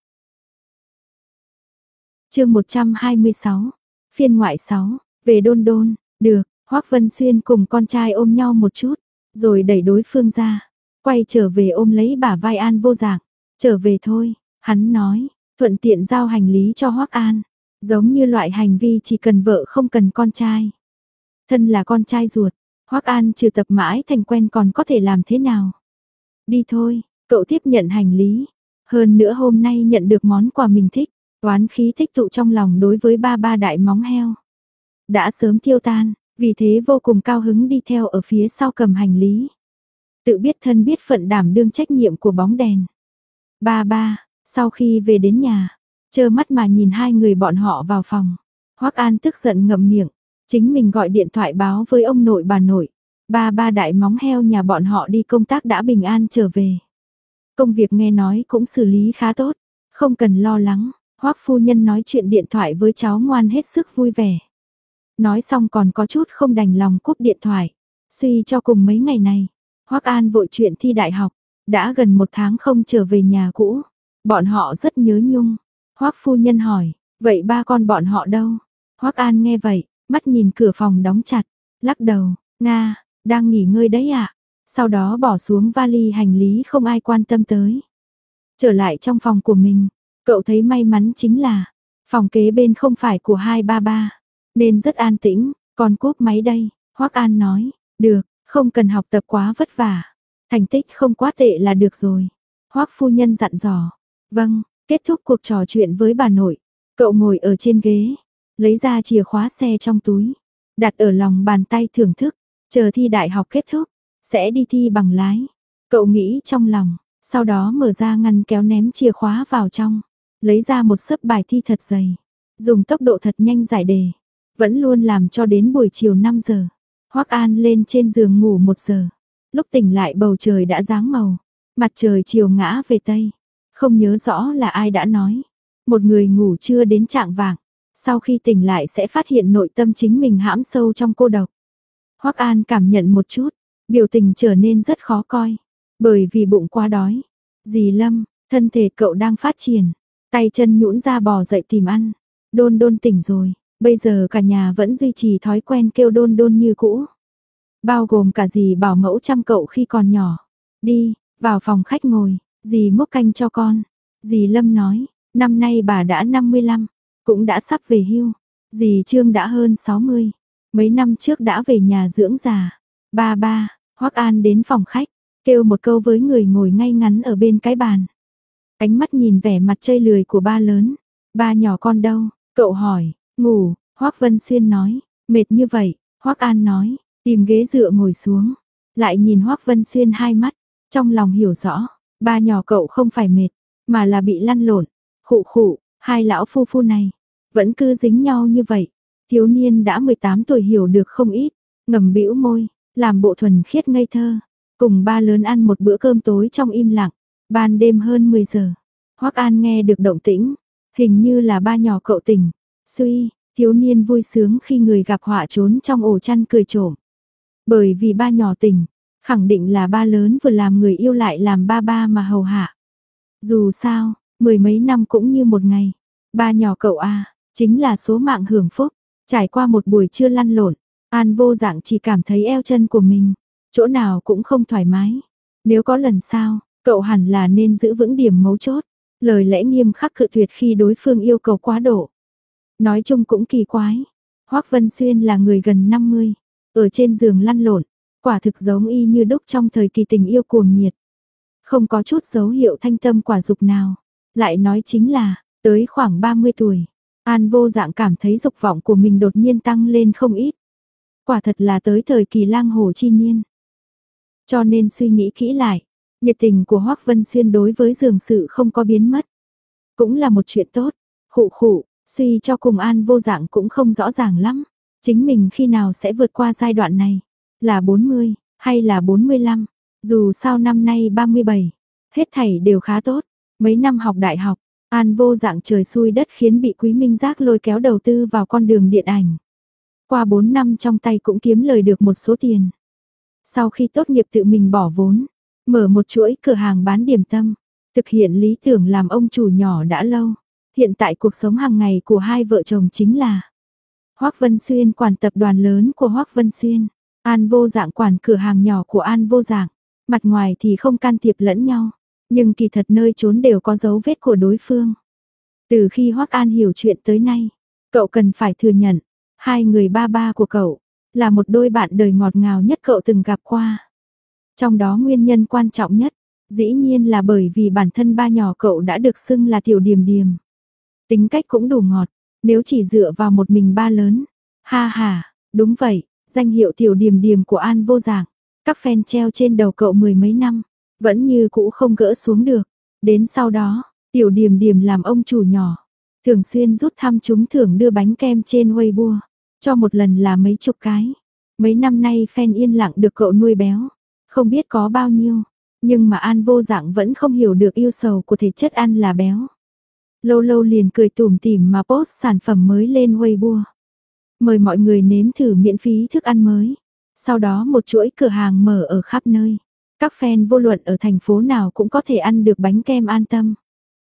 Chương 126, phiên ngoại 6, về Đôn Đôn. Được, Hoắc Vân Xuyên cùng con trai ôm nhau một chút, rồi đẩy đối phương ra, quay trở về ôm lấy bả vai An Vô Dạng. Trở về thôi, hắn nói, thuận tiện giao hành lý cho Hoắc An, giống như loại hành vi chỉ cần vợ không cần con trai. Thân là con trai ruột, Hoắc An trừ tập mãi thành quen còn có thể làm thế nào? Đi thôi, cậu tiếp nhận hành lý. Hơn nữa hôm nay nhận được món quà mình thích, oán khí tích tụ trong lòng đối với ba ba đại móng heo đã sớm tiêu tan, vì thế vô cùng cao hứng đi theo ở phía sau cầm hành lý. Tự biết thân biết phận đảm đương trách nhiệm của bóng đèn. Ba ba, sau khi về đến nhà, trơ mắt mà nhìn hai người bọn họ vào phòng. Hoắc An tức giận ngậm miệng, chính mình gọi điện thoại báo với ông nội bà nội. Ba ba đại móng heo nhà bọn họ đi công tác đã bình an trở về. Công việc nghe nói cũng xử lý khá tốt, không cần lo lắng. Hoắc phu nhân nói chuyện điện thoại với cháu ngoan hết sức vui vẻ. Nói xong còn có chút không đành lòng cúp điện thoại. Suy cho cùng mấy ngày này, Hoắc An vội chuyện thi đại học, đã gần 1 tháng không trở về nhà cũ. Bọn họ rất nhớ nhung. Hoắc phu nhân hỏi, vậy ba con bọn họ đâu? Hoắc An nghe vậy, mắt nhìn cửa phòng đóng chặt, lắc đầu, Nga, đang nghỉ ngơi đấy ạ. Sau đó bỏ xuống vali hành lý không ai quan tâm tới. Trở lại trong phòng của mình, cậu thấy may mắn chính là phòng kế bên không phải của hai ba ba, nên rất an tĩnh. Con cúp máy đây, Hoắc An nói, được, không cần học tập quá vất vả, thành tích không quá tệ là được rồi. Hoắc phu nhân dặn dò. Vâng, kết thúc cuộc trò chuyện với bà nội, cậu ngồi ở trên ghế, lấy ra chìa khóa xe trong túi, đặt ở lòng bàn tay thưởng thức, chờ thi đại học kết thúc, sẽ đi thi bằng lái. Cậu nghĩ trong lòng, sau đó mở ra ngăn kéo ném chìa khóa vào trong, lấy ra một xấp bài thi thật dày, dùng tốc độ thật nhanh giải đề, vẫn luôn làm cho đến buổi chiều 5 giờ. Hoắc An lên trên giường ngủ 1 giờ, lúc tỉnh lại bầu trời đã giáng màu, mặt trời chiều ngã về tây. Không nhớ rõ là ai đã nói, một người ngủ trưa đến chạng vạng, sau khi tỉnh lại sẽ phát hiện nội tâm chính mình hãm sâu trong cô độc. Hoắc An cảm nhận một chút, biểu tình trở nên rất khó coi, bởi vì bụng quá đói. Dì Lâm, thân thể cậu đang phát triển, tay chân nhũn ra bò dậy tìm ăn. Đôn Đôn tỉnh rồi, bây giờ cả nhà vẫn duy trì thói quen kêu Đôn Đôn như cũ. Bao gồm cả dì bảo mẫu chăm cậu khi còn nhỏ. Đi, vào phòng khách ngồi, dì múc canh cho con. Dì Lâm nói, năm nay bà đã 55, cũng đã sắp về hưu. Dì Trương đã hơn 60, mấy năm trước đã về nhà dưỡng già. Ba, Hoắc An đến phòng khách, kêu một câu với người ngồi ngay ngắn ở bên cái bàn. Ánh mắt nhìn vẻ mặt chây lười của ba lớn. Ba nhỏ con đâu? Cậu hỏi. Ngủ, Hoắc Vân Xuyên nói. Mệt như vậy, Hoắc An nói, tìm ghế dựa ngồi xuống. Lại nhìn Hoắc Vân Xuyên hai mắt, trong lòng hiểu rõ, ba nhỏ cậu không phải mệt, mà là bị lăn lộn. Khụ khụ, hai lão phu phu này, vẫn cứ dính nhau như vậy. Thiếu niên đã 18 tuổi hiểu được không ít, ngầm bĩu môi, làm bộ thuần khiết ngây thơ. Cùng ba lớn ăn một bữa cơm tối trong im lặng, ban đêm hơn 10 giờ. Hoắc An nghe được động tĩnh, hình như là ba nhỏ cậu tỉnh. Suy, thiếu niên vui sướng khi người gặp họa trốn trong ổ chăn cười trộm. Bởi vì ba nhỏ tỉnh, khẳng định là ba lớn vừa làm người yêu lại làm ba ba mà hầu hạ. Dù sao, mười mấy năm cũng như một ngày. Ba nhỏ cậu à, chính là số mạng hưởng phúc. Trải qua một buổi trưa lăn lộn, An Vô Dạng chỉ cảm thấy eo chân của mình, chỗ nào cũng không thoải mái. Nếu có lần sau, cậu hẳn là nên giữ vững điểm mấu chốt. Lời lẽ nghiêm khắc cự tuyệt khi đối phương yêu cầu quá độ. Nói chung cũng kỳ quái. Hoắc Vân Xuyên là người gần 50, ở trên giường lăn lộn, quả thực giống y như đúc trong thời kỳ tình yêu cuồng nhiệt. Không có chút dấu hiệu thanh tâm quả dục nào. Lại nói chính là, tới khoảng 30 tuổi, An Vô Dạng cảm thấy dục vọng của mình đột nhiên tăng lên không ít. Quả thật là tới thời kỳ lang hồ chi niên. Cho nên suy nghĩ kỹ lại, nhiệt tình của Hoắc Vân Xuyên đối với giường sự không có biến mất. Cũng là một chuyện tốt. Khụ khụ, suy cho cùng An Vô Dạng cũng không rõ ràng lắm. Chính mình khi nào sẽ vượt qua giai đoạn này? Là 40, hay là 45? Dù sao năm nay 37, hết thảy đều khá tốt. Mấy năm học đại học, An Vô Dạng trời xui đất khiến bị Quý Minh Giác lôi kéo đầu tư vào con đường điện ảnh. Qua 4 năm trong tay cũng kiếm lời được một số tiền. Sau khi tốt nghiệp tự mình bỏ vốn, mở một chuỗi cửa hàng bán điểm tâm, thực hiện lý tưởng làm ông chủ nhỏ đã lâu. Hiện tại cuộc sống hàng ngày của hai vợ chồng chính là Hoắc Vân Xuyên quản tập đoàn lớn của Hoắc Vân Xuyên, An Vô Dạng quản cửa hàng nhỏ của An Vô Dạng. Mặt ngoài thì không can thiệp lẫn nhau, nhưng kỳ thật nơi trốn đều có dấu vết của đối phương. Từ khi Hoắc An hiểu chuyện tới nay, cậu cần phải thừa nhận, hai người ba ba của cậu là một đôi bạn đời ngọt ngào nhất cậu từng gặp qua. Trong đó nguyên nhân quan trọng nhất, dĩ nhiên là bởi vì bản thân ba nhỏ cậu đã được xưng là tiểu điềm điềm. Tính cách cũng đủ ngọt, nếu chỉ dựa vào một mình ba lớn. Ha ha, đúng vậy, danh hiệu tiểu điềm điềm của An Vô Dạng, các fan treo trên đầu cậu mười mấy năm, vẫn như cũ không gỡ xuống được. Đến sau đó, tiểu điềm điềm làm ông chủ nhỏ, thường xuyên rút thăm trúng thưởng đưa bánh kem trên Weibo, cho một lần là mấy chục cái. Mấy năm nay fan yên lặng được cậu nuôi béo, không biết có bao nhiêu, nhưng mà An Vô Dạng vẫn không hiểu được yêu sầu của thể chất ăn là béo. Lâu lâu liền cười tủm tỉm mà post sản phẩm mới lên Weibo, mời mọi người nếm thử miễn phí thức ăn mới. Sau đó một chuỗi cửa hàng mở ở khắp nơi. Các fan vô luận ở thành phố nào cũng có thể ăn được bánh kem an tâm.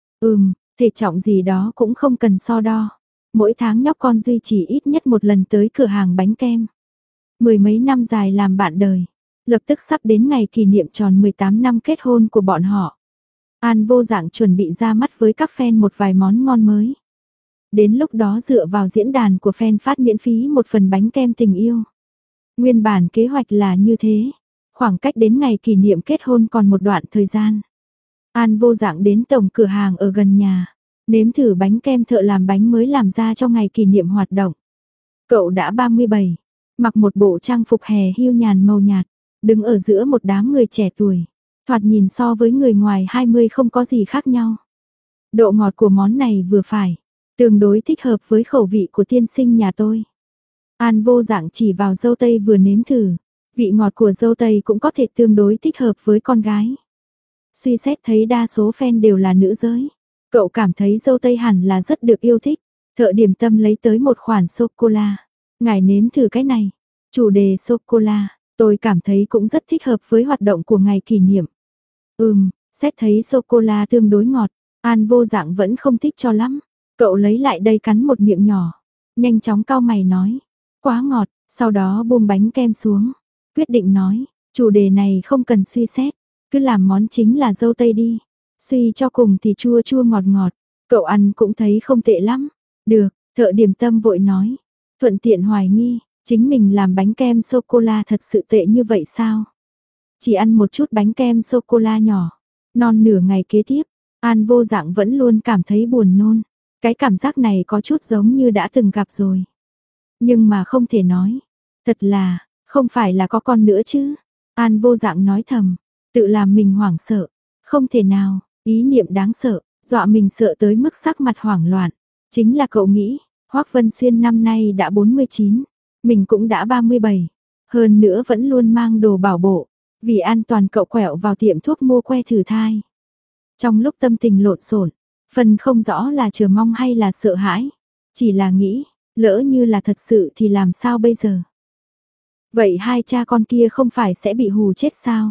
Thể trọng gì đó cũng không cần so đo. Mỗi tháng nhóc con duy trì ít nhất một lần tới cửa hàng bánh kem. Mười mấy năm dài làm bạn đời, lập tức sắp đến ngày kỷ niệm tròn 18 năm kết hôn của bọn họ. An Vô Dạng chuẩn bị ra mắt với các fan một vài món ngon mới. Đến lúc đó dựa vào diễn đàn của fan phát miễn phí một phần bánh kem tình yêu. Nguyên bản kế hoạch là như thế. Khoảng cách đến ngày kỷ niệm kết hôn còn một đoạn thời gian. An Vô Dạng đến tổng cửa hàng ở gần nhà, nếm thử bánh kem thợ làm bánh mới làm ra trong ngày kỷ niệm hoạt động. Cậu đã 37, mặc một bộ trang phục hè hưu nhàn màu nhạt, đứng ở giữa một đám người trẻ tuổi, thoạt nhìn so với người ngoài 20 không có gì khác nhau. Độ ngọt của món này vừa phải, tương đối thích hợp với khẩu vị của tiên sinh nhà tôi. An Vô Dạng chỉ vào dâu tây vừa nếm thử, vị ngọt của dâu tây cũng có thể tương đối thích hợp với con gái. Suy xét thấy đa số fan đều là nữ giới, cậu cảm thấy dâu tây hẳn là rất được yêu thích. Thợ điểm tâm lấy tới một khoản sô-cô-la. Ngài nếm thử cái này. Chủ đề sô-cô-la, tôi cảm thấy cũng rất thích hợp với hoạt động của ngày kỷ niệm. Xét thấy sô-cô-la tương đối ngọt, An Vô Dạng vẫn không thích cho lắm. Cậu lấy lại đây cắn một miệng nhỏ, nhanh chóng cau mày nói, quá ngọt, sau đó buông bánh kem xuống, quyết định nói, chủ đề này không cần suy xét, cứ làm món chính là dâu tây đi. Suy cho cùng thì chua chua ngọt ngọt, cậu ăn cũng thấy không tệ lắm. Được, thợ điểm tâm vội nói, thuận tiện hoài nghi, chính mình làm bánh kem sô-cô-la thật sự tệ như vậy sao? Chỉ ăn một chút bánh kem sô-cô-la nhỏ, non nửa ngày kế tiếp, An Vô Dạng vẫn luôn cảm thấy buồn nôn. Cái cảm giác này có chút giống như đã từng gặp rồi. Nhưng mà không thể nói. Thật là, không phải là có con nữa chứ. An Vô Dạng nói thầm, tự làm mình hoảng sợ. Không thể nào, ý niệm đáng sợ, dọa mình sợ tới mức sắc mặt hoảng loạn. Chính là cậu nghĩ, Hoắc Vân Xuyên năm nay đã 49, mình cũng đã 37. Hơn nữa vẫn luôn mang đồ bảo bộ. Vì an toàn cậu quẹo vào tiệm thuốc mua que thử thai. Trong lúc tâm tình lộn xộn, phần không rõ là chờ mong hay là sợ hãi. Chỉ là nghĩ, lỡ như là thật sự thì làm sao bây giờ? Vậy hai cha con kia không phải sẽ bị hù chết sao?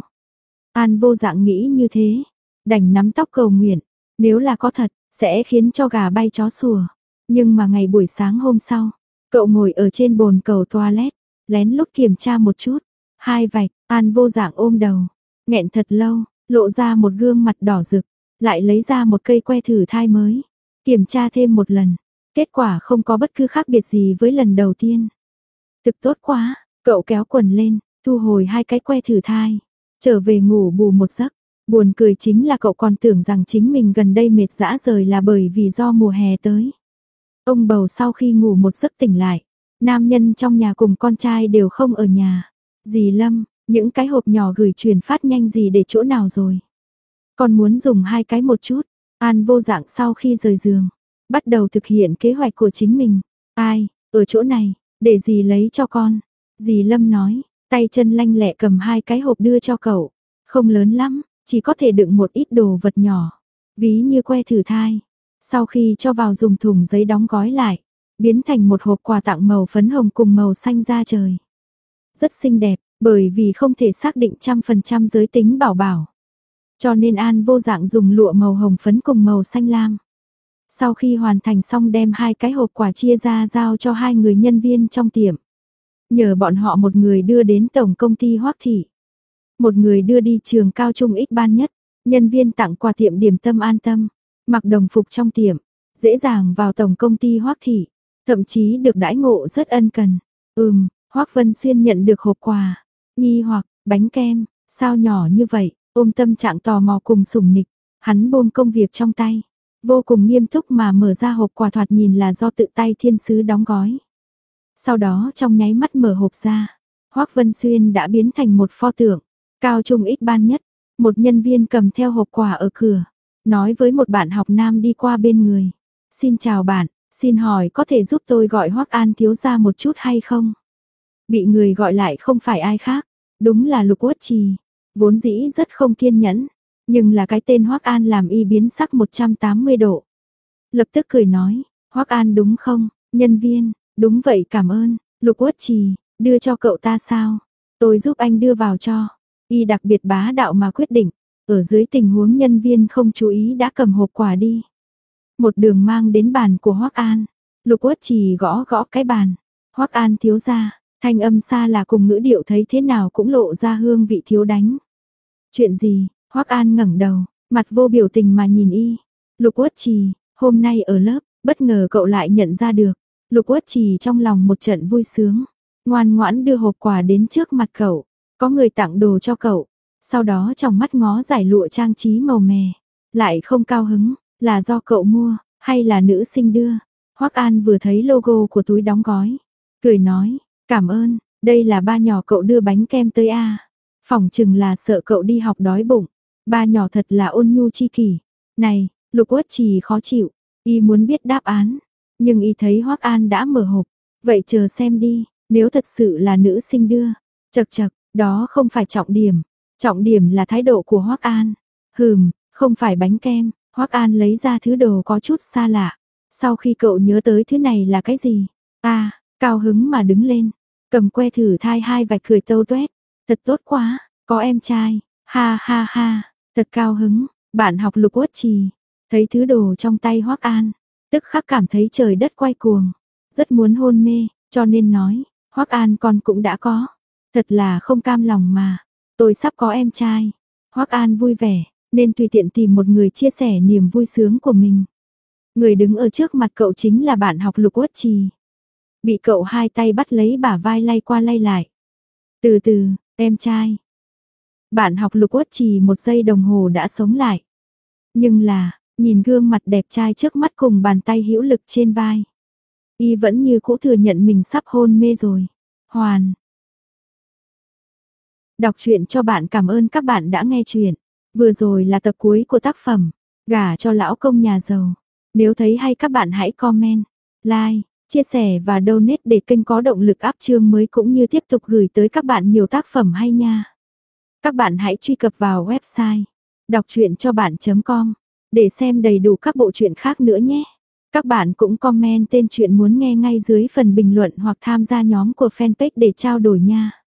An Vô Dạng nghĩ như thế, đành nắm tóc cầu nguyện, nếu là có thật, sẽ khiến cho gà bay chó sủa. Nhưng mà ngày buổi sáng hôm sau, cậu ngồi ở trên bồn cầu toilet, lén lút kiểm tra một chút, hai vạch, An Vô Dạng ôm đầu, nghẹn thật lâu, lộ ra một gương mặt đỏ rực, lại lấy ra một cây que thử thai mới, kiểm tra thêm một lần, kết quả không có bất cứ khác biệt gì với lần đầu tiên. Thực tốt quá, cậu kéo quần lên, thu hồi hai cái que thử thai, trở về ngủ bù một giấc. Buồn cười chính là cậu còn tưởng rằng chính mình gần đây mệt dã rời là bởi vì do mùa hè tới. Ông bầu sau khi ngủ một giấc tỉnh lại, nam nhân trong nhà cùng con trai đều không ở nhà. Dì Lâm, những cái hộp nhỏ gửi truyền phát nhanh gì để chỗ nào rồi? Con muốn dùng hai cái một chút. An Vô Dạng sau khi rời giường, bắt đầu thực hiện kế hoạch của chính mình. Ai, ở chỗ này, để dì lấy cho con. Dì Lâm nói, tay chân lanh lẹ cầm hai cái hộp đưa cho cậu. Không lớn lắm, chỉ có thể đựng một ít đồ vật nhỏ, ví như que thử thai. Sau khi cho vào dùng thùng giấy đóng gói lại, biến thành một hộp quà tặng màu phấn hồng cùng màu xanh da trời. Rất xinh đẹp, bởi vì không thể xác định 100% giới tính bảo bảo. Cho nên An Vô Dạng dùng lụa màu hồng phấn cùng màu xanh lam. Sau khi hoàn thành xong đem hai cái hộp quà chia ra giao cho hai người nhân viên trong tiệm. Nhờ bọn họ một người đưa đến tổng công ty Hoắc Thị, một người đưa đi trường cao trung X ban nhất. Nhân viên tặng quà tiệm điểm tâm an tâm, mặc đồng phục trong tiệm, dễ dàng vào tổng công ty Hoắc Thị, thậm chí được đãi ngộ rất ân cần. Hoắc Vân Xuyên nhận được hộp quà, nghi hoặc, bánh kem, sao nhỏ như vậy, ôm tâm trạng tò mò cùng sủng nịch, hắn buông công việc trong tay, vô cùng nghiêm túc mà mở ra hộp quà thoạt nhìn là do tự tay thiên sứ đóng gói. Sau đó trong nháy mắt mở hộp ra, Hoắc Vân Xuyên đã biến thành một pho tượng, cao trung X ban nhất, một nhân viên cầm theo hộp quà ở cửa, nói với một bạn học nam đi qua bên người. Xin chào bạn, xin hỏi có thể giúp tôi gọi Hoắc An thiếu gia một chút hay không? Bị người gọi lại không phải ai khác, đúng là Lục Uất Trì, vốn dĩ rất không kiên nhẫn, nhưng là cái tên Hoắc An làm y biến sắc 180 độ. Lập tức cười nói, Hoắc An đúng không? Nhân viên, đúng vậy cảm ơn, Lục Uất Trì, đưa cho cậu ta sao? Tôi giúp anh đưa vào cho. Y đặc biệt bá đạo mà quyết định, ở dưới tình huống nhân viên không chú ý đã cầm hộp quà đi. Một đường mang đến bàn của Hoắc An, Lục Uất Trì gõ gõ cái bàn. Hoắc An thiếu gia, thanh âm xa là cùng ngữ điệu thấy thế nào cũng lộ ra hương vị thiếu đánh. Chuyện gì? Hoắc An ngẩng đầu, mặt vô biểu tình mà nhìn y. Lục Uất Trì, hôm nay ở lớp, bất ngờ cậu lại nhận ra được. Lục Uất Trì trong lòng một trận vui sướng, ngoan ngoãn đưa hộp quà đến trước mặt cậu. Có người tặng đồ cho cậu, sau đó trong mắt ngó giải lụa trang trí màu mè, lại không cao hứng, là do cậu mua, hay là nữ sinh đưa. Hoắc An vừa thấy logo của túi đóng gói, cười nói, cảm ơn, Đây là ba nhỏ cậu đưa bánh kem tới a. Phỏng chừng là sợ cậu đi học đói bụng. Ba nhỏ thật là ôn nhu chi kỷ. Này, Lục Uất Trì khó chịu, y muốn biết đáp án, nhưng y thấy Hoắc An đã mở hộp, vậy chờ xem đi, nếu thật sự là nữ sinh đưa. Chậc chậc, đó không phải trọng điểm là thái độ của Hoắc An. Không phải bánh kem. Hoắc An lấy ra thứ đồ có chút xa lạ. Sau khi cậu nhớ tới thứ này là cái gì? Cao hứng mà đứng lên, cầm que thử thai hai vạch cười tâu tuét. Thật tốt quá, có em trai, ha ha ha, thật cao hứng. Bạn học Lục Uất Trì, thấy thứ đồ trong tay Hoắc An, tức khắc cảm thấy trời đất quay cuồng, rất muốn hôn mê, cho nên nói, Hoắc An con cũng đã có. Thật là không cam lòng mà, tôi sắp có em trai. Hoắc An vui vẻ, nên tùy tiện tìm một người chia sẻ niềm vui sướng của mình. Người đứng ở trước mặt cậu chính là bạn học Lục Uất Trì. Bị cậu hai tay bắt lấy bả vai lay qua lay lại. Từ từ, em trai. Bạn học Lục Uất Trì một giây đồng hồ đã sống lại. Nhưng là, nhìn gương mặt đẹp trai trước mắt cùng bàn tay hữu lực trên vai. Y vẫn như cũ thừa nhận mình sắp hôn mê rồi. Hoàn. Đọc truyện cho bạn, cảm ơn các bạn đã nghe truyện. Vừa rồi là tập cuối của tác phẩm Gả cho lão công nhà giàu. Nếu thấy hay các bạn hãy comment, like, chia sẻ và donate để kênh có động lực up chương mới cũng như tiếp tục gửi tới các bạn nhiều tác phẩm hay nha. Các bạn hãy truy cập vào website đọc truyện cho bạn.com để xem đầy đủ các bộ truyện khác nữa nhé. Các bạn cũng comment tên truyện muốn nghe ngay dưới phần bình luận hoặc tham gia nhóm của fanpage để trao đổi nha.